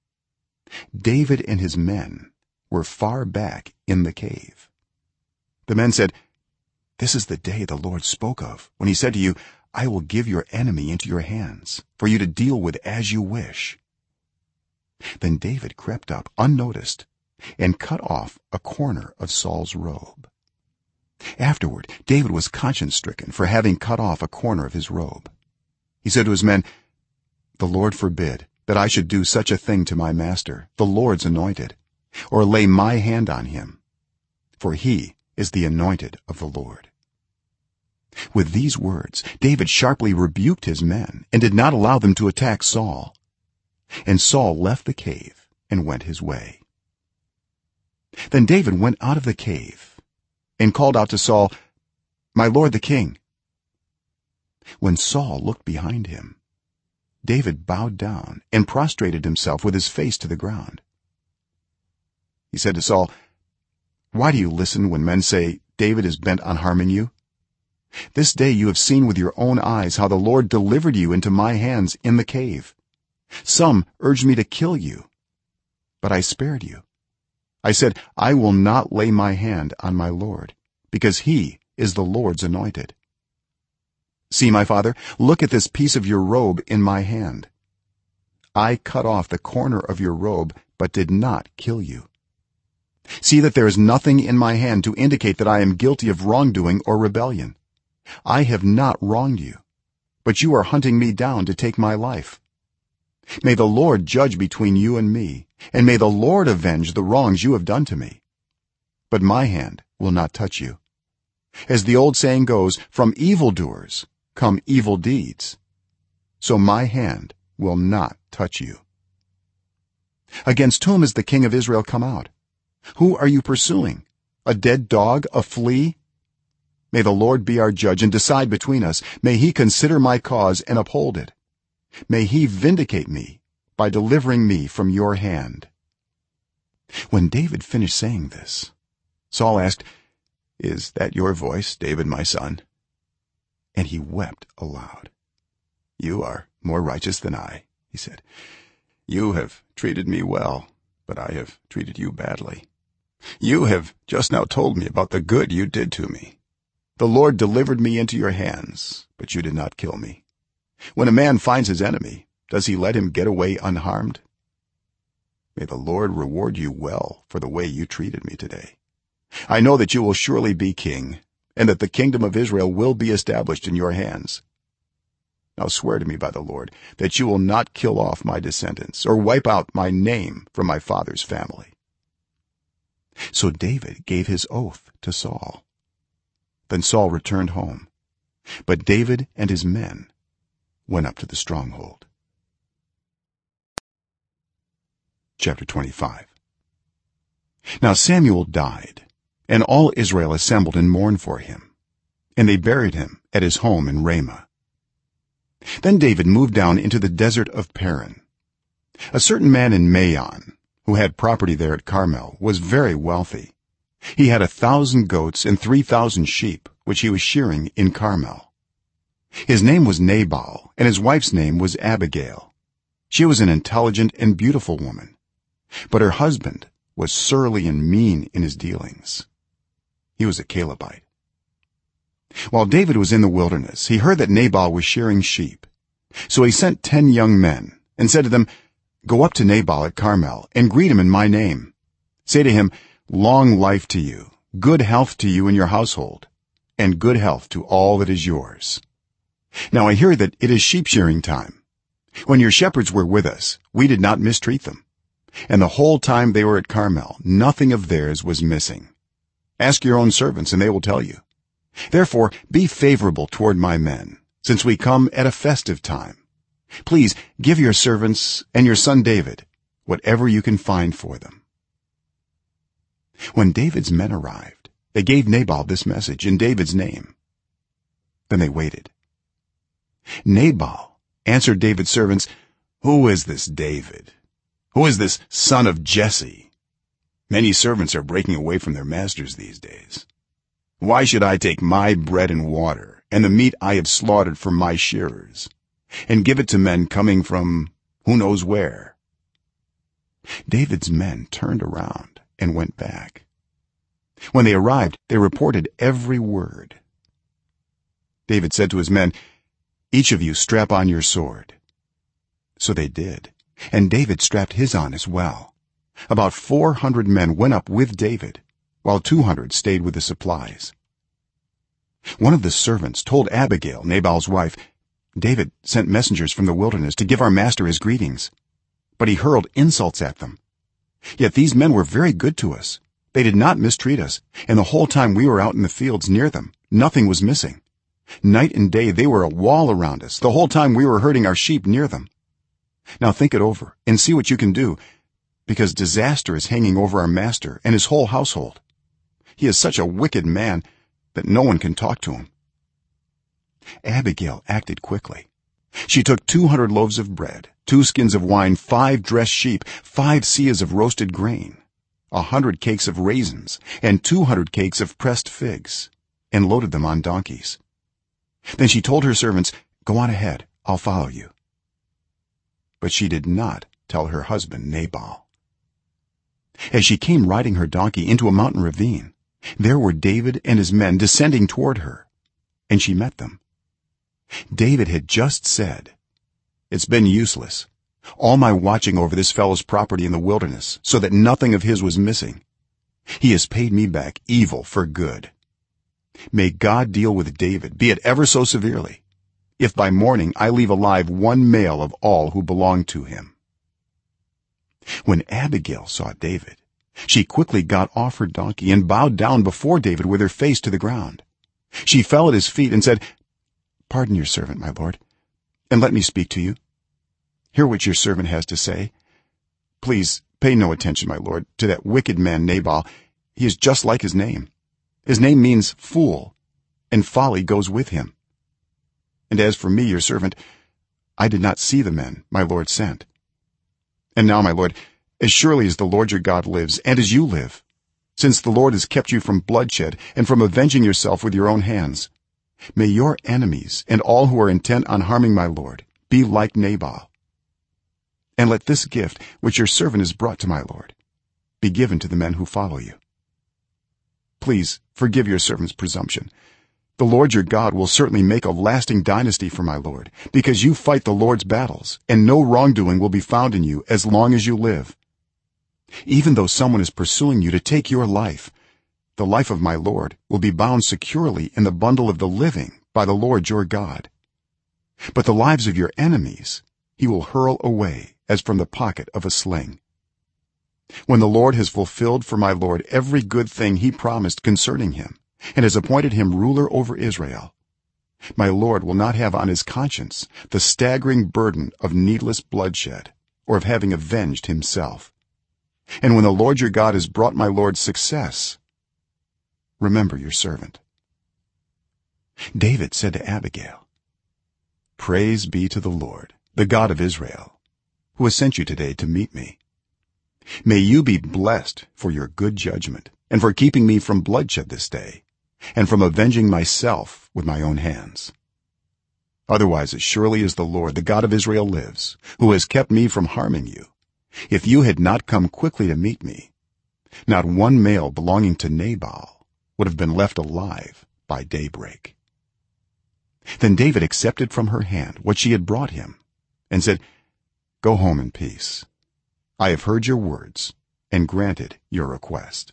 David and his men were far back in the cave. The men said, "This is the day the Lord spoke of when he said to you, 'I will give your enemy into your hands for you to deal with as you wish.'" Then David crept up unnoticed and cut off a corner of Saul's robe. Afterward David was conscience-stricken for having cut off a corner of his robe. He said to his men, "The Lord forbid that I should do such a thing to my master, the Lord's anointed, or lay my hand on him, for he is the anointed of the Lord." With these words David sharply rebuked his men and did not allow them to attack Saul. And Saul left the cave and went his way. Then David went out of the cave and called out to Saul, "My lord the king." When Saul looked behind him, David bowed down and prostrated himself with his face to the ground. He said to Saul, "Why do you listen when men say David is bent on harming you? This day you have seen with your own eyes how the Lord delivered you into my hands in the cave. Some urged me to kill you, but I spared you. I said, 'I will not lay my hand on my lord, because he is the Lord's anointed.' See, my father, look at this piece of your robe in my hand. I cut off the corner of your robe but did not kill you. see that there is nothing in my hand to indicate that I am guilty of wrongdoing or rebellion. I have not wronged you, but you are hunting me down to take my life. May the Lord judge between you and me, and may the Lord avenge the wrongs you have done to me. But my hand will not touch you. As the old saying goes, from evildoers come evil deeds. So my hand will not touch you. Against whom is the king of Israel come out? Who are you pursuing? A dead dog, a flea? May the Lord be our judge and decide between us. May he consider my cause and uphold it. May he vindicate me by delivering me from your hand. When David finished saying this, Saul asked, "Is that your voice, David, my son?" And he wept aloud. "You are more righteous than I," he said. "You have treated me well, but I have treated you badly. You have just now told me about the good you did to me. The Lord delivered me into your hands, but you did not kill me. When a man finds his enemy, does he let him get away unharmed? May the Lord reward you well for the way you treated me today. I know that you will surely be king, and that the kingdom of Israel will be established in your hands. Now swear to me by the Lord that you will not kill off my descendants or wipe out my name from my father's family." So David gave his oath to Saul. Then Saul returned home, but David and his men went up to the stronghold. Chapter 25. Now Samuel died, and all Israel assembled and mourned for him, and they buried him at his home in Ramah. Then David moved down into the desert of Paran. A certain man in Maon, who had property there at Carmel, was very wealthy. He had 1,000 goats and 3,000 sheep which he was shearing in Carmel. His name was Nabal, and his wife's name was Abigail. She was an intelligent and beautiful woman, but her husband was surly and mean in his dealings. He was a Calebite. While David was in the wilderness, he heard that Nabal was shearing sheep. So he sent 10 young men and said to them, "Go up to Nabal at Carmel and greet him in my name. Say to him, 'Long life to you, good health to you and your household, and good health to all that is yours. Now I hear that it is sheep shearing time. When your shepherds were with us, we did not mistreat them, and the whole time they were at Carmel nothing of theirs was missing. Ask your own servants and they will tell you. Therefore be favorable toward my men, since we come at a festive time. Please give your servants and your son David whatever you can find for them.'" When David's men arrived, they gave Nabal this message in David's name. Then they waited. Nabal answered David's servants, "Who is this David? Who is this son of Jesse? Many servants are breaking away from their masters these days. Why should I take my bread and water and the meat I have slaughtered for my shearers and give it to men coming from who knows where?" David's men turned around and went back. When they arrived, they reported every word. David said to his men, "Each of you strap on your sword." So they did, and David strapped his on as well. About 400 men went up with David, while 200 stayed with the supplies. One of the servants told Abigail, Nabal's wife, "David sent messengers from the wilderness to give our master his greetings, but he hurled insults at them. Yet these men were very good to us. They did not mistreat us, and the whole time we were out in the fields near them nothing was missing. Night and day they were a wall around us the whole time we were herding our sheep near them. Now think it over and see what you can do, because disaster is hanging over our master and his whole household. He is such a wicked man that no one can talk to him." Abigail acted quickly. She took 200 loaves of bread, 2 skins of wine, 5 dressed sheep, 5 seahs of roasted grain, 100 cakes of raisins, and 200 cakes of pressed figs, and loaded them on donkeys. Then she told her servants, "Go on ahead, I'll follow you." But she did not tell her husband Nabal. As she came riding her donkey into a mountain ravine, there were David and his men descending toward her, and she met them. David had just said, "It's been useless, all my watching over this fellow's property in the wilderness, so that nothing of his was missing. he has paid me back evil for good. May God deal with David, be it ever so severely, if by morning I leave alive one male of all who belong to him." When Abigail saw David, she quickly got off her donkey and bowed down before David with her face to the ground. She fell at his feet and said, "Pardon your servant, my lord, and let me speak to you. Hear what your servant has to say. Please pay no attention, my lord, to that wicked man Nabal. He is just like his name. His name means fool, and folly goes with him. And as for me, your servant, I did not see the men my lord sent. And now, my lord, as surely as the Lord your God lives and as you live, since the Lord has kept you from bloodshed and from avenging yourself with your own hands, may your enemies and all who are intent on harming my lord be like Nabal. And let this gift which your servant has brought to my lord be given to the men who follow you. Please forgive your servant's presumption. The Lord your God will certainly make a lasting dynasty for my lord, because you fight the Lord's battles, and no wrongdoing will be found in you as long as you live. Even though someone is pursuing you to take your life, the life of my lord will be bound securely in the bundle of the living by the Lord your God. But the lives of your enemies he will hurl away as from the pocket of a sling. When the Lord has fulfilled for my lord every good thing he promised concerning him, and has appointed him ruler over Israel, my lord will not have on his conscience the staggering burden of needless bloodshed or of having avenged himself. And when the Lord your God has brought my lord success, remember your servant." David said to Abigail, "Praise be to the Lord, the God of Israel, who has sent you today to meet me. May you be blessed for your good judgment and for keeping me from bloodshed this day and from avenging myself with my own hands. Otherwise, as surely as the Lord, the God of Israel lives, who has kept me from harming you, if you had not come quickly to meet me, not one male belonging to Nabal would have been left alive by daybreak." Then David accepted from her hand what she had brought him and said, "Go home in peace. I have heard your words and granted your request."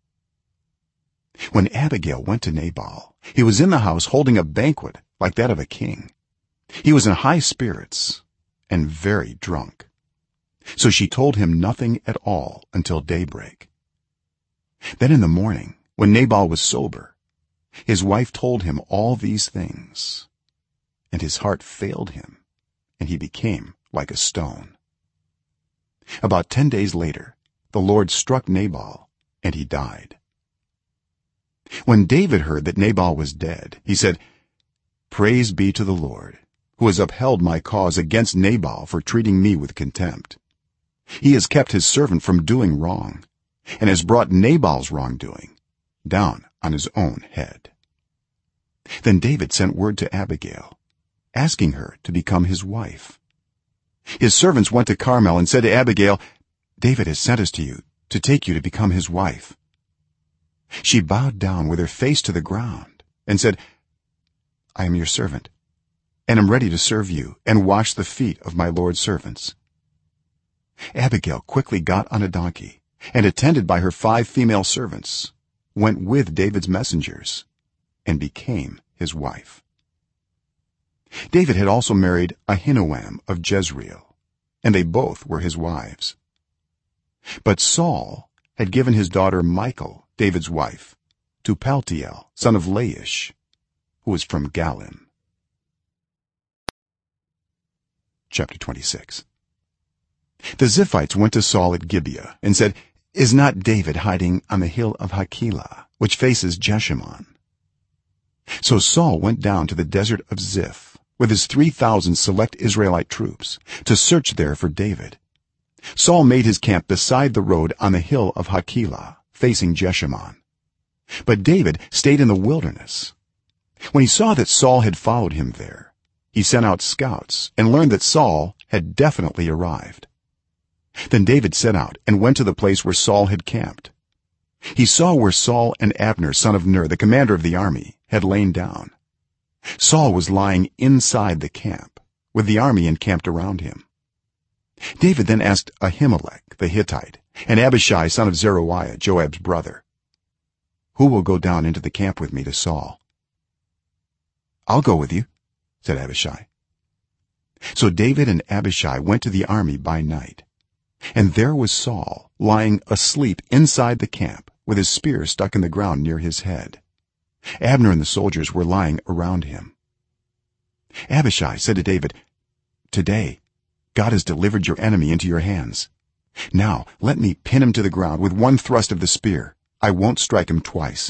When Abigail went to Nabal, he was in the house holding a banquet like that of a king. He was in high spirits and very drunk. So she told him nothing at all until daybreak. Then in the morning, when Nabal was sober, his wife told him all these things, and his heart failed him, and he became like a stone. About 10 days later, the Lord struck Nabal, and he died. When David heard that Nabal was dead, he said, "Praise be to the Lord, who has upheld my cause against Nabal for treating me with contempt. He has kept his servant from doing wrong, and has brought Nabal's wrongdoing down on his own head." Then David sent word to Abigail, asking her to become his wife. His servants went to Carmel and said to Abigail, "David has sent us to you to take you to become his wife." She bowed down with her face to the ground and said, "I am your servant, and am ready to serve you and wash the feet of my lord's servants." Abigail quickly got on a donkey and, attended by her 5 female servants, went with David's messengers and became his wife. David had also married Ahinoam of Jezreel, and they both were his wives. But Saul had given his daughter Michal, David's wife, to Paltiel, son of Laish, who was from Galim. Chapter 26. The Ziphites went to Saul at Gibeah and said, "Is not David hiding on the hill of Hachilah, which faces Jeshimon?" So Saul went down to the desert of Ziph with his 3,000 select Israelite troops to search there for David. Saul made his camp beside the road on the hill of Hachilah, facing Jeshimon. But David stayed in the wilderness. When he saw that Saul had followed him there, he sent out scouts and learned that Saul had definitely arrived. Then David set out and went to the place where Saul had camped. He saw where Saul and Abner, son of Ner, the commander of the army, had lain down. Saul was lying inside the camp, with the army encamped around him. David then asked Ahimelech the Hittite and Abishai, son of Zeruiah, Joab's brother, who will go down into the camp with me to Saul?" "I'll go with you," said Abishai. So David and Abishai went to the army by night, and there was Saul lying asleep inside the camp with his spear stuck in the ground near his head. Abner and the soldiers were lying around him. Abishai said to David, "Today God has delivered your enemy into your hands. Now let me pin him to the ground with one thrust of the spear. I won't strike him twice."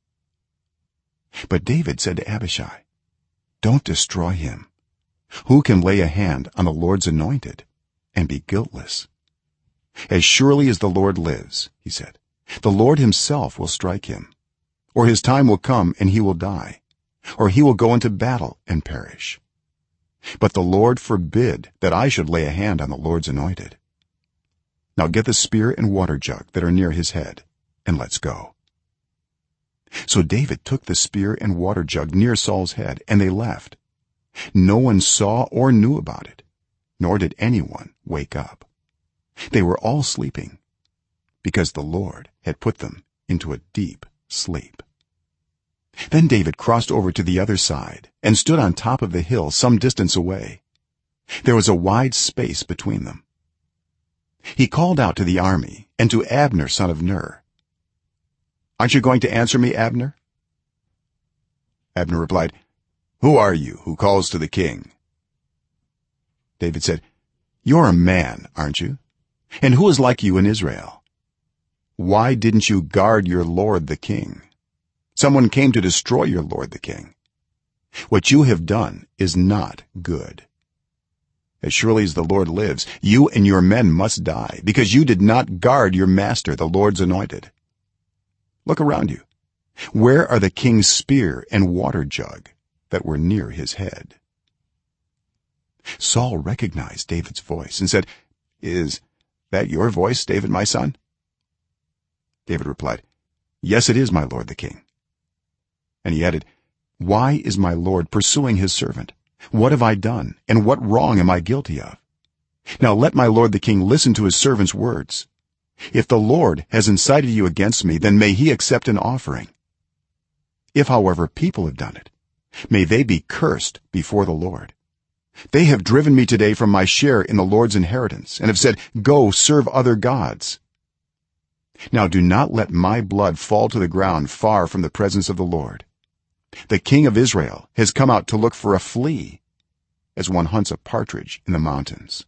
But David said to Abishai, "Don't destroy him. Who can lay a hand on the Lord's anointed and be guiltless? As surely as the Lord lives," he said, "the Lord himself will strike him, or his time will come and he will die, or he will go into battle and perish. But the Lord forbid that I should lay a hand on the Lord's anointed. Now get the spear and water jug that are near his head, and let's go." So David took the spear and water jug near Saul's head, and they left. No one saw or knew about it, nor did anyone wake up. They were all sleeping, because the Lord had put them into a deep sleep. Then David crossed over to the other side and stood on top of the hill some distance away. There was a wide space between them. He called out to the army and to Abner son of Ner, "Aren't you going to answer me, Abner?" Abner replied, "Who are you who calls to the king?" David said, "You're a man, aren't you? And who is like you in Israel? Why didn't you guard your lord the king? Someone came to destroy your lord the king. What you have done is not good. As surely as the Lord lives, you and your men must die, because you did not guard your master the Lord's anointed. Look around you. Where are the king's spear and water jug that were near his head?" Saul recognized David's voice and said, "Is that your voice, David, my son?" David replied, "Yes, it is, my lord the king." And he added, "Why is my lord pursuing his servant? What have I done, and what wrong am I guilty of? Now let my lord the king listen to his servant's words. If the Lord has incited you against me, then may he accept an offering. If however people have done it, may they be cursed before the Lord. They have driven me today from my share in the Lord's inheritance and have said, 'Go serve other gods.' Now do not let my blood fall to the ground far from the presence of the Lord. The king of Israel has come out to look for a flea, as one hunts a partridge in the mountains."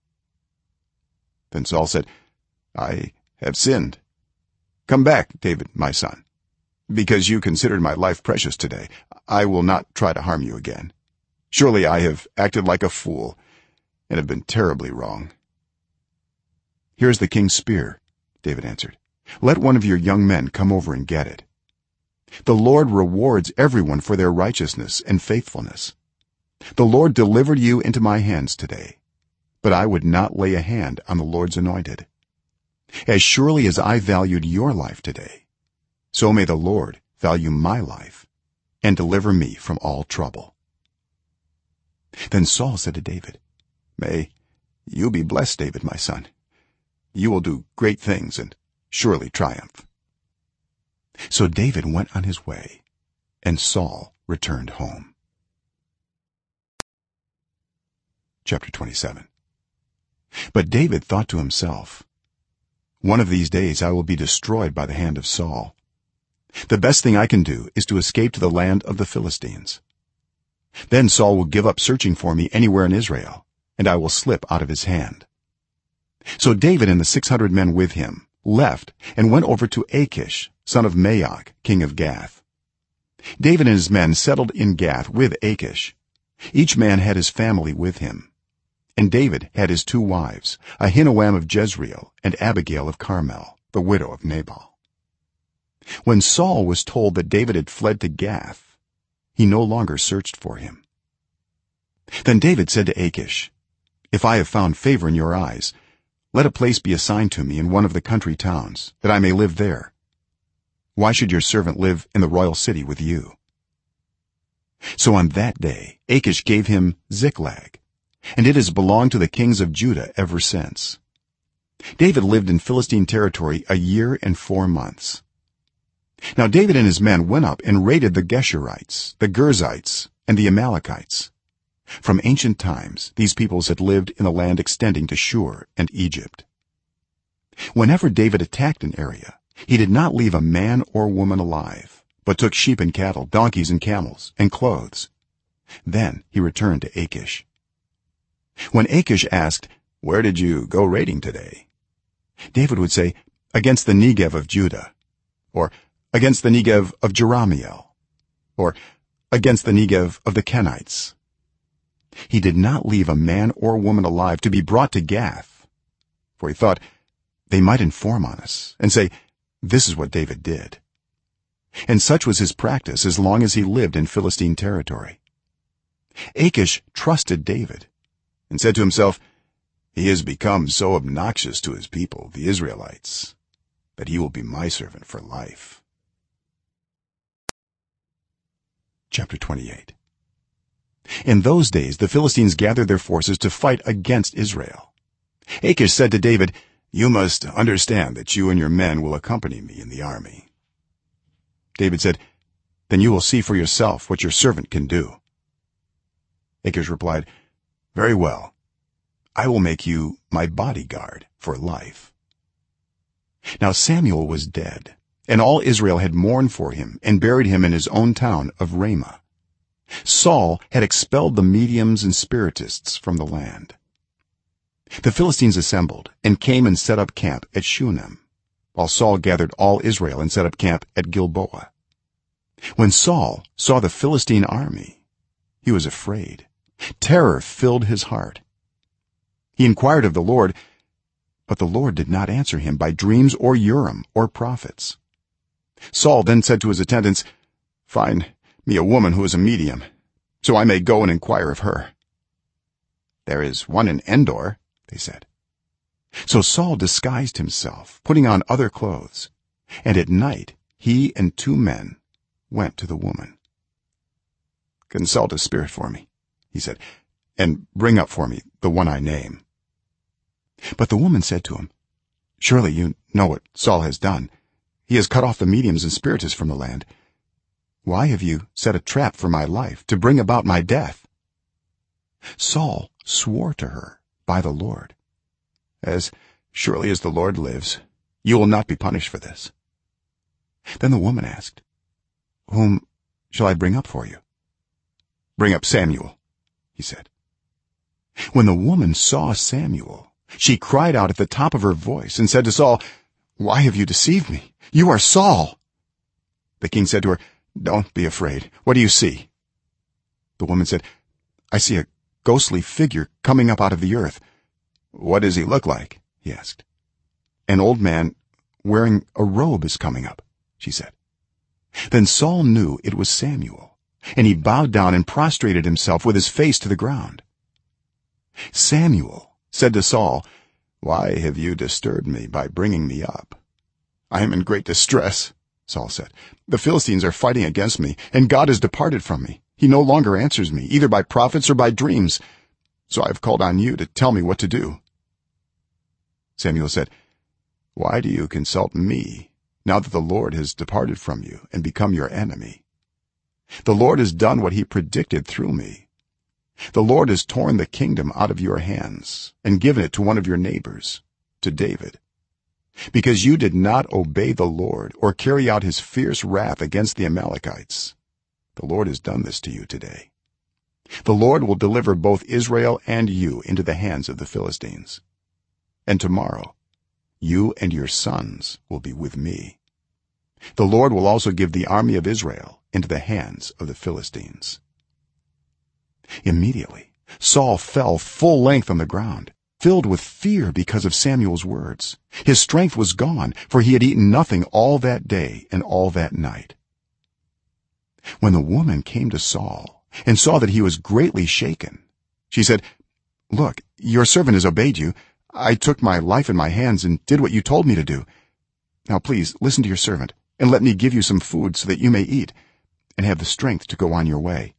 Then Saul said, "I have sinned. Come back, David, my son. Because you considered my life precious today, I will not try to harm you again. Surely I have acted like a fool and have been terribly wrong." "Here's the king's spear," David answered. "Let one of your young men come over and get it. The Lord rewards everyone for their righteousness and faithfulness. The Lord delivered you into my hands today, but I would not lay a hand on the Lord's anointed. As surely as I valued your life today, so may the Lord value my life and deliver me from all trouble." Then Saul said to David, "May you be blessed, David, my son. You will do great things and surely triumph." So David went on his way, and Saul returned home. Chapter 27. But David thought to himself, "One of these days I will be destroyed by the hand of Saul. The best thing I can do is to escape to the land of the Philistines. Then Saul will give up searching for me anywhere in Israel, and I will slip out of his hand." So David and the 600 men with him left and went over to Achish son of Maoch, king of Gath. David and his men settled in Gath with Achish. Each man had his family with him, and David had his 2 wives, Ahinoam of Jezreel and Abigail of Carmel, the widow of Nabal. When Saul was told that David had fled to Gath, he no longer searched for him. Then David said to Achish, "If I have found favor in your eyes, let a place be assigned to me in one of the country towns, that I may live there. Why should your servant live in the royal city with you?" So on that day Achish gave him Ziklag, and it has belonged to the kings of Judah ever since. David lived in Philistine territory a year and 4 months. now David and his men went up and raided the Geshurites, the Girzites, and the Amalekites. From ancient times these peoples had lived in the land extending to Shur and Egypt. Whenever David attacked an area, he did not leave a man or woman alive, but took sheep and cattle, donkeys and camels, and clothes. Then he returned to Achish. When Achish asked, "Where did you go raiding today?" David would say, "Against the Negev of Judah," or "Against the Negev of Jerahmeel," or "Against the Negev of the Kenites." He did not leave a man or woman alive to be brought to Gath, for he thought, they might inform on us and say, "This is what David did." And such was his practice as long as he lived in Philistine territory. Achish trusted David and said to himself, "He has become so obnoxious to his people, the Israelites, that he will be my servant for life." Chapter 28. In those days the Philistines gathered their forces to fight against Israel. Achish said to David, "You must understand that you and your men will accompany me in the army." David said, "Then you will see for yourself what your servant can do." Achish replied, "Very well, I will make you my bodyguard for life." Now Samuel was dead, and all Israel had mourned for him and buried him in his own town of Ramah. Saul had expelled the mediums and spiritists from the land. The Philistines assembled and came and set up camp at Shunem, while Saul gathered all Israel and set up camp at Gilboa. When Saul saw the Philistine army, he was afraid. Terror filled his heart. He inquired of the Lord, but the Lord did not answer him by dreams or Urim or prophets. Saul then said to his attendants, "Find me a woman who is a medium, so I may go and inquire of her." "There is one in Endor," they said. So Saul disguised himself, putting on other clothes, and at night he and 2 men went to the woman. "Consult a spirit for me," he said, "and bring up for me the one I name." But the woman said to him, "Surely you know what Saul has done. He has cut off the mediums and spiritists from the land. Why have you set a trap for my life to bring about my death?" Saul swore to her by the Lord, "As surely as the Lord lives, you will not be punished for this." Then the woman asked, "Whom shall I bring up for you?" "Bring up Samuel," he said. When the woman saw Samuel, she cried out at the top of her voice and said to Saul, "Why have you deceived me? You are Saul." The king said to her, "Don't be afraid. What do you see?" The woman said, "I see a ghostly figure coming up out of the earth." "What does he look like?" he asked. "An old man wearing a robe is coming up," she said. Then Saul knew it was Samuel, and he bowed down and prostrated himself with his face to the ground. Samuel said to Saul, "Why have you disturbed me by bringing me up?" "I am in great distress," Saul said. "The Philistines are fighting against me, and God has departed from me. He no longer answers me, either by prophets or by dreams. So I have called on you to tell me what to do." Samuel said, "Why do you consult me, now that the Lord has departed from you and become your enemy? The Lord has done what he predicted through me. The Lord has torn the kingdom out of your hands and given it to one of your neighbors, to David. Because you did not obey the Lord or carry out his fierce wrath against the Amalekites, the Lord has done this to you today. The Lord will deliver both Israel and you into the hands of the Philistines. And tomorrow you and your sons will be with me. The Lord will also give the army of Israel into the hands of the Philistines." Immediately Saul fell full length on the ground, filled with fear because of Samuel's words. His strength was gone, for he had eaten nothing all that day and all that night. When the woman came to Saul and saw that he was greatly shaken, she said, "Look, your servant has obeyed you. I took my life in my hands and did what you told me to do. Now please listen to your servant and let me give you some food so that you may eat and have the strength to go on your way."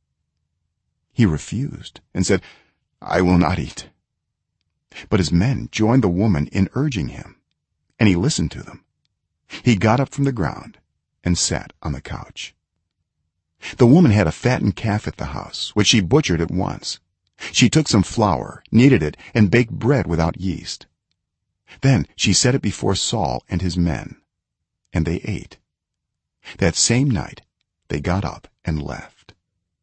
He refused and said, "I will not eat." But his men joined the woman in urging him, and he listened to them. He got up from the ground and sat on the couch. The woman had a fattened calf at the house, which she butchered at once. She took some flour, kneaded it, and baked bread without yeast. Then she set it before Saul and his men, and they ate. That same night they got up and left.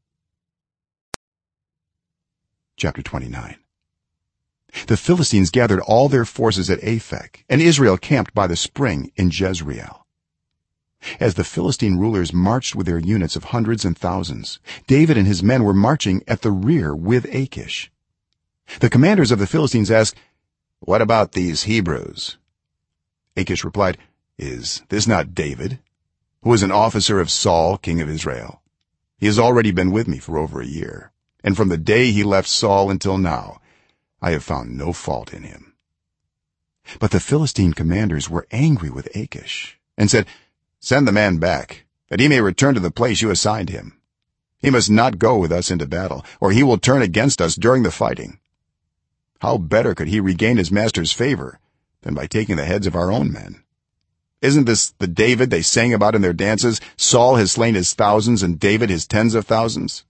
Chapter 29. The Philistines gathered all their forces at Aphek, and Israel camped by the spring in Jezreel. As the Philistine rulers marched with their units of hundreds and thousands, David and his men were marching at the rear with Achish. The commanders of the Philistines asked, "What about these Hebrews?" Achish replied, "Is this not David, who is an officer of Saul, king of Israel? He has already been with me for over a year, and from the day he left Saul until now I have found no fault in him." But the Philistine commanders were angry with Achish and said, "Send the man back, that he may return to the place you assigned him. He must not go with us into battle, or he will turn against us during the fighting. How better could he regain his master's favor than by taking the heads of our own men? Isn't this the David they sang about in their dances? Saul has slain his thousands and David his tens of thousands."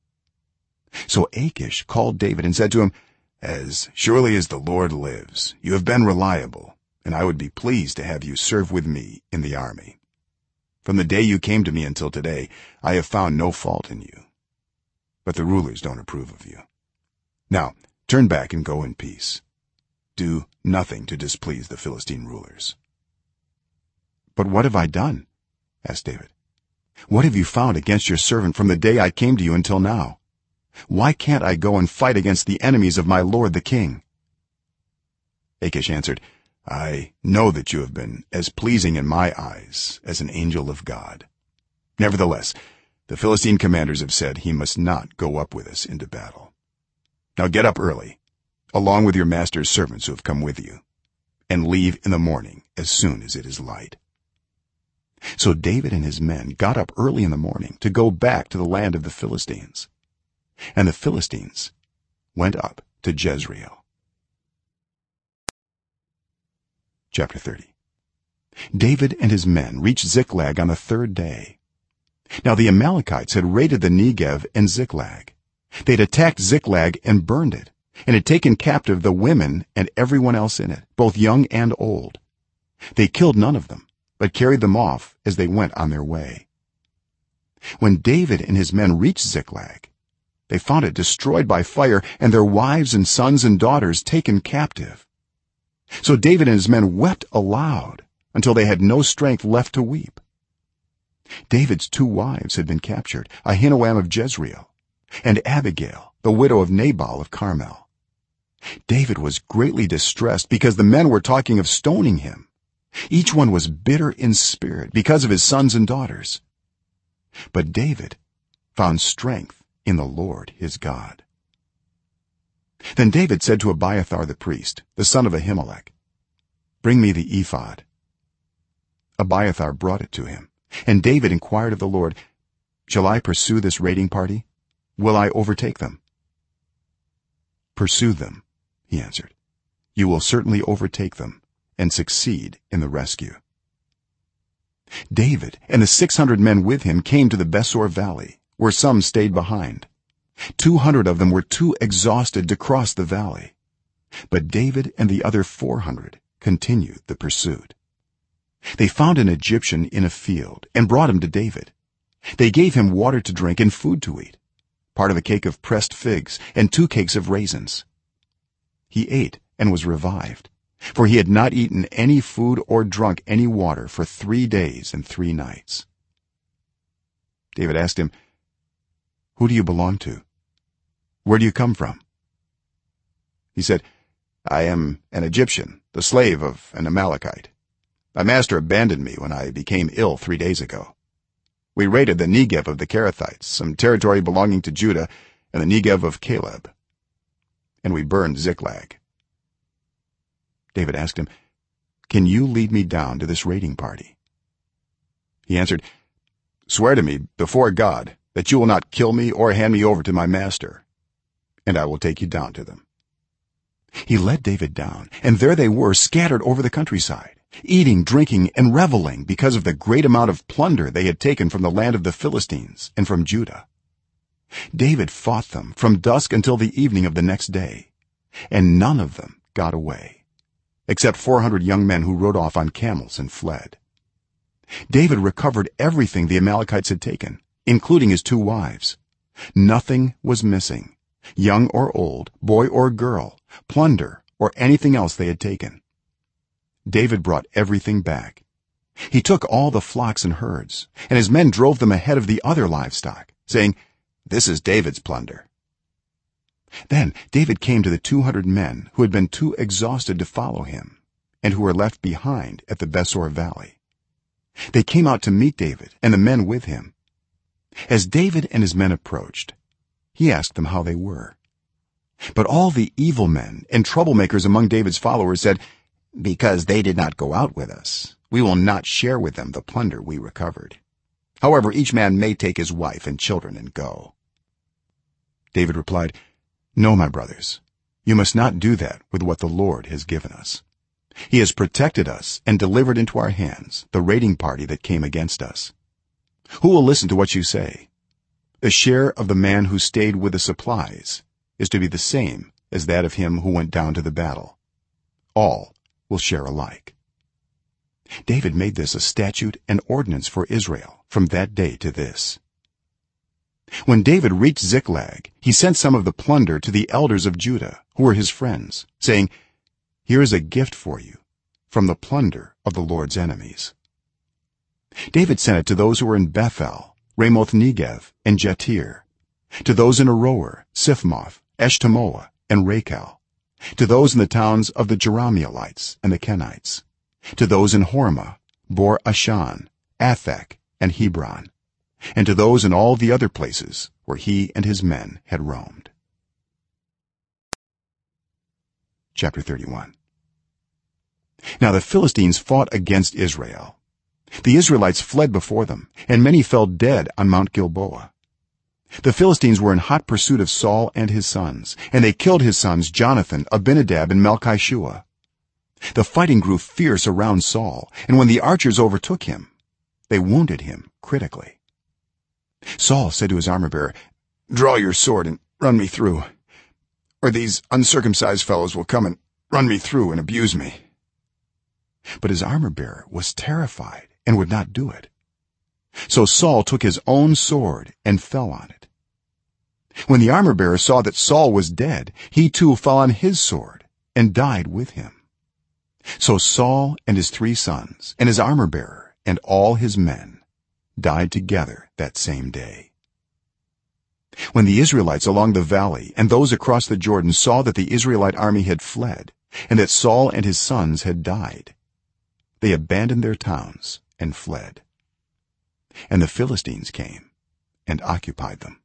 So Achish called David and said to him, "As surely as the Lord lives, you have been reliable, and I would be pleased to have you serve with me in the army. From the day you came to me until today, I have found no fault in you. But the rulers don't approve of you. Now turn back and go in peace. Do nothing to displease the Philistine rulers." "But what have I done?" asked David. "What have you found against your servant from the day I came to you until now? Why can't I go and fight against the enemies of my lord the king?" Achish answered, "I know that you have been as pleasing in my eyes as an angel of God. Nevertheless, the Philistine commanders have said he must not go up with us into battle. Now get up early, along with your master's servants who have come with you, and leave in the morning as soon as it is light." So David and his men got up early in the morning to go back to the land of the Philistines, and the Philistines went up to Jezreel. Chapter 30. David and his men reached Ziklag on the third day. Now the Amalekites had raided the Negev and Ziklag. They had attacked Ziklag and burned it, and had taken captive the women and everyone else in it, both young and old. They killed none of them, but carried them off as they went on their way. When David and his men reached Ziklag, they found it destroyed by fire, and their wives and sons and daughters taken captive. So David and his men wept aloud until they had no strength left to weep. David's two wives had been captured, Ahinoam of Jezreel and Abigail, the widow of Nabal of Carmel. David was greatly distressed because the men were talking of stoning him. Each one was bitter in spirit because of his sons and daughters. But David found strength in the Lord his God. Then David said to Abiathar the priest, the son of Ahimelech, "Bring me the ephod." Abiathar brought it to him, and David inquired of the Lord, "Shall I pursue this raiding party? Will I overtake them?" "Pursue them," he answered. "You will certainly overtake them and succeed in the rescue." David and the 600 men with him came to the Besor valley, where some stayed behind. 200 of them were too exhausted to cross the valley, but David and the other 400 continued the pursuit. They found an Egyptian in a field and brought him to David. They gave him water to drink and food to eat, part of a cake of pressed figs and 2 cakes of raisins. He ate and was revived, for he had not eaten any food or drunk any water for 3 days and 3 nights. David asked him, "Who do you belong to? Where do you come from?" He said, "I am an Egyptian, the slave of an Amalekite. My master abandoned me when I became ill 3 days ago. We raided the Negev of the Kerethites, some territory belonging to Judah, and the Negev of Caleb, and we burned Ziklag." David asked him, "Can you lead me down to this raiding party?" He answered, "Swear to me before God that you will not kill me or hand me over to my master, and I will take you down to them." He led David down, and there they were, scattered over the countryside, eating, drinking, and reveling because of the great amount of plunder they had taken from the land of the Philistines and from Judah. David fought them from dusk until the evening of the next day, and none of them got away, except 400 young men who rode off on camels and fled. David recovered everything the Amalekites had taken, including his 2 wives. Nothing was missing, young or old, boy or girl, plunder or anything else they had taken. David brought everything back. He took all the flocks and herds, and his men drove them ahead of the other livestock, saying, "This is David's plunder." Then David came to the 200 men who had been too exhausted to follow him and who were left behind at the Besor valley. They came out to meet David and the men with him. As David and his men approached, he asked them how they were. But all the evil men and troublemakers among David's followers said, "Because they did not go out with us, we will not share with them the plunder we recovered. However, each man may take his wife and children and go." David replied, "No, my brothers, you must not do that with what the Lord has given us. He has protected us and delivered into our hands the raiding party that came against us. Who will listen to what you say? The share of the man who stayed with the supplies is to be the same as that of him who went down to the battle. All will share alike." David made this a statute and ordinance for Israel from that day to this. When David reached Ziklag, he sent some of the plunder to the elders of Judah who were his friends, saying, "Here is a gift for you from the plunder of the Lord's enemies." David sent it to those who were in Bethel, Ramoth Negev, and Jatir, to those in Aroer, Siphmoth, Eshtemoa, and Rachel, to those in the towns of the Jerahmeelites and the Kenites, to those in Hormah, Bor Ashan, Athek, and Hebron, and to those in all the other places where he and his men had roamed. Chapter 31. Now the Philistines fought against Israel. The Israelites fled before them, and many fell dead on Mount Gilboa. The Philistines were in hot pursuit of Saul and his sons, and they killed his sons Jonathan, Abinadab, and Malchishua. The fighting grew fierce around Saul, and when the archers overtook him, they wounded him critically. Saul said to his armor-bearer, "Draw your sword and run me through, or these uncircumcised fellows will come and run me through and abuse me." But his armor-bearer was terrified and would not do it. So Saul took his own sword and fell on it. When the armor-bearer saw that Saul was dead, he too fell on his sword and died with him. So Saul and his 3 sons and his armor-bearer and all his men died together that same day. When the Israelites along the valley and those across the Jordan saw that the Israelite army had fled and that Saul and his sons had died, they abandoned their towns and fled. And the Philistines came and occupied them.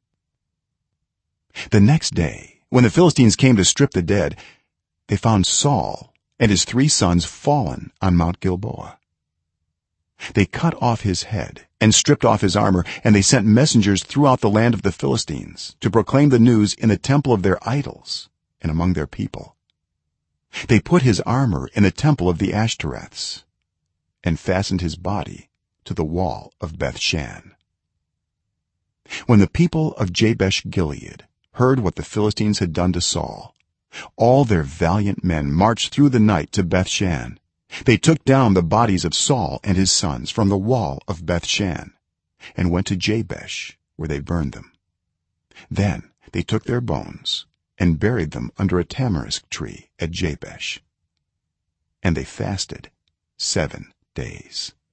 The next day, when the Philistines came to strip the dead, they found Saul and his 3 sons fallen on Mount Gilboa. They cut off his head and stripped off his armor, and they sent messengers throughout the land of the Philistines to proclaim the news in the temple of their idols and among their people. They put his armor in the temple of the Ashtoreths and fastened his body to the wall of Bethshan. When the people of Jabesh Gilead heard what the Philistines had done to Saul, all their valiant men marched through the night to Bethshan. They took down the bodies of Saul and his sons from the wall of Bethshan and went to Jabesh, where they burned them. Then they took their bones and buried them under a tamarisk tree at Jabesh. And they fasted 7 days.